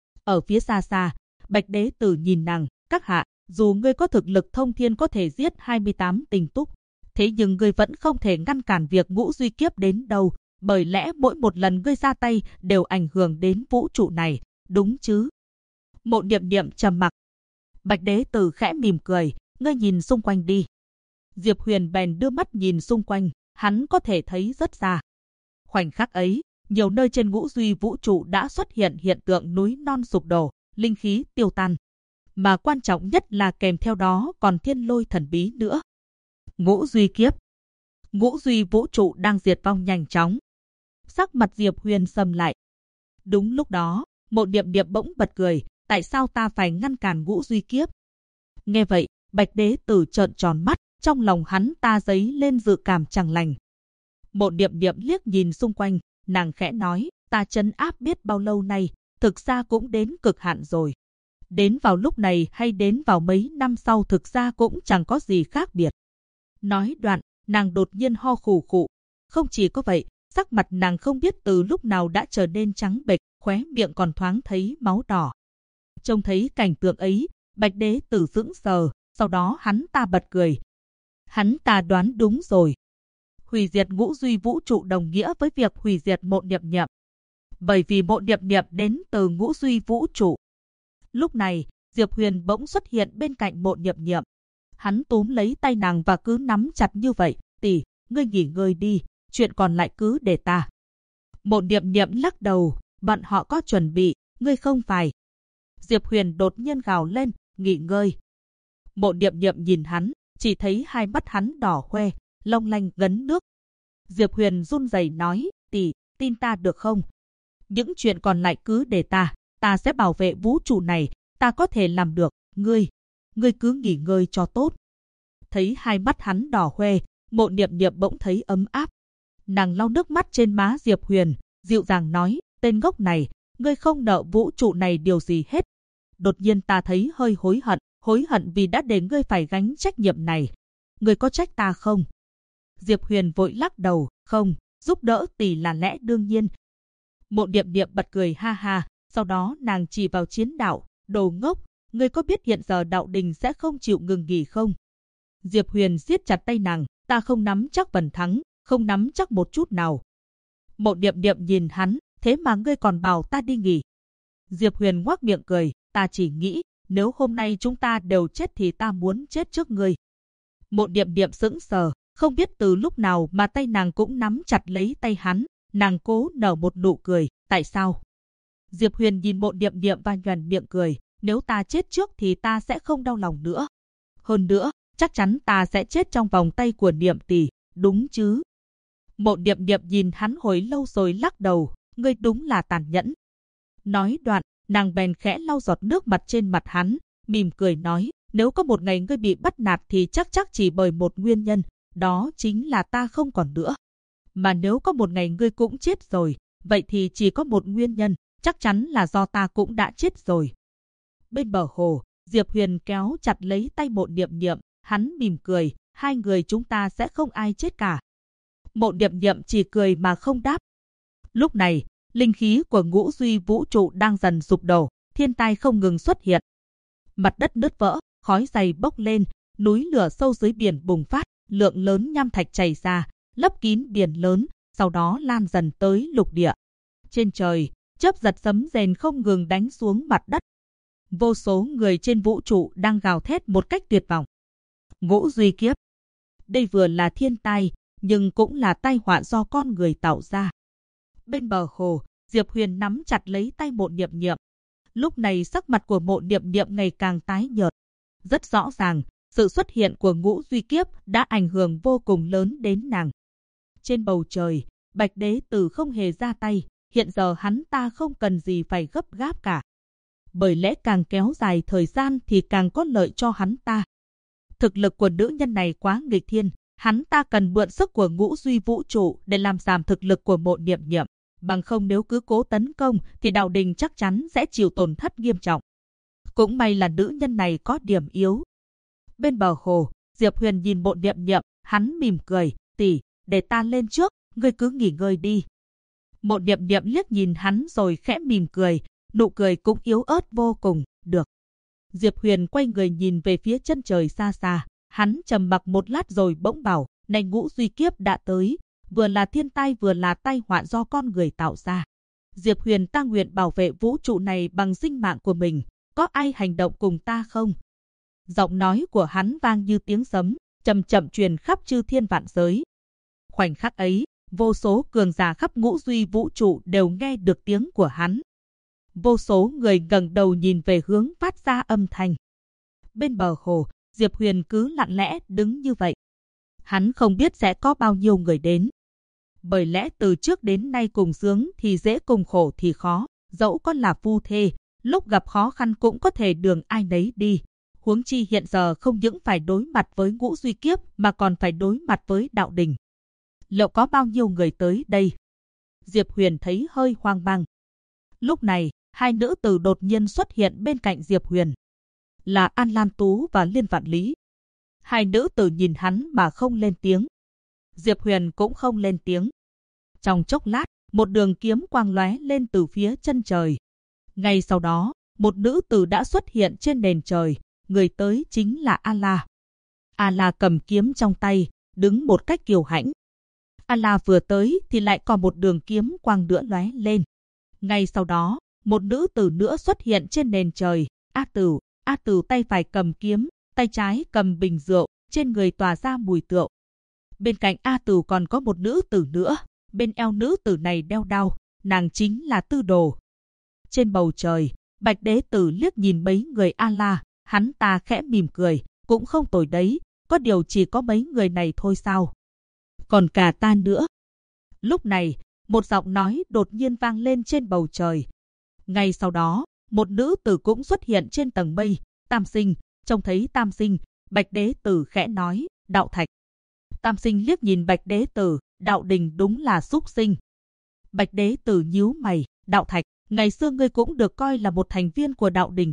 Ở phía xa xa, Bạch Đế Tử nhìn nàng, các hạ, dù ngươi có thực lực thông thiên có thể giết 28 tinh túc, thế nhưng ngươi vẫn không thể ngăn cản việc ngũ duy kiếp đến đâu, bởi lẽ mỗi một lần ngươi ra tay đều ảnh hưởng đến vũ trụ này, đúng chứ? Một Điềm Điềm trầm mặc. Bạch Đế Tử khẽ mỉm cười, ngươi nhìn xung quanh đi. Diệp Huyền bèn đưa mắt nhìn xung quanh, hắn có thể thấy rất xa. Khoảnh khắc ấy, nhiều nơi trên ngũ duy vũ trụ đã xuất hiện hiện tượng núi non sụp đổ, linh khí tiêu tan. Mà quan trọng nhất là kèm theo đó còn thiên lôi thần bí nữa. Ngũ duy kiếp. Ngũ duy vũ trụ đang diệt vong nhanh chóng. Sắc mặt Diệp Huyền sầm lại. Đúng lúc đó, một Điềm Điềm bỗng bật cười, tại sao ta phải ngăn cản ngũ duy kiếp? Nghe vậy, Bạch Đế Tử trợn tròn mắt, trong lòng hắn ta dấy lên dự cảm chẳng lành. Một Điềm Điềm liếc nhìn xung quanh, nàng khẽ nói, ta trấn áp biết bao lâu nay, thực ra cũng đến cực hạn rồi. Đến vào lúc này hay đến vào mấy năm sau thực ra cũng chẳng có gì khác biệt. Nói đoạn, nàng đột nhiên ho khủ khụ. Không chỉ có vậy, sắc mặt nàng không biết từ lúc nào đã trở nên trắng bệch, khóe miệng còn thoáng thấy máu đỏ. Trông thấy cảnh tượng ấy, Bạch Đế Tử sững sờ, sau đó hắn ta bật cười. Hắn ta đoán đúng rồi. Hủy diệt ngũ duy vũ trụ đồng nghĩa với việc hủy diệt một Điềm Điềm. Bởi vì một Điềm Điềm đến từ ngũ duy vũ trụ. Lúc này, Diệp Huyền bỗng xuất hiện bên cạnh một Điềm Điềm. Hắn túm lấy tay nàng và cứ nắm chặt như vậy, tỷ, ngươi nghỉ ngơi đi, chuyện còn lại cứ để ta. Một Điềm Điềm lắc đầu, bọn họ có chuẩn bị, ngươi không phải. Diệp Huyền đột nhiên gào lên, nghỉ ngơi. Một Điềm Điềm nhìn hắn, chỉ thấy hai mắt hắn đỏ hoe, long lanh ngấn nước. Diệp Huyền run rẩy nói, tỷ, tin ta được không? Những chuyện còn lại cứ để ta sẽ bảo vệ vũ trụ này, ta có thể làm được, ngươi cứ nghỉ ngơi cho tốt. Thấy hai mắt hắn đỏ hoe, một Điềm Điềm bỗng thấy ấm áp. Nàng lau nước mắt trên má Diệp Huyền, dịu dàng nói, tên ngốc này, ngươi không nợ vũ trụ này điều gì hết. đột nhiên ta thấy hơi hối hận vì đã để ngươi phải gánh trách nhiệm này. Ngươi có trách ta không? Diệp Huyền vội lắc đầu, không, giúp đỡ tỷ là lẽ đương nhiên. Mộ Điệp Điệp bật cười ha ha, sau đó nàng chỉ vào Chiến Đạo, đồ ngốc, ngươi có biết hiện giờ Đạo Đình sẽ không chịu ngừng nghỉ không? Diệp Huyền siết chặt tay nàng, ta không nắm chắc phần thắng, không nắm chắc một chút nào. Mộ Điệp Điệp nhìn hắn, thế mà ngươi còn bảo ta đi nghỉ. Diệp Huyền ngoác miệng cười, ta chỉ nghĩ, nếu hôm nay chúng ta đều chết thì ta muốn chết trước ngươi. Mộ Điệp Điệp sững sờ, không biết từ lúc nào mà tay nàng cũng nắm chặt lấy tay hắn, nàng cố nở một nụ cười, tại sao? Diệp Huyền nhìn Mộ Điệp Điệp và nhoẻn miệng cười, nếu ta chết trước thì ta sẽ không đau lòng nữa. Hơn nữa, chắc chắn ta sẽ chết trong vòng tay của Niệm tỷ, đúng chứ? Mộ Điệp Điệp nhìn hắn hồi lâu rồi lắc đầu, ngươi đúng là tàn nhẫn. Nói đoạn, nàng bèn khẽ lau giọt nước mặt trên mặt hắn, mỉm cười nói, nếu có một ngày ngươi bị bắt nạt thì chắc chỉ bởi một nguyên nhân, đó chính là ta không còn nữa. Mà nếu có một ngày ngươi cũng chết rồi, vậy thì chỉ có một nguyên nhân, chắc chắn là do ta cũng đã chết rồi. Bên bờ hồ, Diệp Huyền kéo chặt lấy tay Mộ Điệp Điệp, hắn mỉm cười, hai người chúng ta sẽ không ai chết cả. Mộ Điệp Điệp chỉ cười mà không đáp. Lúc này, linh khí của Ngũ Duy vũ trụ đang dần sụp đổ, thiên tai không ngừng xuất hiện. Mặt đất nứt vỡ, khói dày bốc lên, núi lửa sâu dưới biển bùng phát, lượng lớn nham thạch chảy ra, lấp kín biển lớn, sau đó lan dần tới lục địa. Trên trời, chớp giật sấm rền không ngừng đánh xuống mặt đất. Vô số người trên vũ trụ đang gào thét một cách tuyệt vọng. Ngũ Duy kiếp. Đây vừa là thiên tai, nhưng cũng là tai họa do con người tạo ra. Bên bờ hồ, Diệp Huyền nắm chặt lấy tay Mộ Điệp Điệp. Lúc này sắc mặt của Mộ Điệp Điệp ngày càng tái nhợt. Rất rõ ràng, sự xuất hiện của Ngũ Duy kiếp đã ảnh hưởng vô cùng lớn đến nàng. Trên bầu trời, Bạch Đế Tử không hề ra tay, hiện giờ hắn ta không cần gì phải gấp gáp cả. Bởi lẽ càng kéo dài thời gian thì càng có lợi cho hắn ta. Thực lực của nữ nhân này quá nghịch thiên, hắn ta cần mượn sức của Ngũ Duy vũ trụ để làm giảm thực lực của Mộ Điệp Điệp. Bằng không nếu cứ cố tấn công thì Đạo Đình chắc chắn sẽ chịu tổn thất nghiêm trọng. Cũng may là nữ nhân này có điểm yếu. Bên bờ hồ, Diệp Huyền nhìn Mộ Điệp Điệp, hắn mỉm cười, tỷ, để ta lên trước, ngươi cứ nghỉ ngơi đi. Mộ Điệp Điệp liếc nhìn hắn rồi khẽ mỉm cười, nụ cười cũng yếu ớt vô cùng, được. Diệp Huyền quay người nhìn về phía chân trời xa xa, hắn trầm mặc một lát rồi bỗng bảo, này Ngũ Duy kiếp đã tới, vừa là thiên tai vừa là tai họa do con người tạo ra. Diệp Huyền ta nguyện bảo vệ vũ trụ này bằng sinh mạng của mình, có ai hành động cùng ta không? Giọng nói của hắn vang như tiếng sấm, chậm chậm truyền khắp chư thiên vạn giới. Khoảnh khắc ấy, vô số cường giả khắp Ngũ Duy vũ trụ đều nghe được tiếng của hắn. Vô số người ngẩng đầu nhìn về hướng phát ra âm thanh. Bên bờ hồ, Diệp Huyền cứ lặng lẽ đứng như vậy. Hắn không biết sẽ có bao nhiêu người đến. Bởi lẽ từ trước đến nay cùng sướng thì dễ cùng khổ thì khó, dẫu có là phu thê, lúc gặp khó khăn cũng có thể đường ai nấy đi. Huống chi hiện giờ không những phải đối mặt với Ngũ Duy kiếp mà còn phải đối mặt với Đạo Đình. Liệu có bao nhiêu người tới đây? Diệp Huyền thấy hơi hoang mang. Lúc này, hai nữ tử đột nhiên xuất hiện bên cạnh Diệp Huyền. Là An Lan Tú và Liên Vạn Lý. Hai nữ tử nhìn hắn mà không lên tiếng. Diệp Huyền cũng không lên tiếng. Trong chốc lát, một đường kiếm quang lóe lên từ phía chân trời. Ngay sau đó, một nữ tử đã xuất hiện trên nền trời, người tới chính là A-la. A-la cầm kiếm trong tay, đứng một cách kiêu hãnh. A-la vừa tới thì lại còn một đường kiếm quang nữa lóe lên. Ngay sau đó, một nữ tử nữa xuất hiện trên nền trời, A Tử. A Tử tay phải cầm kiếm, tay trái cầm bình rượu, trên người tỏa ra mùi rượu. Bên cạnh A Tử còn có một nữ tử nữa, bên eo nữ tử này đeo đao, nàng chính là Tư Đồ. Trên bầu trời, Bạch Đế Tử liếc nhìn mấy người A-la, hắn ta khẽ mỉm cười, cũng không tồi đấy, có điều chỉ có mấy người này thôi sao? Còn cả ta nữa. Lúc này, một giọng nói đột nhiên vang lên trên bầu trời. Ngay sau đó, một nữ tử cũng xuất hiện trên tầng mây, Tam Sinh. Trông thấy Tam Sinh, Bạch Đế Tử khẽ nói, Đạo Thạch. Tam Sinh liếc nhìn Bạch Đế Tử, Đạo Đình đúng là súc sinh. Bạch Đế Tử nhíu mày, Đạo Thạch, ngày xưa ngươi cũng được coi là một thành viên của Đạo Đình ta,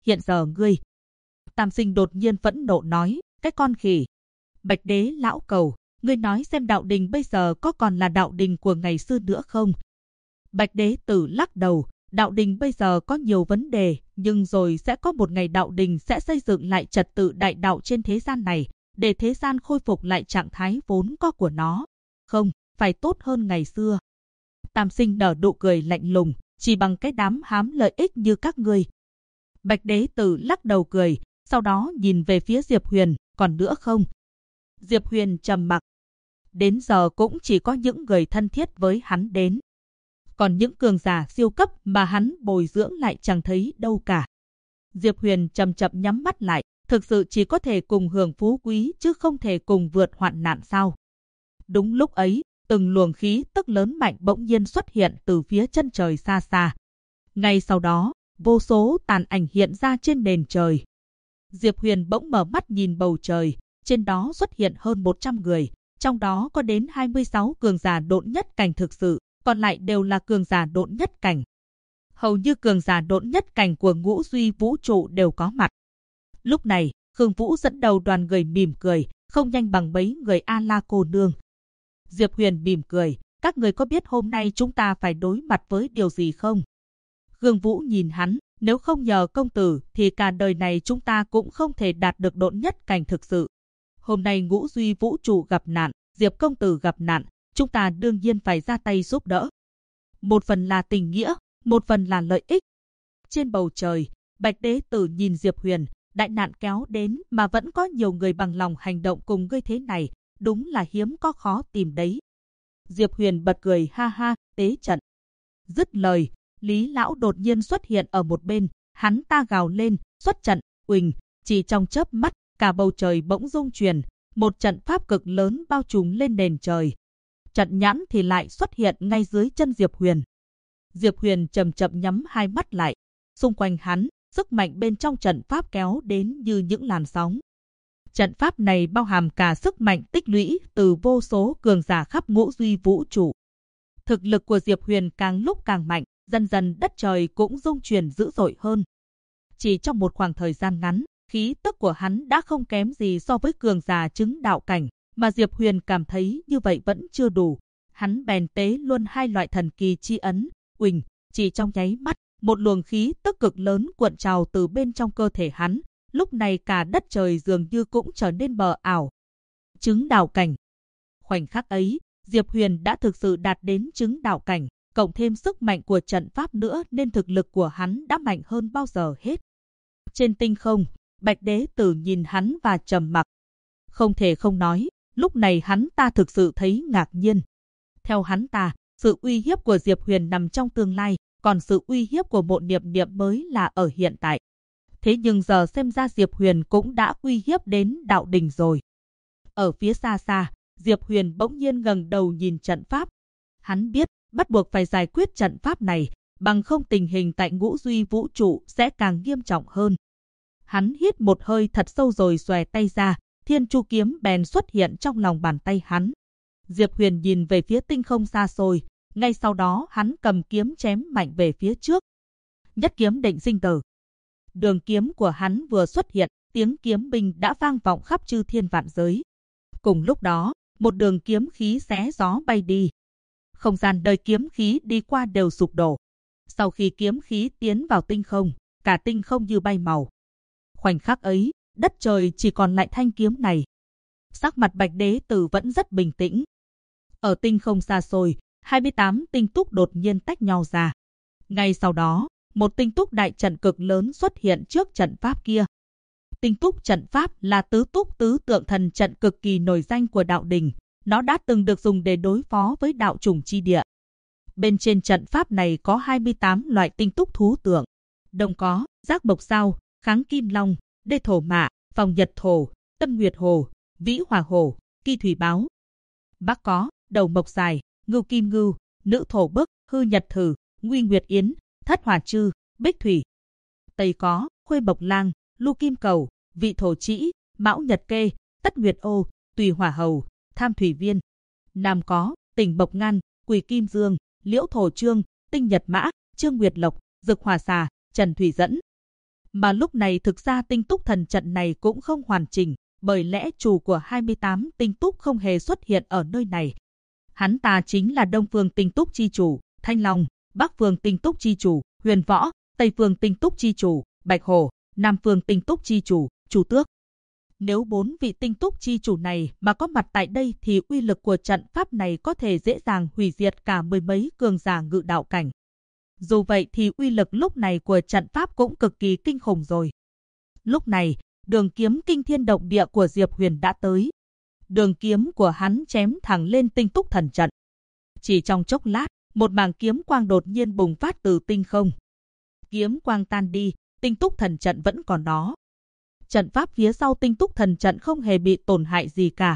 hiện giờ ngươi. Tam Sinh đột nhiên phẫn nộ nói, cái con khỉ. Bạch Đế lão cầu, ngươi nói xem đạo đình bây giờ có còn là đạo đình của ngày xưa nữa không? Bạch Đế Tử lắc đầu, đạo đình bây giờ có nhiều vấn đề, nhưng rồi sẽ có một ngày đạo đình sẽ xây dựng lại trật tự đại đạo trên thế gian này, để thế gian khôi phục lại trạng thái vốn có của nó. Không, phải tốt hơn ngày xưa. Tam Sinh nở nụ cười lạnh lùng, chỉ bằng cái đám hám lợi ích như các ngươi. Bạch Đế Tử lắc đầu cười, sau đó nhìn về phía Diệp Huyền, còn nữa không? Diệp Huyền trầm mặc. Đến giờ cũng chỉ có những người thân thiết với hắn đến. Còn những cường giả siêu cấp mà hắn bồi dưỡng lại chẳng thấy đâu cả. Diệp Huyền chậm chậm nhắm mắt lại, thực sự chỉ có thể cùng hưởng phú quý chứ không thể cùng vượt hoạn nạn sao? Đúng lúc ấy, từng luồng khí tức lớn mạnh bỗng nhiên xuất hiện từ phía chân trời xa xa. Ngay sau đó, vô số tàn ảnh hiện ra trên nền trời. Diệp Huyền bỗng mở mắt nhìn bầu trời, trên đó xuất hiện hơn 100 người, trong đó có đến 26 cường giả độn nhất cảnh thực sự, còn lại đều là cường giả độn nhất cảnh. Hầu như cường giả độn nhất cảnh của Ngũ Duy Vũ Trụ đều có mặt. Lúc này, Khương Vũ dẫn đầu đoàn người mỉm cười, không nhanh bằng mấy người A-la cô nương. Diệp Huyền mỉm cười, các người có biết hôm nay chúng ta phải đối mặt với điều gì không? Khương Vũ nhìn hắn, nếu không nhờ công tử thì cả đời này chúng ta cũng không thể đạt được độn nhất cảnh thực sự. Hôm nay Ngũ Duy Vũ Trụ gặp nạn, Diệp công tử gặp nạn, chúng ta đương nhiên phải ra tay giúp đỡ. Một phần là tình nghĩa, một phần là lợi ích. Trên bầu trời, Bạch Đế Tử nhìn Diệp Huyền, đại nạn kéo đến mà vẫn có nhiều người bằng lòng hành động cùng ngươi thế này, đúng là hiếm có khó tìm đấy. Diệp Huyền bật cười ha ha, tế trận. Dứt lời, Lý Lão đột nhiên xuất hiện ở một bên, hắn ta gào lên, xuất trận, uỳnh, chỉ trong chớp mắt, cả bầu trời bỗng rung chuyển, một trận pháp cực lớn bao trùm lên nền trời. Trận nhãn thì lại xuất hiện ngay dưới chân Diệp Huyền. Diệp Huyền chậm chậm nhắm hai mắt lại, xung quanh hắn, sức mạnh bên trong trận pháp kéo đến như những làn sóng. Trận pháp này bao hàm cả sức mạnh tích lũy từ vô số cường giả khắp Ngũ Duy Vũ Trụ. Thực lực của Diệp Huyền càng lúc càng mạnh, dần dần đất trời cũng rung chuyển dữ dội hơn. Chỉ trong một khoảng thời gian ngắn, khí tức của hắn đã không kém gì so với cường giả chứng đạo cảnh, mà Diệp Huyền cảm thấy như vậy vẫn chưa đủ. Hắn bèn tế luôn hai loại thần kỳ chi ấn, uỳnh, chỉ trong nháy mắt, một luồng khí tức cực lớn cuộn trào từ bên trong cơ thể hắn. Lúc này cả đất trời dường như cũng trở nên mờ ảo. Chứng đạo cảnh. Khoảnh khắc ấy, Diệp Huyền đã thực sự đạt đến chứng đạo cảnh, cộng thêm sức mạnh của trận pháp nữa nên thực lực của hắn đã mạnh hơn bao giờ hết. Trên tinh không, Bạch Đế Tử nhìn hắn và trầm mặc. Không thể không nói, lúc này hắn ta thực sự thấy ngạc nhiên. Theo hắn ta, sự uy hiếp của Diệp Huyền nằm trong tương lai, còn sự uy hiếp của Mộ Niệm Niệm mới là ở hiện tại. Thế nhưng giờ xem ra Diệp Huyền cũng đã uy hiếp đến đạo đình rồi. Ở phía xa xa, Diệp Huyền bỗng nhiên ngẩng đầu nhìn trận pháp. Hắn biết, bắt buộc phải giải quyết trận pháp này, bằng không tình hình tại Ngũ Duy Vũ Trụ sẽ càng nghiêm trọng hơn. Hắn hít một hơi thật sâu rồi xòe tay ra, Thiên Chu kiếm bèn xuất hiện trong lòng bàn tay hắn. Diệp Huyền nhìn về phía tinh không xa xôi, ngay sau đó hắn cầm kiếm chém mạnh về phía trước. Nhất kiếm định sinh tử. Đường kiếm của hắn vừa xuất hiện, tiếng kiếm binh đã vang vọng khắp chư thiên vạn giới. Cùng lúc đó, một đường kiếm khí xé gió bay đi. Không gian đời kiếm khí đi qua đều sụp đổ. Sau khi kiếm khí tiến vào tinh không, cả tinh không như bay màu. Khoảnh khắc ấy, đất trời chỉ còn lại thanh kiếm này. Sắc mặt Bạch Đế Tử vẫn rất bình tĩnh. Ở tinh không xa xôi, 28 tinh túc đột nhiên tách nhau ra. Ngay sau đó, một tinh túc đại trận cực lớn xuất hiện trước trận pháp kia. Tinh túc trận pháp là tứ túc tứ tượng thần trận cực kỳ nổi danh của đạo đình. Nó đã từng được dùng để đối phó với đạo chủng chi địa. Bên trên trận pháp này có 28 loại tinh túc thú tượng. Đông có Giác Mộc Sao, Kháng Kim Long, Đê Thổ Mạ, Phòng Nhật Thổ, Tân Nguyệt Hồ, Vĩ Hỏa Hồ, Kỳ Thủy Báo. Bắc có Đầu Mộc Dài, Ngưu Kim Ngưu, Nữ Thổ Bức, Hư Nhật Thử, Nguy Nguyệt Yến, Thất Hỏa Trư, Bích Thủy. Tây có Khuê Bộc Lang, Lu Kim Cầu, Vị Thổ Trĩ, Mão Nhật Kê, Tất Nguyệt Ô, Tùy Hỏa Hầu, Tham Thủy Viên. Nam có Tỉnh Bộc Ngan, Quỳ Kim Dương, Liễu Thổ Trương, Tinh Nhật Mã, Trương Nguyệt Lộc, Dực Hỏa Xà, Trần Thủy Dẫn. Mà lúc này thực ra tinh túc thần trận này cũng không hoàn chỉnh, bởi lẽ chủ của 28 tinh túc không hề xuất hiện ở nơi này. Hắn ta chính là Đông Phương Tinh Túc chi chủ, Thanh Long, Bắc Phương Tinh Túc chi chủ, Huyền Võ, Tây Phương Tinh Túc chi chủ, Bạch Hổ, Nam Phương Tinh Túc chi chủ, Chu Tước. Nếu 4 vị tinh túc chi chủ này mà có mặt tại đây thì uy lực của trận pháp này có thể dễ dàng hủy diệt cả mười mấy cường giả ngự đạo cảnh. Dù vậy thì uy lực lúc này của trận pháp cũng cực kỳ kinh khủng rồi. Lúc này, đường kiếm kinh thiên động địa của Diệp Huyền đã tới. Đường kiếm của hắn chém thẳng lên tinh túc thần trận. Chỉ trong chốc lát, một mảng kiếm quang đột nhiên bùng phát từ tinh không. Kiếm quang tan đi, tinh túc thần trận vẫn còn đó. Trận pháp phía sau tinh túc thần trận không hề bị tổn hại gì cả.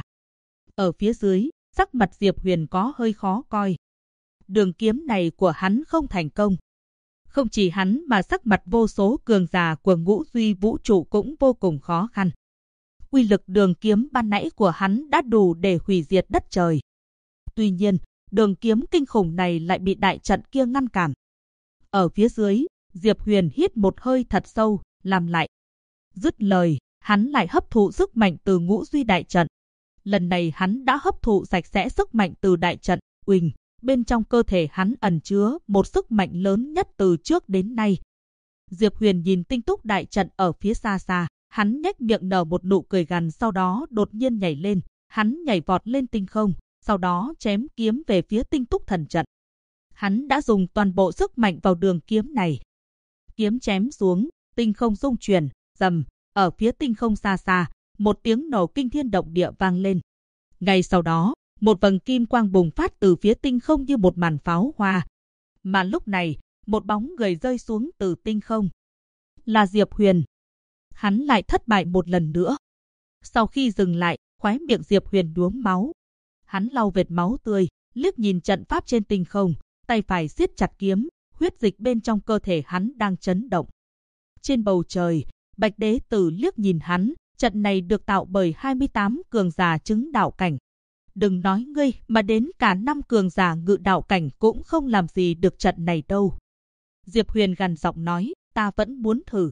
Ở phía dưới, sắc mặt Diệp Huyền có hơi khó coi. Đường kiếm này của hắn không thành công. Không chỉ hắn mà sắc mặt vô số cường giả của ngũ duy vũ trụ cũng vô cùng khó khăn. Uy lực đường kiếm ban nãy của hắn đã đủ để hủy diệt đất trời. Tuy nhiên, đường kiếm kinh khủng này lại bị đại trận kia ngăn cản. Ở phía dưới, Diệp Huyền hít một hơi thật sâu, làm lại. Dứt lời, hắn lại hấp thụ sức mạnh từ ngũ duy đại trận. Lần này hắn đã hấp thụ sạch sẽ sức mạnh từ đại trận, uỳnh. Bên trong cơ thể hắn ẩn chứa một sức mạnh lớn nhất từ trước đến nay. Diệp Huyền nhìn tinh túc đại trận ở phía xa xa, hắn nhếch miệng nở một nụ cười gằn, sau đó đột nhiên nhảy lên, hắn nhảy vọt lên tinh không, sau đó chém kiếm về phía tinh túc thần trận. Hắn đã dùng toàn bộ sức mạnh vào đường kiếm này. Kiếm chém xuống, tinh không rung chuyển, rầm, ở phía tinh không xa xa, một tiếng nổ kinh thiên động địa vang lên. Ngay sau đó, một vầng kim quang bùng phát từ phía tinh không như một màn pháo hoa. Mà lúc này, một bóng người rơi xuống từ tinh không. Là Diệp Huyền. Hắn lại thất bại một lần nữa. Sau khi dừng lại, khóe miệng Diệp Huyền nhuốm máu. Hắn lau vệt máu tươi, liếc nhìn trận pháp trên tinh không, tay phải siết chặt kiếm, huyết dịch bên trong cơ thể hắn đang chấn động. Trên bầu trời, Bạch Đế Tử liếc nhìn hắn, trận này được tạo bởi 28 cường giả chứng đạo cảnh. Đừng nói ngươi mà đến cả 5 cường giả ngự đạo cảnh cũng không làm gì được trận này đâu. Diệp Huyền gằn giọng nói, ta vẫn muốn thử.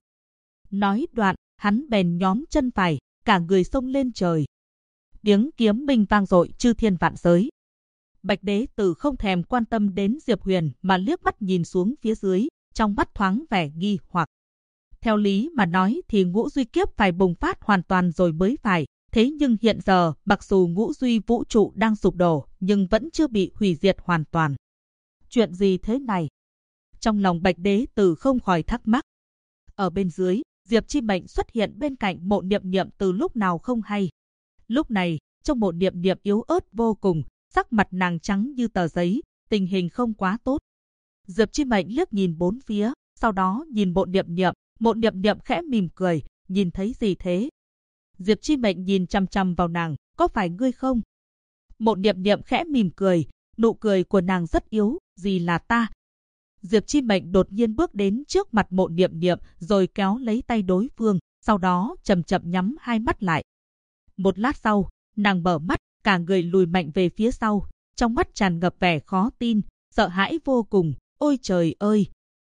Nói đoạn, hắn bèn nhón chân phải, cả người xông lên trời. Tiếng kiếm minh vang dội chư thiên vạn giới. Bạch Đế Tử không thèm quan tâm đến Diệp Huyền mà liếc mắt nhìn xuống phía dưới, trong mắt thoáng vẻ nghi hoặc. Theo lý mà nói thì ngũ duy kiếp phải bùng phát hoàn toàn rồi mới phải. Thế nhưng hiện giờ, mặc dù ngũ duy vũ trụ đang sụp đổ, nhưng vẫn chưa bị hủy diệt hoàn toàn. Chuyện gì thế này? Trong lòng Bạch Đế Tử không khỏi thắc mắc. Ở bên dưới, Diệp Chi Mệnh xuất hiện bên cạnh Mộ Niệm Niệm từ lúc nào không hay. Lúc này, trong Mộ Niệm Niệm yếu ớt vô cùng, sắc mặt nàng trắng như tờ giấy, tình hình không quá tốt. Diệp Chi Mệnh liếc nhìn bốn phía, sau đó nhìn Mộ Niệm Niệm khẽ mỉm cười, nhìn thấy gì thế? Diệp Chi Mệnh nhìn chằm chằm vào nàng, có phải ngươi không? Mộ Niệm Niệm khẽ mỉm cười, nụ cười của nàng rất yếu, gì là ta? Diệp Chi Mệnh đột nhiên bước đến trước mặt Mộ Niệm Niệm rồi kéo lấy tay đối phương, sau đó chậm chậm nhắm hai mắt lại. Một lát sau, nàng mở mắt, cả người lùi mạnh về phía sau, trong mắt tràn ngập vẻ khó tin, sợ hãi vô cùng. Ôi trời ơi!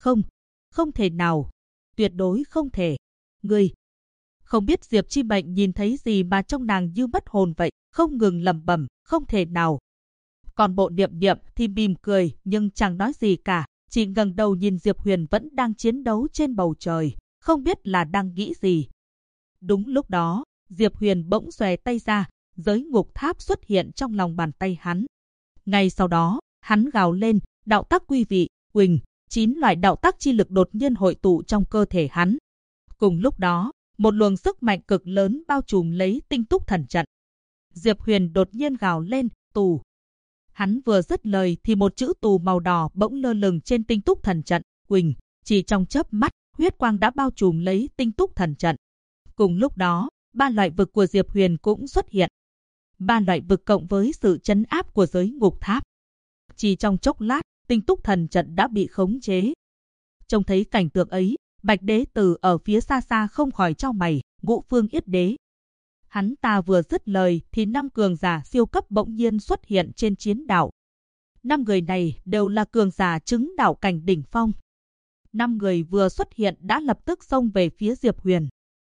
Không thể nào! Tuyệt đối không thể! Ngươi! Không biết Diệp Chi Mệnh nhìn thấy gì mà trong nàng như mất hồn vậy, không ngừng lẩm bẩm, không thể nào. Còn Mộ Niệm Niệm thì mỉm cười nhưng chẳng nói gì cả, chỉ ngẩng đầu nhìn Diệp Huyền vẫn đang chiến đấu trên bầu trời, không biết là đang nghĩ gì. Đúng lúc đó, Diệp Huyền bỗng xòe tay ra, giới ngục tháp xuất hiện trong lòng bàn tay hắn. Ngay sau đó, hắn gào lên, đạo tắc quy vị, huỳnh, 9 loại đạo tắc chi lực đột nhiên hội tụ trong cơ thể hắn. Cùng lúc đó, một luồng sức mạnh cực lớn bao trùm lấy tinh túc thần trận. Diệp Huyền đột nhiên gào lên, tù. Hắn vừa dứt lời thì một chữ tù màu đỏ bỗng lơ lửng trên tinh túc thần trận, huỳnh, chỉ trong chớp mắt, huyết quang đã bao trùm lấy tinh túc thần trận. Cùng lúc đó, 3 loại vực của Diệp Huyền cũng xuất hiện. 3 loại vực cộng với sự trấn áp của giới ngục tháp. Chỉ trong chốc lát, tinh túc thần trận đã bị khống chế. Trông thấy cảnh tượng ấy, Bạch Đế Tử ở phía xa xa không khỏi chau mày, Ngũ Phương Yết Đế. Hắn ta vừa dứt lời thì 5 cường giả siêu cấp bỗng nhiên xuất hiện trên chiến đảo. 5 người này đều là cường giả chứng đạo cảnh đỉnh phong. 5 người vừa xuất hiện đã lập tức xông về phía Diệp Huyền.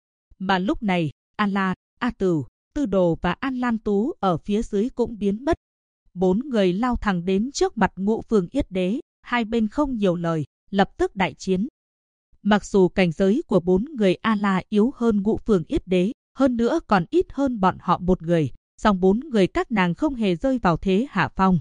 Mà lúc này, A La, A Tử, Tư Đồ và An Lan Tú ở phía dưới cũng biến mất. 4 người lao thẳng đến trước mặt Ngũ Phương Yết Đế, hai bên không nhiều lời, lập tức đại chiến. Mặc dù cảnh giới của 4 người A La yếu hơn Ngũ Phương Yết Đế, hơn nữa còn ít hơn bọn họ một người, song 4 người các nàng không hề rơi vào thế hạ phong.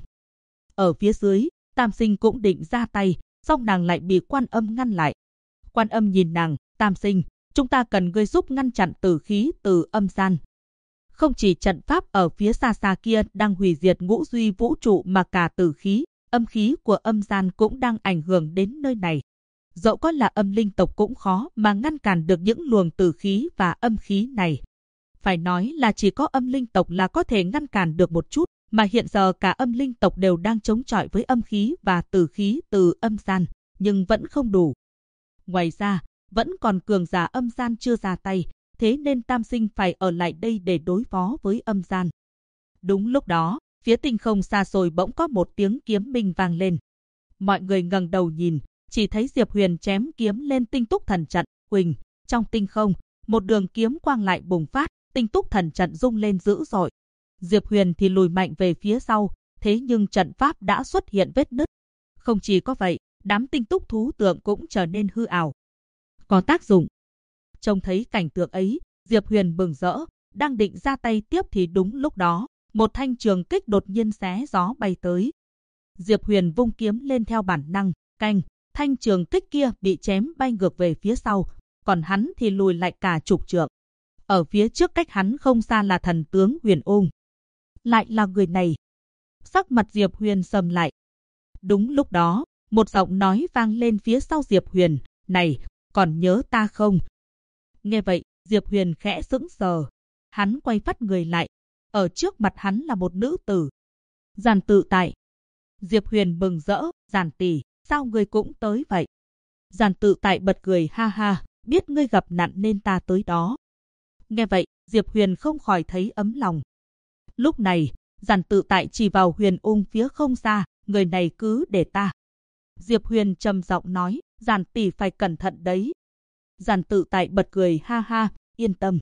Ở phía dưới, Tam Sinh cũng định ra tay, song nàng lại bị Quan Âm ngăn lại. Quan Âm nhìn nàng, Tam Sinh, chúng ta cần ngươi giúp ngăn chặn tử khí từ âm gian. Không chỉ trận pháp ở phía xa xa kia đang hủy diệt ngũ duy vũ trụ mà cả tử khí, âm khí của âm gian cũng đang ảnh hưởng đến nơi này. Dẫu có là âm linh tộc cũng khó mà ngăn cản được những luồng tử khí và âm khí này. Phải nói là chỉ có âm linh tộc là có thể ngăn cản được một chút, mà hiện giờ cả âm linh tộc đều đang chống chọi với âm khí và tử khí từ âm gian, nhưng vẫn không đủ. Ngoài ra, vẫn còn cường giả âm gian chưa ra tay, thế nên Tam Sinh phải ở lại đây để đối phó với âm gian. Đúng lúc đó, phía tinh không xa xôi bỗng có một tiếng kiếm minh vang lên. Mọi người ngẩng đầu nhìn, chỉ thấy Diệp Huyền chém kiếm lên tinh túc thần trận, huỳnh, trong tinh không, một đường kiếm quang lại bùng phát, tinh túc thần trận rung lên dữ dội. Diệp Huyền thì lùi mạnh về phía sau, thế nhưng trận pháp đã xuất hiện vết nứt. Không chỉ có vậy, đám tinh túc thú tượng cũng trở nên hư ảo. Có tác dụng. Trông thấy cảnh tượng ấy, Diệp Huyền mừng rỡ, đang định ra tay tiếp thì đúng lúc đó, một thanh trường kích đột nhiên xé gió bay tới. Diệp Huyền vung kiếm lên theo bản năng, canh, thanh trường kích kia bị chém bay ngược về phía sau, còn hắn thì lùi lại cả chục trượng. Ở phía trước cách hắn không xa là thần tướng Huyền Ung. Lại là người này. Sắc mặt Diệp Huyền sầm lại. Đúng lúc đó, một giọng nói vang lên phía sau Diệp Huyền, "Này, còn nhớ ta không?" Nghe vậy, Diệp Huyền khẽ sững sờ. Hắn quay phắt người lại. Ở trước mặt hắn là một nữ tử. Giản Tự Tại. Diệp Huyền mừng rỡ, "Giản tỷ, sao ngươi cũng tới vậy?" Giản Tự Tại bật cười, "Ha ha, biết ngươi gặp nạn nên ta tới đó." Nghe vậy, Diệp Huyền không khỏi thấy ấm lòng. Lúc này, Giản Tự Tại chỉ vào Huyền Ung phía không xa, "Người này cứ để ta." Diệp Huyền trầm giọng nói, "Giản tỷ phải cẩn thận đấy." Giản Tự Tại bật cười, "Ha ha, yên tâm."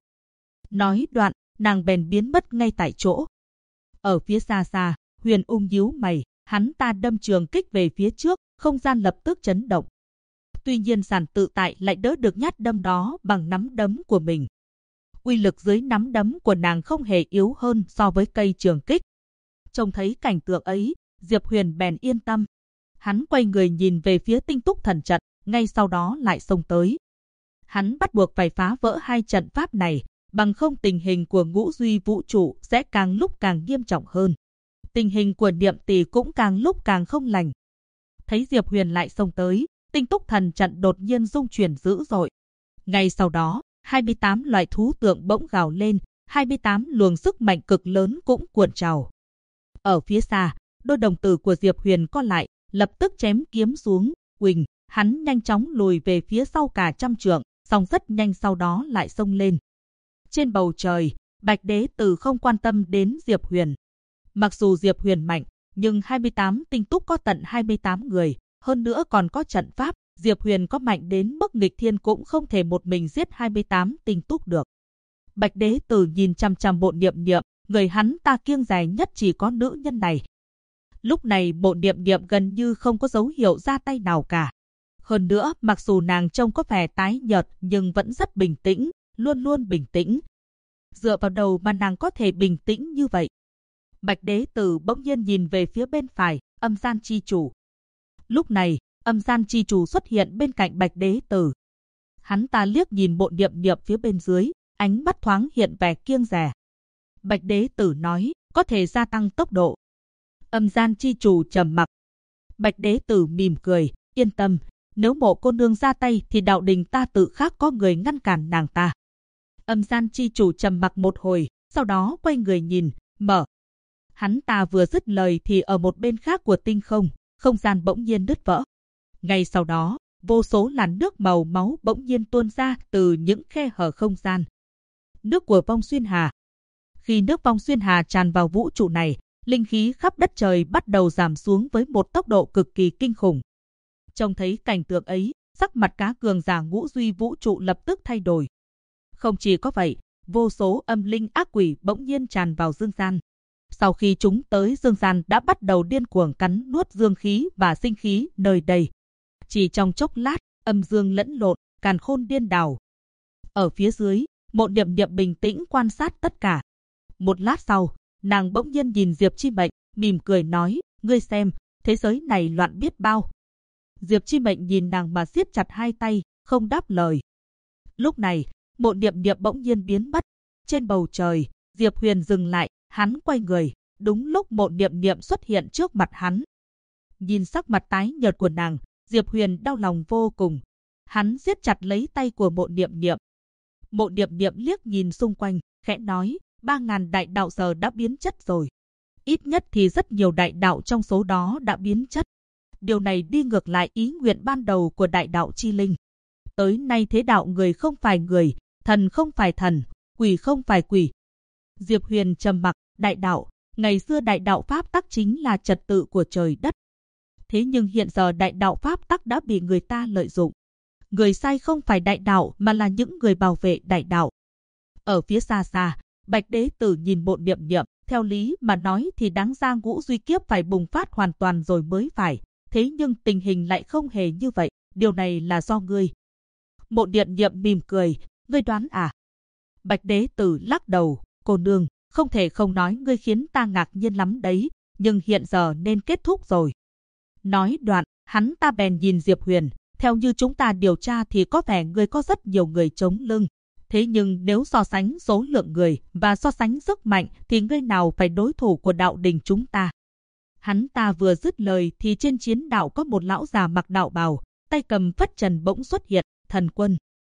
Nói đoạn, nàng bèn biến mất ngay tại chỗ. Ở phía xa xa, Huyền Ung nhíu mày, hắn ta đâm trường kích về phía trước, không gian lập tức chấn động. Tuy nhiên Giản Tự Tại lại đỡ được nhát đâm đó bằng nắm đấm của mình. Uy lực dưới nắm đấm của nàng không hề yếu hơn so với cây trường kích. Trông thấy cảnh tượng ấy, Diệp Huyền bèn yên tâm. Hắn quay người nhìn về phía tinh túc thần trận, ngay sau đó lại xông tới. Hắn bắt buộc phải phá vỡ hai trận pháp này, bằng không tình hình của ngũ duy vũ trụ sẽ càng lúc càng nghiêm trọng hơn. Tình hình của Niệm Tỷ cũng càng lúc càng không lành. Thấy Diệp Huyền lại xông tới, tinh túc thần trận đột nhiên rung chuyển dữ dội. Ngay sau đó, 28 loại thú tượng bỗng gào lên, 28 luồng sức mạnh cực lớn cũng cuộn trào. Ở phía xa, đôi đồng tử của Diệp Huyền co lại, lập tức chém kiếm xuống, huỳnh, hắn nhanh chóng lùi về phía sau cả trăm trượng, song rất nhanh sau đó lại xông lên. Trên bầu trời, Bạch Đế Tử không quan tâm đến Diệp Huyền. Mặc dù Diệp Huyền mạnh, nhưng 28 tinh túc có tận 28 người, hơn nữa còn có trận pháp, Diệp Huyền có mạnh đến mức nghịch thiên cũng không thể một mình giết 28 tinh túc được. Bạch Đế Tử nhìn chằm chằm Bộ Niệm Niệm, người hắn ta kiêng dè nhất chỉ có nữ nhân này. Lúc này Bộ Niệm Niệm gần như không có dấu hiệu ra tay nào cả. Hơn nữa, mặc dù nàng trông có vẻ tái nhợt nhưng vẫn rất bình tĩnh, luôn luôn bình tĩnh. Dựa vào đầu mà nàng có thể bình tĩnh như vậy. Bạch Đế Tử bỗng nhiên nhìn về phía bên phải, Âm Gian Chi Chủ. Lúc này, Âm Gian Chi Chủ xuất hiện bên cạnh Bạch Đế Tử. Hắn ta liếc nhìn Bộ Niệm Niệm phía bên dưới, ánh mắt thoáng hiện vẻ kiêng dè. Bạch Đế Tử nói, "Có thể gia tăng tốc độ." Âm Gian Chi Chủ trầm mặc. Bạch Đế Tử mỉm cười, "Yên tâm, nếu Mộ cô nương ra tay thì đạo đình ta tự khắc có người ngăn cản nàng ta." Âm Gian Chi Chủ trầm mặc một hồi, sau đó quay người nhìn, mở. Hắn ta vừa dứt lời thì ở một bên khác của tinh không, không gian bỗng nhiên đứt vỡ. Ngay sau đó, vô số làn nước màu máu bỗng nhiên tuôn ra từ những khe hở không gian. Nước của Vong Xuyên Hà. Khi nước Vong Xuyên Hà tràn vào vũ trụ này, linh khí khắp đất trời bắt đầu giảm xuống với một tốc độ cực kỳ kinh khủng. Trông thấy cảnh tượng ấy, sắc sắc mặt cá cường giả ngũ duy vũ trụ lập tức thay đổi. Không chỉ có vậy, vô số âm linh ác quỷ bỗng nhiên tràn vào dương gian. Sau khi chúng tới dương gian đã bắt đầu điên cuồng cắn nuốt dương khí và sinh khí nơi đây. Chỉ trong chốc lát, âm dương lẫn lộn, càn khôn điên đảo. Ở phía dưới, Mộ Niệm Niệm bình tĩnh quan sát tất cả. Một lát sau, nàng bỗng nhiên nhìn Diệp Chi Mệnh, mỉm cười nói, ngươi xem, thế giới này loạn biết bao. Diệp Chi Mệnh nhìn nàng mà siết chặt hai tay, không đáp lời. Lúc này, Mộ Niệm Niệm bỗng nhiên biến mất. Trên bầu trời, Diệp Huyền dừng lại, hắn quay người, đúng lúc Mộ Niệm Niệm xuất hiện trước mặt hắn. Nhìn sắc mặt tái nhợt của nàng, Diệp Huyền đau lòng vô cùng. Hắn siết chặt lấy tay của Mộ Niệm Niệm. Mộ Niệm Niệm liếc nhìn xung quanh, khẽ nói, 3.000 đại đạo giờ đã biến chất rồi. Ít nhất thì rất nhiều đại đạo trong số đó đã biến chất. Điều này đi ngược lại ý nguyện ban đầu của đại đạo chi linh. Tới nay thế đạo người không phải người, thần không phải thần, quỷ không phải quỷ. Diệp Huyền trầm mặc, đại đạo, ngày xưa đại đạo pháp tắc chính là trật tự của trời đất. Thế nhưng hiện giờ đại đạo pháp tắc đã bị người ta lợi dụng. Người sai không phải đại đạo mà là những người bảo vệ đại đạo. Ở phía xa xa, Bạch Đế Tử nhìn Mộ Niệm Niệm, theo lý mà nói thì đáng ra ngũ duy kiếp phải bùng phát hoàn toàn rồi mới phải. Thế nhưng tình hình lại không hề như vậy, điều này là do ngươi. Mộ Niệm Niệm mỉm cười, ngươi đoán à? Bạch Đế Tử lắc đầu, cô nương, không thể không nói ngươi khiến ta ngạc nhiên lắm đấy, nhưng hiện giờ nên kết thúc rồi. Nói đoạn, hắn ta bèn nhìn Diệp Huyền, theo như chúng ta điều tra thì có vẻ ngươi có rất nhiều người chống lưng. Thế nhưng nếu so sánh số lượng người và so sánh sức mạnh thì ngươi nào phải đối thủ của đạo đình chúng ta. Hắn ta vừa dứt lời thì trên chiến đạo có một lão già mặc đạo bào, tay cầm phất trần bỗng xuất hiện, thần quân.